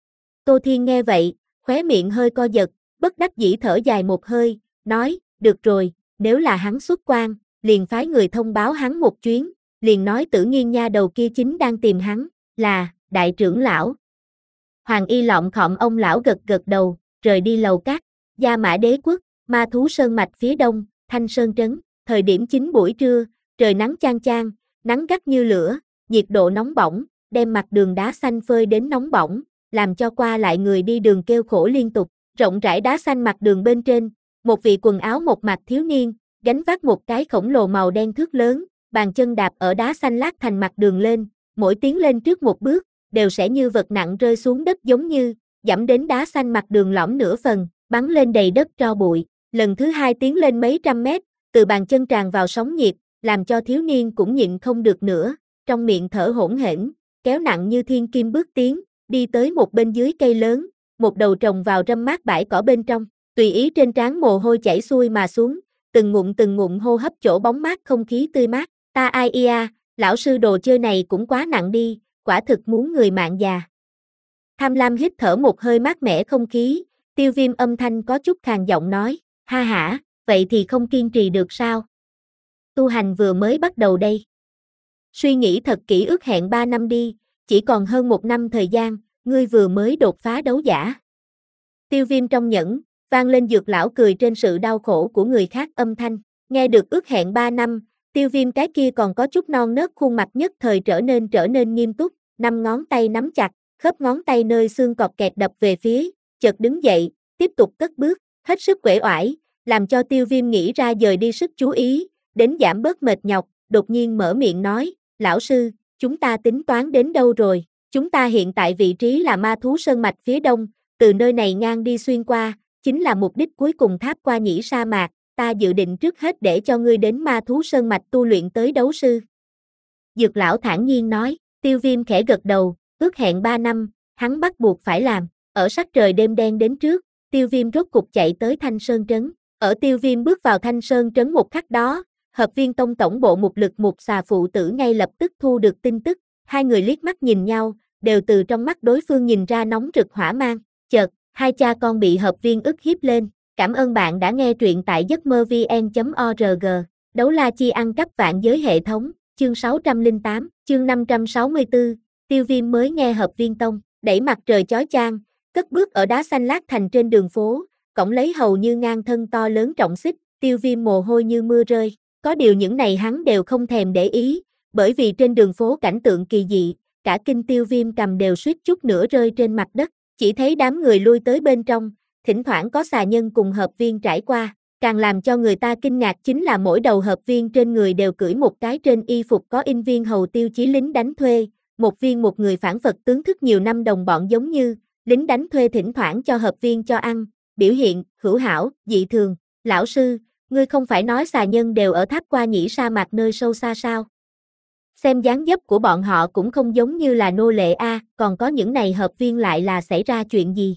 Tô Thiên nghe vậy, khóe miệng hơi co giật, bất đắc dĩ thở dài một hơi, nói, được rồi, nếu là hắn xuất quan, liền phái người thông báo hắn một chuyến, liền nói Tử Nghiên nha đầu kia chính đang tìm hắn, là, đại trưởng lão. Hoàng Y Lọng Khọm ông lão gật gật đầu, rời đi lầu cát, Gia Mã Đế quốc, Ma Thú Sơn mạch phía đông, Thanh Sơn trấn, thời điểm chín buổi trưa, trời nắng chang chang, nắng gắt như lửa, nhiệt độ nóng bỏng, đem mặt đường đá xanh phơi đến nóng bỏng, làm cho qua lại người đi đường kêu khổ liên tục, rộng rãi đá xanh mặt đường bên trên, một vị quần áo một mạc thiếu niên, gánh vác một cái khổng lồ màu đen thước lớn, bàn chân đạp ở đá xanh lát thành mặt đường lên, mỗi tiến lên trước một bước, đều sẽ như vật nặng rơi xuống đất giống như, dẫm đến đá xanh mặt đường lõm nửa phần, bắn lên đầy đất tro bụi, lần thứ hai tiến lên mấy trăm mét, từ bàn chân tràn vào sóng nhiệt, làm cho thiếu niên cũng nhịn không được nữa, trong miệng thở hỗn hển, kéo nặng như thiên kim bước tiến, đi tới một bên dưới cây lớn, một đầu trồng vào râm mát bãi cỏ bên trong, tùy ý trên trán mồ hôi chảy xuôi mà xuống, từng ngụm từng ngụm hô hấp chỗ bóng mát không khí tươi mát, ta ai ia, lão sư đồ chơi này cũng quá nặng đi, quả thực muốn người mạng già. Tham Lam hít thở một hơi mát mẻ không khí, Tiêu Viêm âm thanh có chút khàn giọng nói, ha hả, vậy thì không kiên trì được sao? Tu hành vừa mới bắt đầu đây. Suy nghĩ thật kỹ ước hẹn ba năm đi, chỉ còn hơn một năm thời gian, ngươi vừa mới đột phá đấu giả. Tiêu Viêm trong nhẫn, vang lên Dược lão cười trên sự đau khổ của người khác âm thanh, nghe được ước hẹn ba năm, Tiêu Viêm cái kia còn có chút non nớt khuôn mặt nhất thời trở nên trở nên nghiêm túc, năm ngón tay nắm chặt, khớp ngón tay nơi xương cọp kẹt đập về phía, chợt đứng dậy, tiếp tục cất bước, hết sức uể oải, làm cho Tiêu Viêm nghĩ ra dời đi sức chú ý, đến giảm bớt mệt nhọc, đột nhiên mở miệng nói, lão sư, chúng ta tính toán đến đâu rồi, chúng ta hiện tại vị trí là Ma Thú Sơn mạch phía đông, từ nơi này ngang đi xuyên qua, chính là mục đích cuối cùng tháp qua nhĩ sa mạc, ta dự định trước hết để cho ngươi đến Ma Thú Sơn mạch tu luyện tới đấu sư. Dược lão thản nhiên nói, Tiêu Viêm khẽ gật đầu, ước hẹn ba năm, hắn bắt buộc phải làm, ở sắc trời đêm đen đến trước, Tiêu Viêm rốt cục chạy tới Thanh Sơn trấn, ở Tiêu Viêm bước vào Thanh Sơn trấn một khắc đó, Hợp Viên Tông tổng bộ một lực một xà phụ tử ngay lập tức thu được tin tức, hai người liếc mắt nhìn nhau, đều từ trong mắt đối phương nhìn ra nóng rực hỏa mang, chợt, hai cha con bị Hợp Viên ức hiếp lên, cảm ơn bạn đã nghe truyện tại giấc mơ vn chấm org, Đấu La Chi ăn cắp vạn giới hệ thống, chương sáu trăm lẻ tám, chương năm trăm sáu mươi tư, Tiêu Viêm mới nghe Hợp Viên Tông, đẩy mặt trời chói chang, cất bước ở đá xanh lát thành trên đường phố, cổng lấy hầu như ngang thân to lớn trọng xích, Tiêu Viêm mồ hôi như mưa rơi, có điều những này hắn đều không thèm để ý, bởi vì trên đường phố cảnh tượng kỳ dị, cả kinh Tiêu Viêm cầm đều suýt chút nữa rơi trên mặt đất, chỉ thấy đám người lui tới bên trong, thỉnh thoảng có xà nhân cùng hợp viên trải qua, càng làm cho người ta kinh ngạc chính là mỗi đầu hợp viên trên người đều cưỡi một cái trên y phục có in viên hầu tiêu chí lính đánh thuê, một viên một người phản phật tướng thức nhiều năm đồng bọn giống như, lính đánh thuê thỉnh thoảng cho hợp viên cho ăn, biểu hiện, hữu hảo, dị thường, lão sư, ngươi không phải nói xà nhân đều ở tháp qua nhĩ sa mạc nơi sâu xa sao? Xem dáng dấp của bọn họ cũng không giống như là nô lệ a, còn có những này hợp viên lại là xảy ra chuyện gì?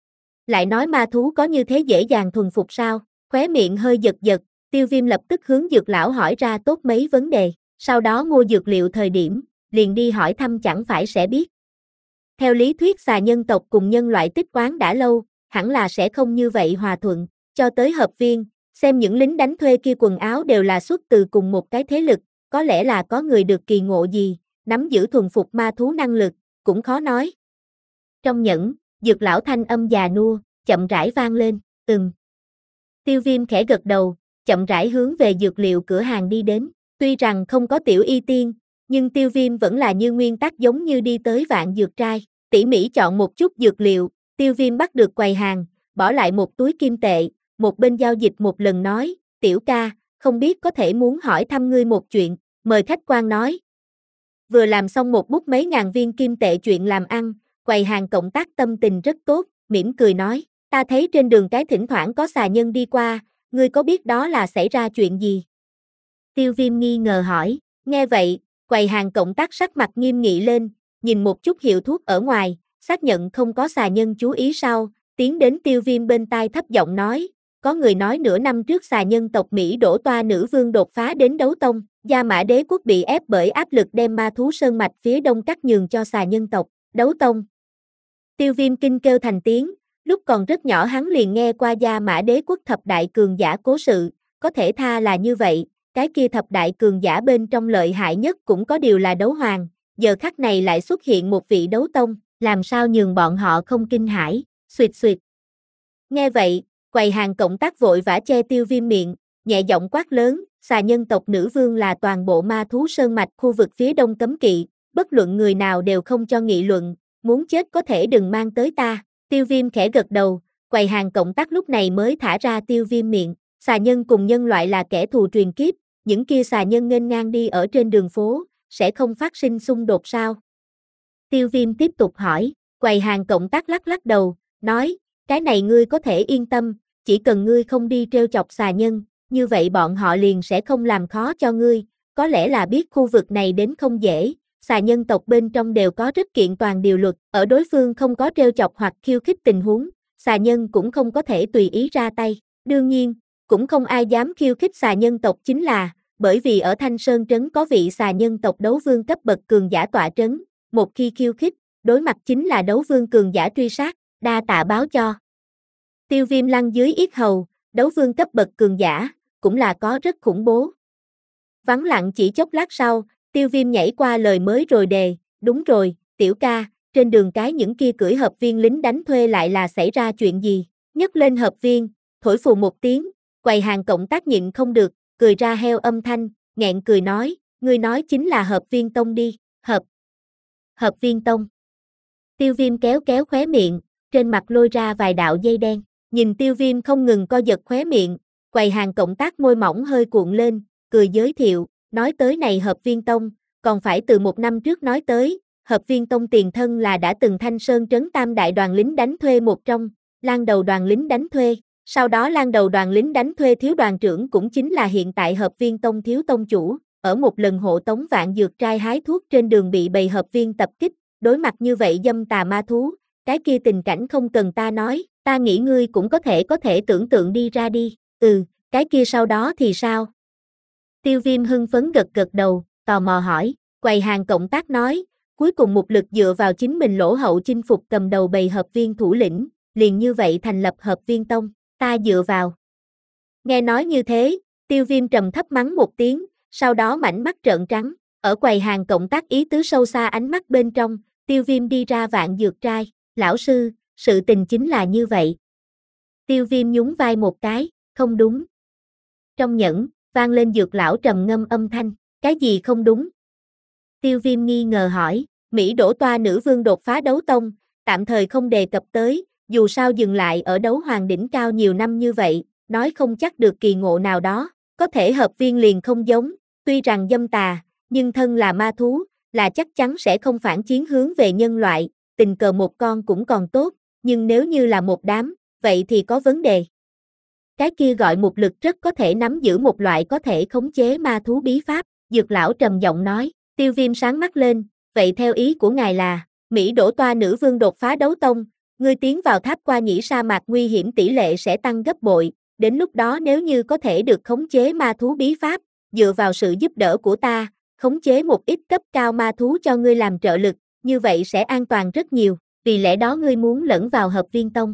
Lại nói ma thú có như thế dễ dàng thuần phục sao? Khóe miệng hơi giật giật, Tiêu Viêm lập tức hướng Dược lão hỏi ra tốt mấy vấn đề, sau đó mua dược liệu thời điểm, liền đi hỏi thăm chẳng phải sẽ biết. Theo lý thuyết xà nhân tộc cùng nhân loại tích oán đã lâu, hẳn là sẽ không như vậy hòa thuận, cho tới hợp viên, xem những lính đánh thuê kia quần áo đều là xuất từ cùng một cái thế lực, có lẽ là có người được kỳ ngộ gì, nắm giữ thuần phục ma thú năng lực, cũng khó nói. Trong nhẫn, Dược lão thanh âm già nua, chậm rãi vang lên, ừm. Tiêu Viêm khẽ gật đầu, chậm rãi hướng về dược liệu cửa hàng đi đến, tuy rằng không có tiểu y tiên, nhưng Tiêu Viêm vẫn là như nguyên tắc giống như đi tới vạn dược trai, tỉ mỉ chọn một chút dược liệu, Tiêu Viêm bắt được quầy hàng, bỏ lại một túi kim tệ, một bên giao dịch một lần nói, tiểu ca, không biết có thể muốn hỏi thăm ngươi một chuyện, mời khách quan nói. Vừa làm xong một bút mấy ngàn viên kim tệ chuyện làm ăn, quầy hàng cộng tác tâm tình rất tốt, mỉm cười nói, ta thấy trên đường cái thỉnh thoảng có xà nhân đi qua, ngươi có biết đó là xảy ra chuyện gì? Tiêu Viêm nghi ngờ hỏi, nghe vậy, quầy hàng cộng tác sắc mặt nghiêm nghị lên, nhìn một chút hiệu thuốc ở ngoài, xác nhận không có xà nhân chú ý sau, tiến đến Tiêu Viêm bên tai thấp giọng nói, có người nói nửa năm trước xà nhân tộc Mỹ đổ toa nữ vương đột phá đến đấu tông, Gia Mã Đế quốc bị ép bởi áp lực đem ma thú sơn mạch phía đông cắt nhường cho xà nhân tộc, đấu tông. Tiêu Viêm kinh kêu thành tiếng, lúc còn rất nhỏ hắn liền nghe qua Gia Mã Đế quốc thập đại cường giả cố sự, có thể tha là như vậy, cái kia thập đại cường giả bên trong lợi hại nhất cũng có điều là đấu hoàng, giờ khắc này lại xuất hiện một vị đấu tông, làm sao nhường bọn họ không kinh hãi, xuyệt xuyệt. Nghe vậy, quầy hàng cộng tác vội vã che Tiêu Viêm miệng, nhẹ giọng quát lớn, xà nhân tộc nữ vương là toàn bộ ma thú sơn mạch khu vực phía đông cấm kỵ, bất luận người nào đều không cho nghị luận, muốn chết có thể đừng mang tới ta. Tiêu Viêm khẽ gật đầu, quầy hàng cộng tác lúc này mới thả ra Tiêu Viêm miệng, xà nhân cùng nhân loại là kẻ thù truyền kiếp, những kia xà nhân nghênh ngang đi ở trên đường phố, sẽ không phát sinh xung đột sao? Tiêu Viêm tiếp tục hỏi, quầy hàng cộng tác lắc lắc đầu, nói, cái này ngươi có thể yên tâm, chỉ cần ngươi không đi trêu chọc xà nhân, như vậy bọn họ liền sẽ không làm khó cho ngươi, có lẽ là biết khu vực này đến không dễ, xà nhân tộc bên trong đều có rất kiện toàn điều luật, ở đối phương không có trêu chọc hoặc khiêu khích tình huống, xà nhân cũng không có thể tùy ý ra tay, đương nhiên, cũng không ai dám khiêu khích xà nhân tộc chính là, bởi vì ở Thanh Sơn Trấn có vị xà nhân tộc đấu vương cấp bậc cường giả tọa trấn, một khi khiêu khích, đối mặt chính là đấu vương cường giả truy sát, đa tạ báo cho. Tiêu Viêm lăn dưới yết hầu, đấu vương cấp bậc cường giả, cũng là có rất khủng bố. Vắng lặng chỉ chốc lát sau, Tiêu Viêm nhảy qua lời mới rồi đề, đúng rồi, tiểu ca, trên đường cái những kia cưỡi hợp viên lính đánh thuê lại là xảy ra chuyện gì, nhấc lên hợp viên, thổi phù một tiếng, quầy hàng cộng tác nhịn không được, cười ra heo âm thanh, nghẹn cười nói, ngươi nói chính là hợp viên tông đi, hợp, hợp viên tông. Tiêu Viêm kéo kéo khóe miệng, trên mặt lôi ra vài đạo dây đen, nhìn Tiêu Viêm không ngừng co giật khóe miệng, quầy hàng cộng tác môi mỏng hơi cuộn lên, cười giới thiệu, nói tới này hợp viên tông, còn phải từ một năm trước nói tới, hợp viên tông tiền thân là đã từng Thanh Sơn Trấn tam đại đoàn lính đánh thuê một trong, Lan đầu đoàn lính đánh thuê, sau đó Lan đầu đoàn lính đánh thuê thiếu đoàn trưởng cũng chính là hiện tại hợp viên tông thiếu tông chủ, ở một lần hộ tống vạn dược trai hái thuốc trên đường bị bầy hợp viên tập kích, đối mặt như vậy dâm tà ma thú, cái kia tình cảnh không cần ta nói, ta nghĩ ngươi cũng có thể có thể tưởng tượng đi ra đi, ừ, cái kia sau đó thì sao? Tiêu Viêm hưng phấn gật gật đầu, tò mò hỏi, quầy hàng cộng tác nói, cuối cùng một lực dựa vào chính mình lỗ hậu chinh phục cầm đầu bầy hợp viên thủ lĩnh, liền như vậy thành lập hợp viên tông, ta dựa vào. Nghe nói như thế, Tiêu Viêm trầm thấp mắng một tiếng, sau đó mảnh mắt trợn trắng, ở quầy hàng cộng tác ý tứ sâu xa ánh mắt bên trong, Tiêu Viêm đi ra vạn dược trai, lão sư, sự tình chính là như vậy. Tiêu Viêm nhún vai một cái, không đúng. Trong nhẫn, vang lên dược lão trầm ngâm âm thanh, cái gì không đúng? Tiêu Viêm nghi ngờ hỏi, Mỹ đổ toa nữ vương đột phá đấu tông, tạm thời không đề cập tới, dù sao dừng lại ở đấu hoàng đỉnh cao nhiều năm như vậy, nói không chắc được kỳ ngộ nào đó, có thể hợp viên liền không giống, tuy rằng dâm tà, nhưng thân là ma thú, là chắc chắn sẽ không phản chiến hướng về nhân loại, tình cờ một con cũng còn tốt, nhưng nếu như là một đám, vậy thì có vấn đề. Cái kia gọi một lực rất có thể nắm giữ một loại có thể khống chế ma thú bí pháp, dược lão trầm giọng nói, Tiêu Viêm sáng mắt lên, vậy theo ý của ngài là, Mỹ đổ toa nữ vương đột phá đấu tông, ngươi tiến vào tháp qua nhĩ sa mạc nguy hiểm tỷ lệ sẽ tăng gấp bội, đến lúc đó nếu như có thể được khống chế ma thú bí pháp, dựa vào sự giúp đỡ của ta, khống chế một ít cấp cao ma thú cho ngươi làm trợ lực, như vậy sẽ an toàn rất nhiều, vì lẽ đó ngươi muốn lẫn vào hợp viên tông.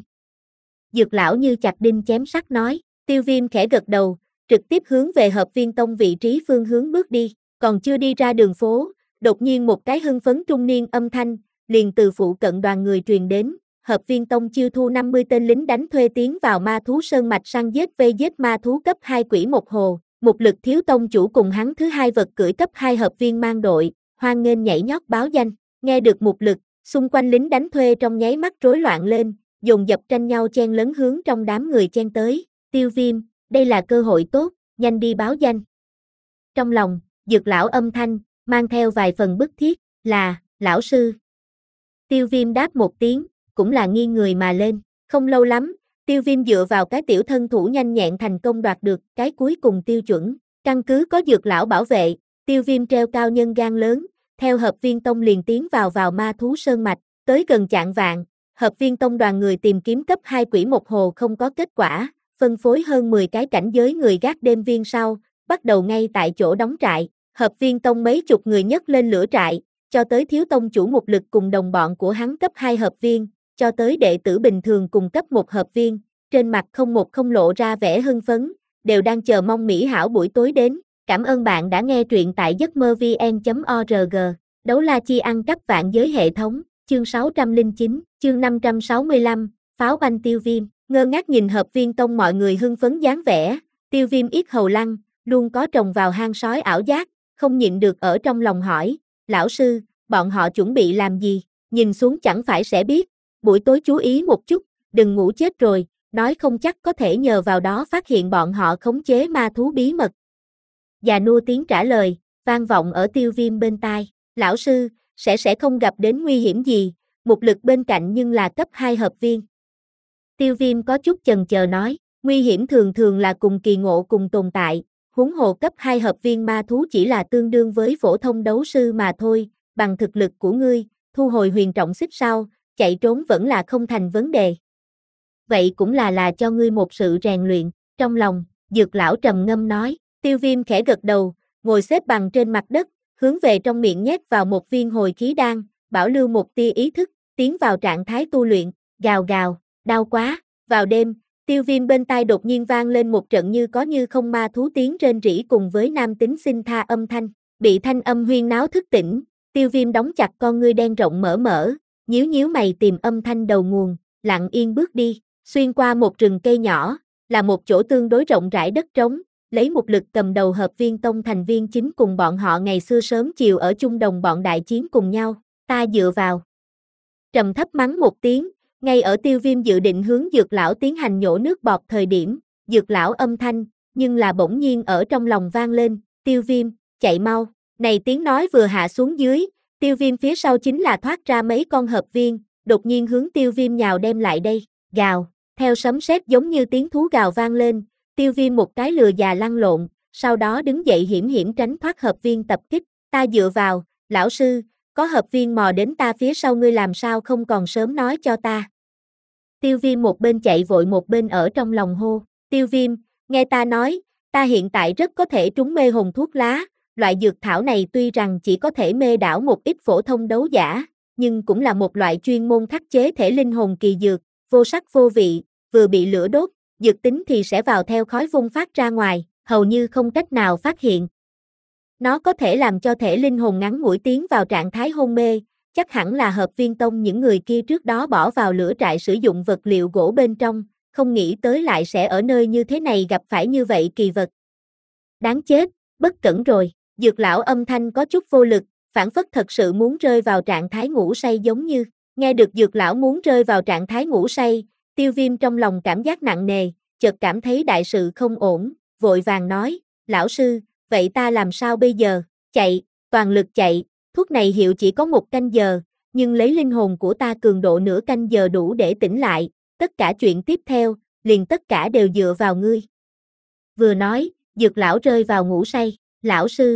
Dược lão như chặt đinh chém sắt nói, Tiêu Viêm khẽ gật đầu, trực tiếp hướng về hợp viên tông vị trí phương hướng bước đi, còn chưa đi ra đường phố, đột nhiên một cái hưng phấn trung niên âm thanh, liền từ phụ cận đoàn người truyền đến, hợp viên tông chiêu thu năm mươi tên lính đánh thuê tiến vào ma thú sơn mạch săn giết vây giết ma thú cấp hai quỷ một hồ, một lực thiếu tông chủ cùng hắn thứ hai vật cưỡi cấp hai hợp viên mang đội, hoan nghênh nhảy nhót báo danh, nghe được một lực, xung quanh lính đánh thuê trong nháy mắt rối loạn lên, dồn dập tranh nhau chen lấn hướng trong đám người chen tới, Tiêu Viêm, đây là cơ hội tốt, nhanh đi báo danh. Trong lòng, Dược lão âm thanh, mang theo vài phần bức thiết, là, lão sư. Tiêu Viêm đáp một tiếng, cũng là nghiêng người mà lên, không lâu lắm, Tiêu Viêm dựa vào cái tiểu thân thủ nhanh nhẹn thành công đoạt được cái cuối cùng tiêu chuẩn, căn cứ có Dược lão bảo vệ, Tiêu Viêm treo cao nhân gan lớn, theo Hợp Viên Tông liền tiến vào vào ma thú sơn mạch, tới gần chạng vạng, Hợp Viên Tông đoàn người tìm kiếm cấp hai quỷ một hồ không có kết quả, phân phối hơn mười cái cảnh giới người gác đêm viên sau, bắt đầu ngay tại chỗ đóng trại, Hợp Viên Tông mấy chục người nhấc lên lửa trại, cho tới thiếu tông chủ một lực cùng đồng bọn của hắn cấp hai hợp viên, cho tới đệ tử bình thường cùng cấp một hợp viên, trên mặt không một không lộ ra vẻ hưng phấn, đều đang chờ mong mỹ hảo buổi tối đến. Cảm ơn bạn đã nghe truyện tại giấc mơ vn chấm org. Đấu la chi ăn cắp vạn giới hệ thống, chương sáu trăm lẻ chín, chương năm trăm sáu mươi lăm, pháo banh Tiêu Viêm, ngơ ngác nhìn Hợp Viên Tông mọi người hưng phấn dáng vẻ, Tiêu Viêm yết hầu lăng, luôn có trồng vào hang sói ảo giác, không nhịn được ở trong lòng hỏi, lão sư, bọn họ chuẩn bị làm gì, nhìn xuống chẳng phải sẽ biết, buổi tối chú ý một chút, đừng ngủ chết rồi, nói không chắc có thể nhờ vào đó phát hiện bọn họ khống chế ma thú bí mật. Già nua tiếng trả lời, vang vọng ở Tiêu Viêm bên tai, lão sư, sẽ sẽ không gặp đến nguy hiểm gì, một lực bên cạnh nhưng là cấp hai hợp viên. Tiêu Viêm có chút chần chờ nói, nguy hiểm thường thường là cùng kỳ ngộ cùng tồn tại, huống hồ cấp hai hợp viên ma thú chỉ là tương đương với phổ thông đấu sư mà thôi, bằng thực lực của ngươi, thu hồi huyền trọng xích sau, chạy trốn vẫn là không thành vấn đề. Vậy cũng là là cho ngươi một sự rèn luyện, trong lòng, Dược lão trầm ngâm nói, Tiêu Viêm khẽ gật đầu, ngồi xếp bằng trên mặt đất, hướng về trong miệng nhét vào một viên hồi khí đan, bảo lưu một tia ý thức, tiến vào trạng thái tu luyện, gào gào, đau quá, vào đêm, Tiêu Viêm bên tai đột nhiên vang lên một trận như có như không ma thú tiếng rên rỉ cùng với nam tính xin tha âm thanh, bị thanh âm huyên náo thức tỉnh, Tiêu Viêm đóng chặt con ngươi đen rộng mở mở, nhíu nhíu mày tìm âm thanh đầu nguồn, lặng yên bước đi, xuyên qua một rừng cây nhỏ, là một chỗ tương đối rộng rãi đất trống, lấy một lực cầm đầu Hợp Viên Tông thành viên chính cùng bọn họ ngày xưa sớm chiều ở chung đồng bọn đại chiến cùng nhau, ta dựa vào. Trầm thấp mắng một tiếng, ngay ở Tiêu Viêm dự định hướng Dược lão tiến hành nhổ nước bọt thời điểm, Dược lão âm thanh, nhưng là bỗng nhiên ở trong lòng vang lên, Tiêu Viêm, chạy mau, này tiếng nói vừa hạ xuống dưới, Tiêu Viêm phía sau chính là thoát ra mấy con hợp viên, đột nhiên hướng Tiêu Viêm nhào đem lại đây, gào, theo sấm sét giống như tiếng thú gào vang lên, Tiêu Viêm một cái lừa già lăn lộn, sau đó đứng dậy hiểm hiểm tránh thoát hợp viên tập kích, ta dựa vào, lão sư, có hợp viên mò đến ta phía sau ngươi làm sao không còn sớm nói cho ta. Tiêu Viêm một bên chạy vội một bên ở trong lòng hô, Tiêu Viêm, nghe ta nói, ta hiện tại rất có thể trúng mê hồn thuốc lá, loại dược thảo này tuy rằng chỉ có thể mê đảo một ít phổ thông đấu giả, nhưng cũng là một loại chuyên môn khắc chế thể linh hồn kỳ dược, vô sắc vô vị, vừa bị lửa đốt, dược tính thì sẽ vào theo khói vung phát ra ngoài, hầu như không cách nào phát hiện. Nó có thể làm cho thể linh hồn ngắn ngủi tiến vào trạng thái hôn mê, chắc hẳn là Hợp Viên Tông những người kia trước đó bỏ vào lửa trại sử dụng vật liệu gỗ bên trong, không nghĩ tới lại sẽ ở nơi như thế này gặp phải như vậy kỳ vật. Đáng chết, bất cẩn rồi, Dược lão âm thanh có chút vô lực, phản phất thật sự muốn rơi vào trạng thái ngủ say giống như, nghe được Dược lão muốn rơi vào trạng thái ngủ say, Tiêu Viêm trong lòng cảm giác nặng nề, chợt cảm thấy đại sự không ổn, vội vàng nói, lão sư, vậy ta làm sao bây giờ, chạy, toàn lực chạy, thuốc này hiệu chỉ có một canh giờ, nhưng lấy linh hồn của ta cường độ nửa canh giờ đủ để tỉnh lại, tất cả chuyện tiếp theo, liền tất cả đều dựa vào ngươi. Vừa nói, Dược lão rơi vào ngủ say, lão sư,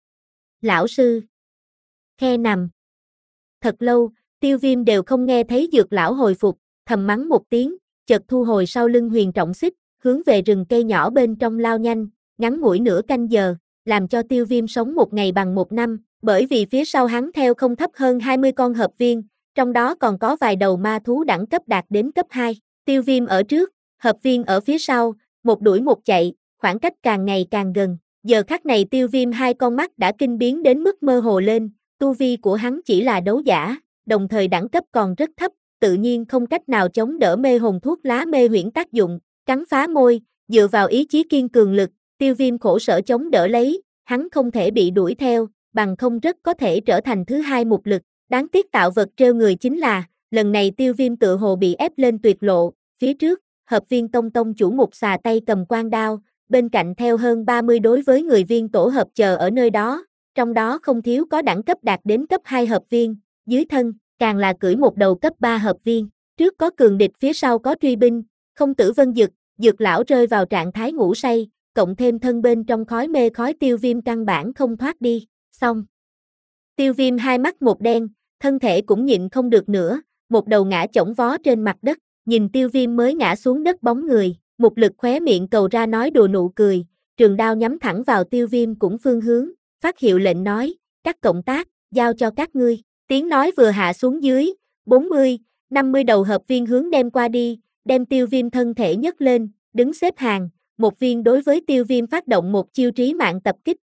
lão sư, khe nằm. Thật lâu, Tiêu Viêm đều không nghe thấy Dược lão hồi phục, thầm mắng một tiếng, chợt thu hồi sau lưng huyền trọng xích, hướng về rừng cây nhỏ bên trong lao nhanh, ngắn ngủi nửa canh giờ, làm cho Tiêu Viêm sống một ngày bằng một năm, bởi vì phía sau hắn theo không thấp hơn hai mươi con hợp viên, trong đó còn có vài đầu ma thú đẳng cấp đạt đến cấp hai, Tiêu Viêm ở trước, hợp viên ở phía sau, một đuổi một chạy, khoảng cách càng ngày càng gần, giờ khắc này Tiêu Viêm hai con mắt đã kinh biến đến mức mơ hồ lên, tu vi của hắn chỉ là đấu giả, đồng thời đẳng cấp còn rất thấp, tự nhiên không cách nào chống đỡ mê hồn thuốc lá mê huyễn tác dụng, cắn phá môi, dựa vào ý chí kiên cường lực, Tiêu Viêm khổ sở chống đỡ lấy, hắn không thể bị đuổi theo, bằng không rất có thể trở thành thứ hai mục lực, đáng tiếc tạo vật trêu người chính là, lần này Tiêu Viêm tự hồ bị ép lên tuyệt lộ, phía trước, Hợp Viên Tông tông chủ một xà tay cầm quan đao, bên cạnh theo hơn ba mươi đối với người viên tổ hợp chờ ở nơi đó, trong đó không thiếu có đẳng cấp đạt đến cấp hai hợp viên, dưới thân, càng là cưỡi một đầu cấp ba hợp viên. Trước có cường địch phía sau có truy binh, không tử vân dực, dược lão rơi vào trạng thái ngủ say, cộng thêm thân bên trong khói mê khói Tiêu Viêm căn bản không thoát đi, xong. Tiêu Viêm hai mắt một đen, thân thể cũng nhịn không được nữa, một đầu ngã chổng vó trên mặt đất, nhìn Tiêu Viêm mới ngã xuống đất bóng người, một lực khóe miệng cầu ra nói đùa nụ cười, trường đao nhắm thẳng vào Tiêu Viêm cũng phương hướng, phát hiệu lệnh nói, các cộng tác, giao cho các ngươi, tiếng nói vừa hạ xuống dưới, bốn mươi, năm mươi đầu hợp viên hướng đem qua đi, đem Tiêu Viêm thân thể nhấc lên, đứng xếp hàng, một viên đối với Tiêu Viêm phát động một chiêu trí mạng tập kích.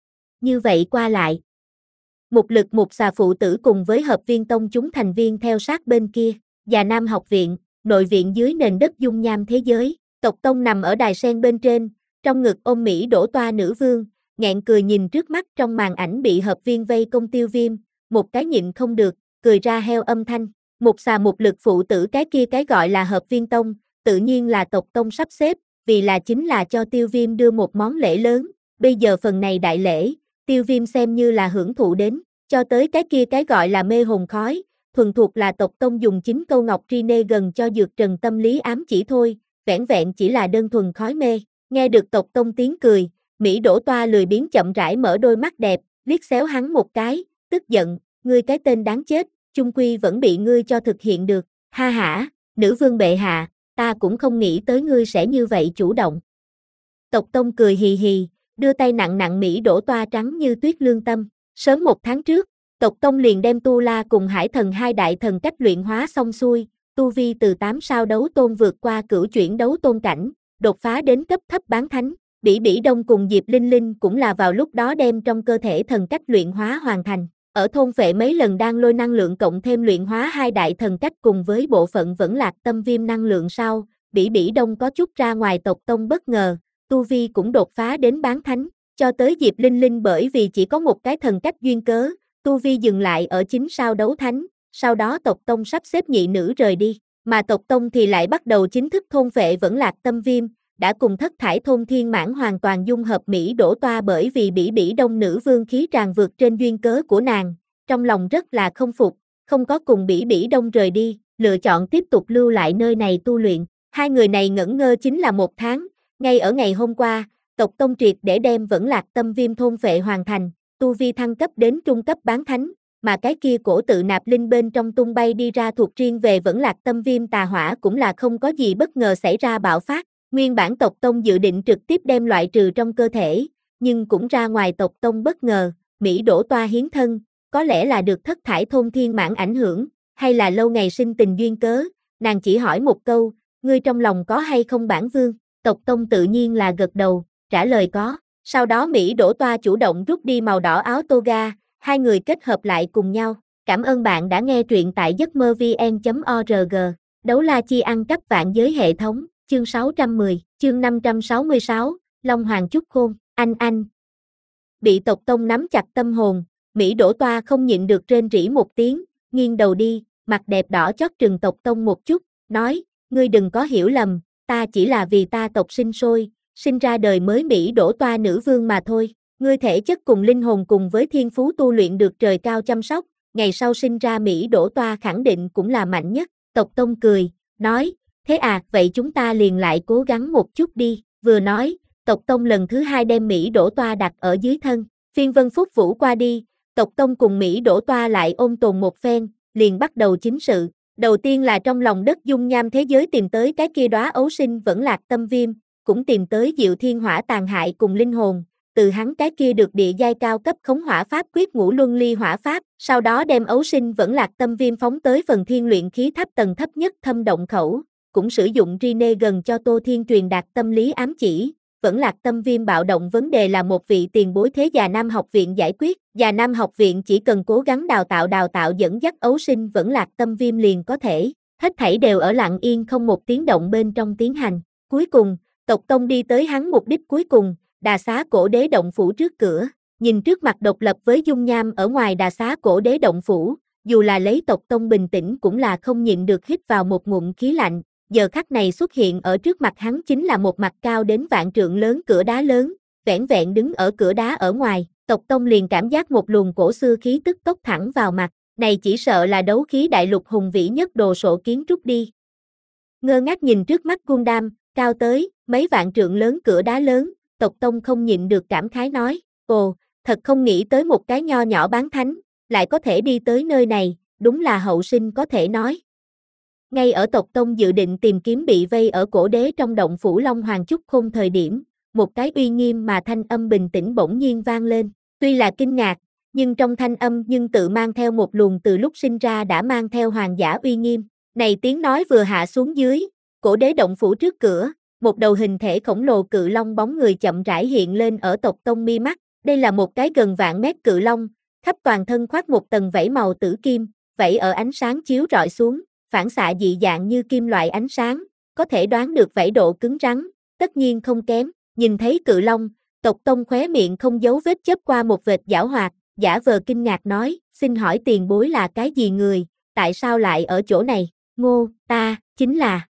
Như vậy qua lại. Một lực một xà phụ tử cùng với hợp viên tông chúng thành viên theo sát bên kia, Già Nam học viện, nội viện dưới nền đất dung nham thế giới, tộc tông nằm ở đài sen bên trên, trong ngực ôm Mỹ đổ toa nữ vương, nghẹn cười nhìn trước mắt trong màn ảnh bị hợp viên vây công Tiêu Viêm, một cái nhịn không được, cười ra heo âm thanh, một xà một lực phụ tử cái kia cái gọi là hợp viên tông, tự nhiên là tộc tông sắp xếp, vì là chính là cho Tiêu Viêm đưa một món lễ lớn, bây giờ phần này đại lễ, Tiêu Viêm xem như là hưởng thụ đến, cho tới cái kia cái gọi là mê hồn khói, thuần thuộc là tộc tông dùng chính câu ngọc tri nê gần cho dược trần tâm lý ám chỉ thôi, vẻn vẹn chỉ là đơn thuần khói mê, nghe được tộc tông tiếng cười, Mỹ đổ toa lười biếng chậm rãi mở đôi mắt đẹp, liếc xéo hắn một cái, tức giận, ngươi cái tên đáng chết, chung quy vẫn bị ngươi cho thực hiện được, ha hả, nữ vương bệ hạ, ta cũng không nghĩ tới ngươi sẽ như vậy chủ động. Tộc tông cười hì hì, đưa tay nặng nặng Mỹ đổ toa trắng như tuyết lương tâm, sớm một tháng trước, tộc tông liền đem Tu La cùng Hải Thần hai đại thần cách luyện hóa xong xuôi, tu vi từ tám sao đấu tôn vượt qua cửu chuyển đấu tôn cảnh, đột phá đến cấp thấp bán thánh, Bỉ Bỉ Đông cùng Diệp Linh Linh cũng là vào lúc đó đem trong cơ thể thần cách luyện hóa hoàn thành. Ở thôn phệ mấy lần đang lôi năng lượng cộng thêm luyện hóa hai đại thần cách cùng với bộ phận vẫn lạc tâm viêm năng lượng sau, Bỉ Bỉ Đông có chút ra ngoài tộc tông bất ngờ, tu vi cũng đột phá đến bán thánh, cho tới Diệp Linh Linh bởi vì chỉ có một cái thần cách duyên cớ, tu vi dừng lại ở chín sao đấu thánh, sau đó tộc tông sắp xếp nhị nữ rời đi, mà tộc tông thì lại bắt đầu chính thức thôn phệ vẫn lạc tâm viêm, đã cùng thất thải thôn thiên mãn hoàn toàn dung hợp Mỹ đổ toa bởi vì Bỉ Bỉ Đông nữ vương khí tràn vượt trên duyên cớ của nàng, trong lòng rất là không phục, không có cùng Bỉ Bỉ Đông rời đi, lựa chọn tiếp tục lưu lại nơi này tu luyện, hai người này ngẩn ngơ chính là một tháng, ngay ở ngày hôm qua, tộc tông triệt để đem vẫn lạc tâm viêm thôn phệ hoàn thành, tu vi thăng cấp đến trung cấp bán thánh, mà cái kia cổ tự nạp linh bên trong tung bay đi ra thuộc riêng về vẫn lạc tâm viêm tà hỏa cũng là không có gì bất ngờ xảy ra bạo phát. Nguyên bản tộc tông dự định trực tiếp đem loại trừ trong cơ thể, nhưng cũng ra ngoài tộc tông bất ngờ, Mỹ đổ toa hiến thân, có lẽ là được thất thải thôn thiên mãn ảnh hưởng, hay là lâu ngày sinh tình duyên cớ, nàng chỉ hỏi một câu, ngươi trong lòng có hay không bản vương, tộc tông tự nhiên là gật đầu, trả lời có, sau đó Mỹ đổ toa chủ động rút đi màu đỏ áo toga, hai người kết hợp lại cùng nhau, cảm ơn bạn đã nghe truyện tại giấc mơ vn chấm org, đấu la chi ăn cắp vạn giới hệ thống. Chương sáu trăm mười, chương năm trăm sáu mươi sáu, Long Hoàng Chúc Khôn, anh anh. Bị tộc tông nắm chặt tâm hồn, Mỹ đổ toa không nhịn được rên rỉ một tiếng, nghiêng đầu đi, mặt đẹp đỏ chót trừng tộc tông một chút, nói, ngươi đừng có hiểu lầm, ta chỉ là vì ta tộc sinh sôi, sinh ra đời mới Mỹ đổ toa nữ vương mà thôi, ngươi thể chất cùng linh hồn cùng với thiên phú tu luyện được trời cao chăm sóc, ngày sau sinh ra Mỹ đổ toa khẳng định cũng là mạnh nhất, tộc tông cười, nói, thế à, vậy chúng ta liền lại cố gắng một chút đi, vừa nói, tộc tông lần thứ hai đem Mỹ đổ toa đặt ở dưới thân, phiên vân phúc vũ qua đi, tộc tông cùng Mỹ đổ toa lại ôm tồn một phen, liền bắt đầu chính sự, đầu tiên là trong lòng đất dung nham thế giới tìm tới cái kia đóa ấu sinh vẫn lạc tâm viêm, cũng tìm tới Diệu Thiên Hỏa tàn hại cùng linh hồn, từ hắn cái kia được địa giai cao cấp khống hỏa pháp quyết ngũ luân ly hỏa pháp, sau đó đem ấu sinh vẫn lạc tâm viêm phóng tới phần thiên luyện khí tháp tầng thấp nhất thâm động khẩu. Cũng sử dụng Rine gần cho Tô Thiên truyền đạt tâm lý ám chỉ, vẫn lạc tâm viêm bạo động vấn đề là một vị tiền bối thế Già Nam học viện giải quyết, Già Nam học viện chỉ cần cố gắng đào tạo đào tạo dẫn dắt ấu sinh vẫn lạc tâm viêm liền có thể, hết thảy đều ở lặng yên không một tiếng động bên trong tiến hành, cuối cùng, tộc tông đi tới hắn mục đích cuối cùng, Đà Xá Cổ Đế động phủ trước cửa, nhìn trước mặt độc lập với dung nham ở ngoài Đà Xá Cổ Đế động phủ, dù là lấy tộc tông bình tĩnh cũng là không nhịn được hít vào một ngụm khí lạnh. giờ khắc này xuất hiện ở trước mặt hắn chính là một mặt cao đến vạn trượng lớn cửa đá lớn, vẻn vẹn đứng ở cửa đá ở ngoài, Tộc Tông liền cảm giác một luồng cổ xưa khí tức tốc thẳng vào mặt, này chỉ sợ là đấu khí đại lục hùng vĩ nhất đồ sộ kiến trúc đi. Ngơ ngác nhìn trước mắt Gundam, cao tới, mấy vạn trượng lớn cửa đá lớn, Tộc Tông không nhịn được cảm khái nói, ồ, thật không nghĩ tới một cái nho nhỏ bán thánh, lại có thể đi tới nơi này, đúng là hậu sinh có thể nói. Ngay ở Tộc Tông dự định tìm kiếm bị vây ở cổ đế trong động phủ Long Hoàng Chúc Khôn thời điểm, một cái uy nghiêm mà thanh âm bình tĩnh bỗng nhiên vang lên, tuy là kinh ngạc, nhưng trong thanh âm nhưng tự mang theo một luồng từ lúc sinh ra đã mang theo hoàng giả uy nghiêm. Này tiếng nói vừa hạ xuống dưới, cổ đế động phủ trước cửa, một đầu hình thể khổng lồ cự long bóng người chậm rãi hiện lên ở Tộc Tông mi mắt, đây là một cái gần vạn mét cự long, khắp toàn thân khoác một tầng vảy màu tử kim, vảy ở ánh sáng chiếu rọi xuống, phản xạ dị dạng như kim loại ánh sáng, có thể đoán được vảy độ cứng rắn, tất nhiên không kém, nhìn thấy cự long, Tộc Tông khóe miệng không giấu vết chớp qua một vệt giảo hoạt, giả vờ kinh ngạc nói, xin hỏi tiền bối là cái gì người, tại sao lại ở chỗ này, Ngô, ta, chính là.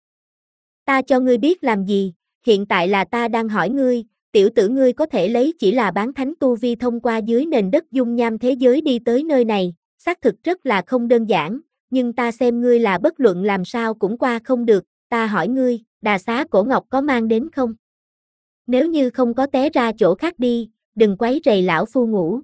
Ta cho ngươi biết làm gì, hiện tại là ta đang hỏi ngươi, tiểu tử ngươi có thể lấy chỉ là bán thánh tu vi thông qua dưới nền đất dung nham thế giới đi tới nơi này, xác thực rất là không đơn giản, nhưng ta xem ngươi là bất luận làm sao cũng qua không được, ta hỏi ngươi, đà xá cổ ngọc có mang đến không? Nếu như không có té ra chỗ khác đi, đừng quấy rầy lão phu ngủ.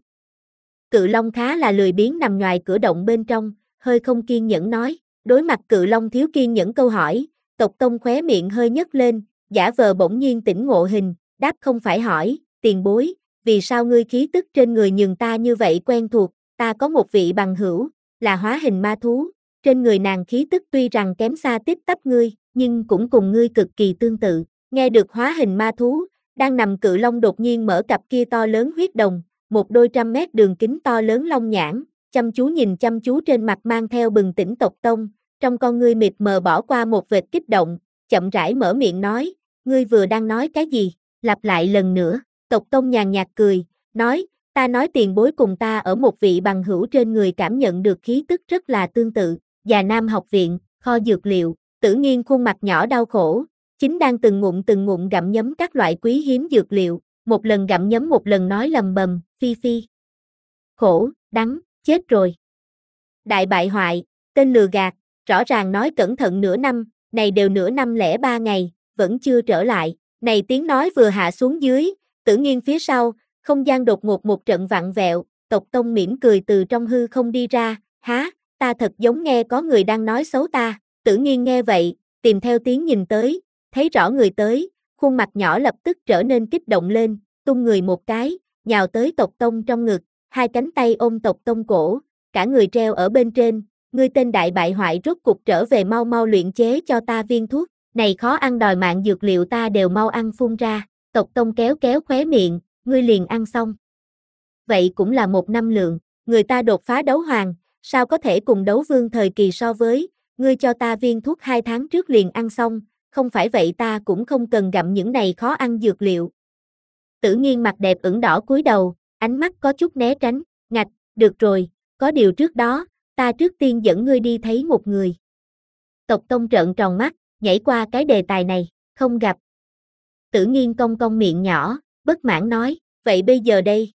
Cự long khá là lười biếng nằm ngoài cửa động bên trong, hơi không kiên nhẫn nói, đối mặt cự long thiếu kiên nhẫn câu hỏi, Tộc Tông khóe miệng hơi nhấc lên, giả vờ bỗng nhiên tỉnh ngộ hình, đáp không phải hỏi, tiền bối, vì sao ngươi khí tức trên người nhường ta như vậy quen thuộc, ta có một vị bằng hữu, là hóa hình ma thú, trên người nàng khí tức tuy rằng kém xa tiếp tắp ngươi, nhưng cũng cùng ngươi cực kỳ tương tự, nghe được hóa hình ma thú, đang nằm cự long đột nhiên mở cặp kia to lớn huyết đồng, một đôi trăm mét đường kính to lớn long nhãn, chăm chú nhìn chăm chú trên mặt mang theo bừng tỉnh Tộc Tông, trong con ngươi mịt mờ bỏ qua một vệt kích động, chậm rãi mở miệng nói, ngươi vừa đang nói cái gì, lặp lại lần nữa, Tộc Tông nhàn nhạt cười, nói, ta nói tiền bối cùng ta ở một vị bằng hữu trên người cảm nhận được khí tức rất là tương tự, Già Nam học viện, kho dược liệu, Tử Nghiên khuôn mặt nhỏ đau khổ, chính đang từng ngụm từng ngụm gặm nhấm các loại quý hiếm dược liệu, một lần gặm nhấm một lần nói lầm bầm, phi phi. Khổ, đắng, chết rồi. Đại bại hoại, tên lừa gạt, rõ ràng nói cẩn thận nửa năm, này đều nửa năm lẻ ba ngày, vẫn chưa trở lại, này tiếng nói vừa hạ xuống dưới, Tử Nghiên phía sau, không gian đột ngột một trận vặn vẹo, Tộc Tông mỉm cười từ trong hư không đi ra, há, ta thật giống nghe có người đang nói xấu ta, Tử Nghiên nghe vậy, tìm theo tiếng nhìn tới, thấy rõ người tới, khuôn mặt nhỏ lập tức trở nên kích động lên, tung người một cái, nhào tới Tộc Tông trong ngực, hai cánh tay ôm Tộc Tông cổ, cả người treo ở bên trên, ngươi tên đại bại hoại rốt cục trở về, mau mau luyện chế cho ta viên thuốc, này khó ăn đòi mạng dược liệu ta đều mau ăn phun ra, Tộc Tông kéo kéo khóe miệng, ngươi liền ăn xong. Vậy cũng là một năm lượng, người ta đột phá đấu hoàng, sao có thể cùng đấu vương thời kỳ so với, ngươi cho ta viên thuốc hai tháng trước liền ăn xong, không phải vậy ta cũng không cần gặm những này khó ăn dược liệu. Tử Nghiên mặt đẹp ửng đỏ cúi đầu, ánh mắt có chút né tránh, ngạch, được rồi, có điều trước đó, ta trước tiên dẫn ngươi đi thấy một người. Tộc Tông trợn tròn mắt, nhảy qua cái đề tài này, không gặp. Tử Nghiên cong cong miệng nhỏ, bất mãn nói, vậy bây giờ đây?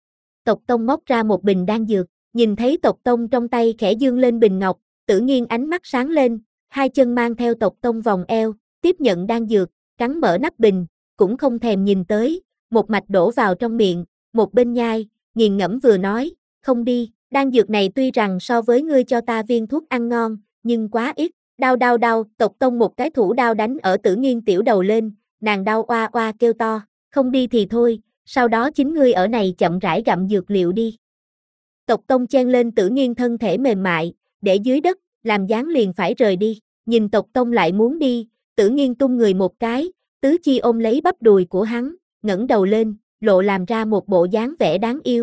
Tộc Tông móc ra một bình đan dược, nhìn thấy Tộc Tông trong tay khẽ dương lên bình ngọc, Tử Nghiên ánh mắt sáng lên, hai chân mang theo Tộc Tông vòng eo, tiếp nhận đan dược, cắn mở nắp bình, cũng không thèm nhìn tới, một mạch đổ vào trong miệng, một bên nhai, nghiền ngẫm vừa nói, không đi, đan dược này tuy rằng so với ngươi cho ta viên thuốc ăn ngon, nhưng quá ít, đau đau đau, Tộc Tông một cái thủ đao đánh ở Tử Nghiên tiểu đầu lên, nàng đau oa oa kêu to, không đi thì thôi, sau đó chính ngươi ở này chậm rãi gặm dược liệu đi. Tộc Tông chen lên Tử Nghiên thân thể mềm mại, để dưới đất, làm dáng liền phải rời đi, nhìn Tộc Tông lại muốn đi, Tử Nghiên tung người một cái, tứ chi ôm lấy bắp đùi của hắn, ngẩng đầu lên, lộ làm ra một bộ dáng vẻ đáng yêu.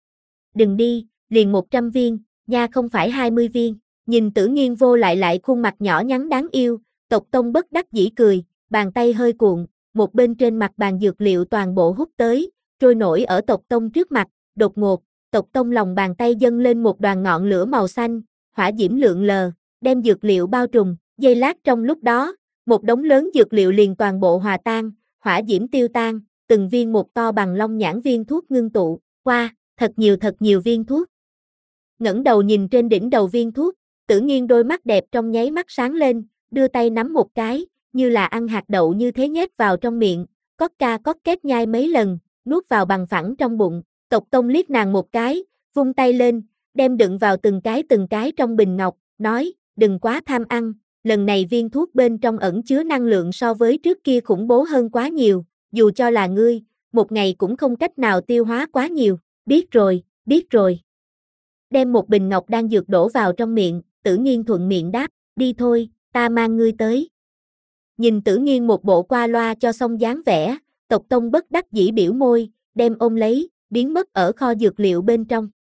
Đừng đi, liền một trăm viên, nha không phải hai mươi viên, nhìn Tử Nghiên vô lại lại khuôn mặt nhỏ nhắn đáng yêu, Tộc Tông bất đắc dĩ cười, bàn tay hơi cuộn, một bên trên mặt bàn dược liệu toàn bộ hút tới, trôi nổi ở Tộc Tông trước mặt, đột ngột, Tộc Tông lòng bàn tay dâng lên một đoàn ngọn lửa màu xanh, hỏa diễm lượn lờ, đem dược liệu bao trùm, giây lát trong lúc đó, Một đống lớn dược liệu liền toàn bộ hòa tan, hỏa diễm tiêu tan, từng viên một to bằng long nhãn viên thuốc ngưng tụ, qua, thật nhiều thật nhiều viên thuốc. Ngẩng đầu nhìn trên đỉnh đầu viên thuốc, Tử Nghiên đôi mắt đẹp trong nháy mắt sáng lên, đưa tay nắm một cái, như là ăn hạt đậu như thế nhét vào trong miệng, cót ca cót két nhai mấy lần, nuốt vào bằng phẳng trong bụng. Tộc Tông liếc nàng một cái, vung tay lên, đem đựng vào từng cái từng cái trong bình ngọc, nói, đừng quá tham ăn, lần này viên thuốc bên trong ẩn chứa năng lượng so với trước kia khủng bố hơn quá nhiều, dù cho là ngươi, một ngày cũng không cách nào tiêu hóa quá nhiều, biết rồi, biết rồi. Đem một bình ngọc đang dược đổ vào trong miệng, Tử Nghiên thuận miệng đáp, đi thôi, ta mang ngươi tới. Nhìn Tử Nghiên một bộ qua loa cho xong dáng vẻ, Tộc Tông bất đắc dĩ biểu môi, đem ôm lấy, biến mất ở kho dược liệu bên trong.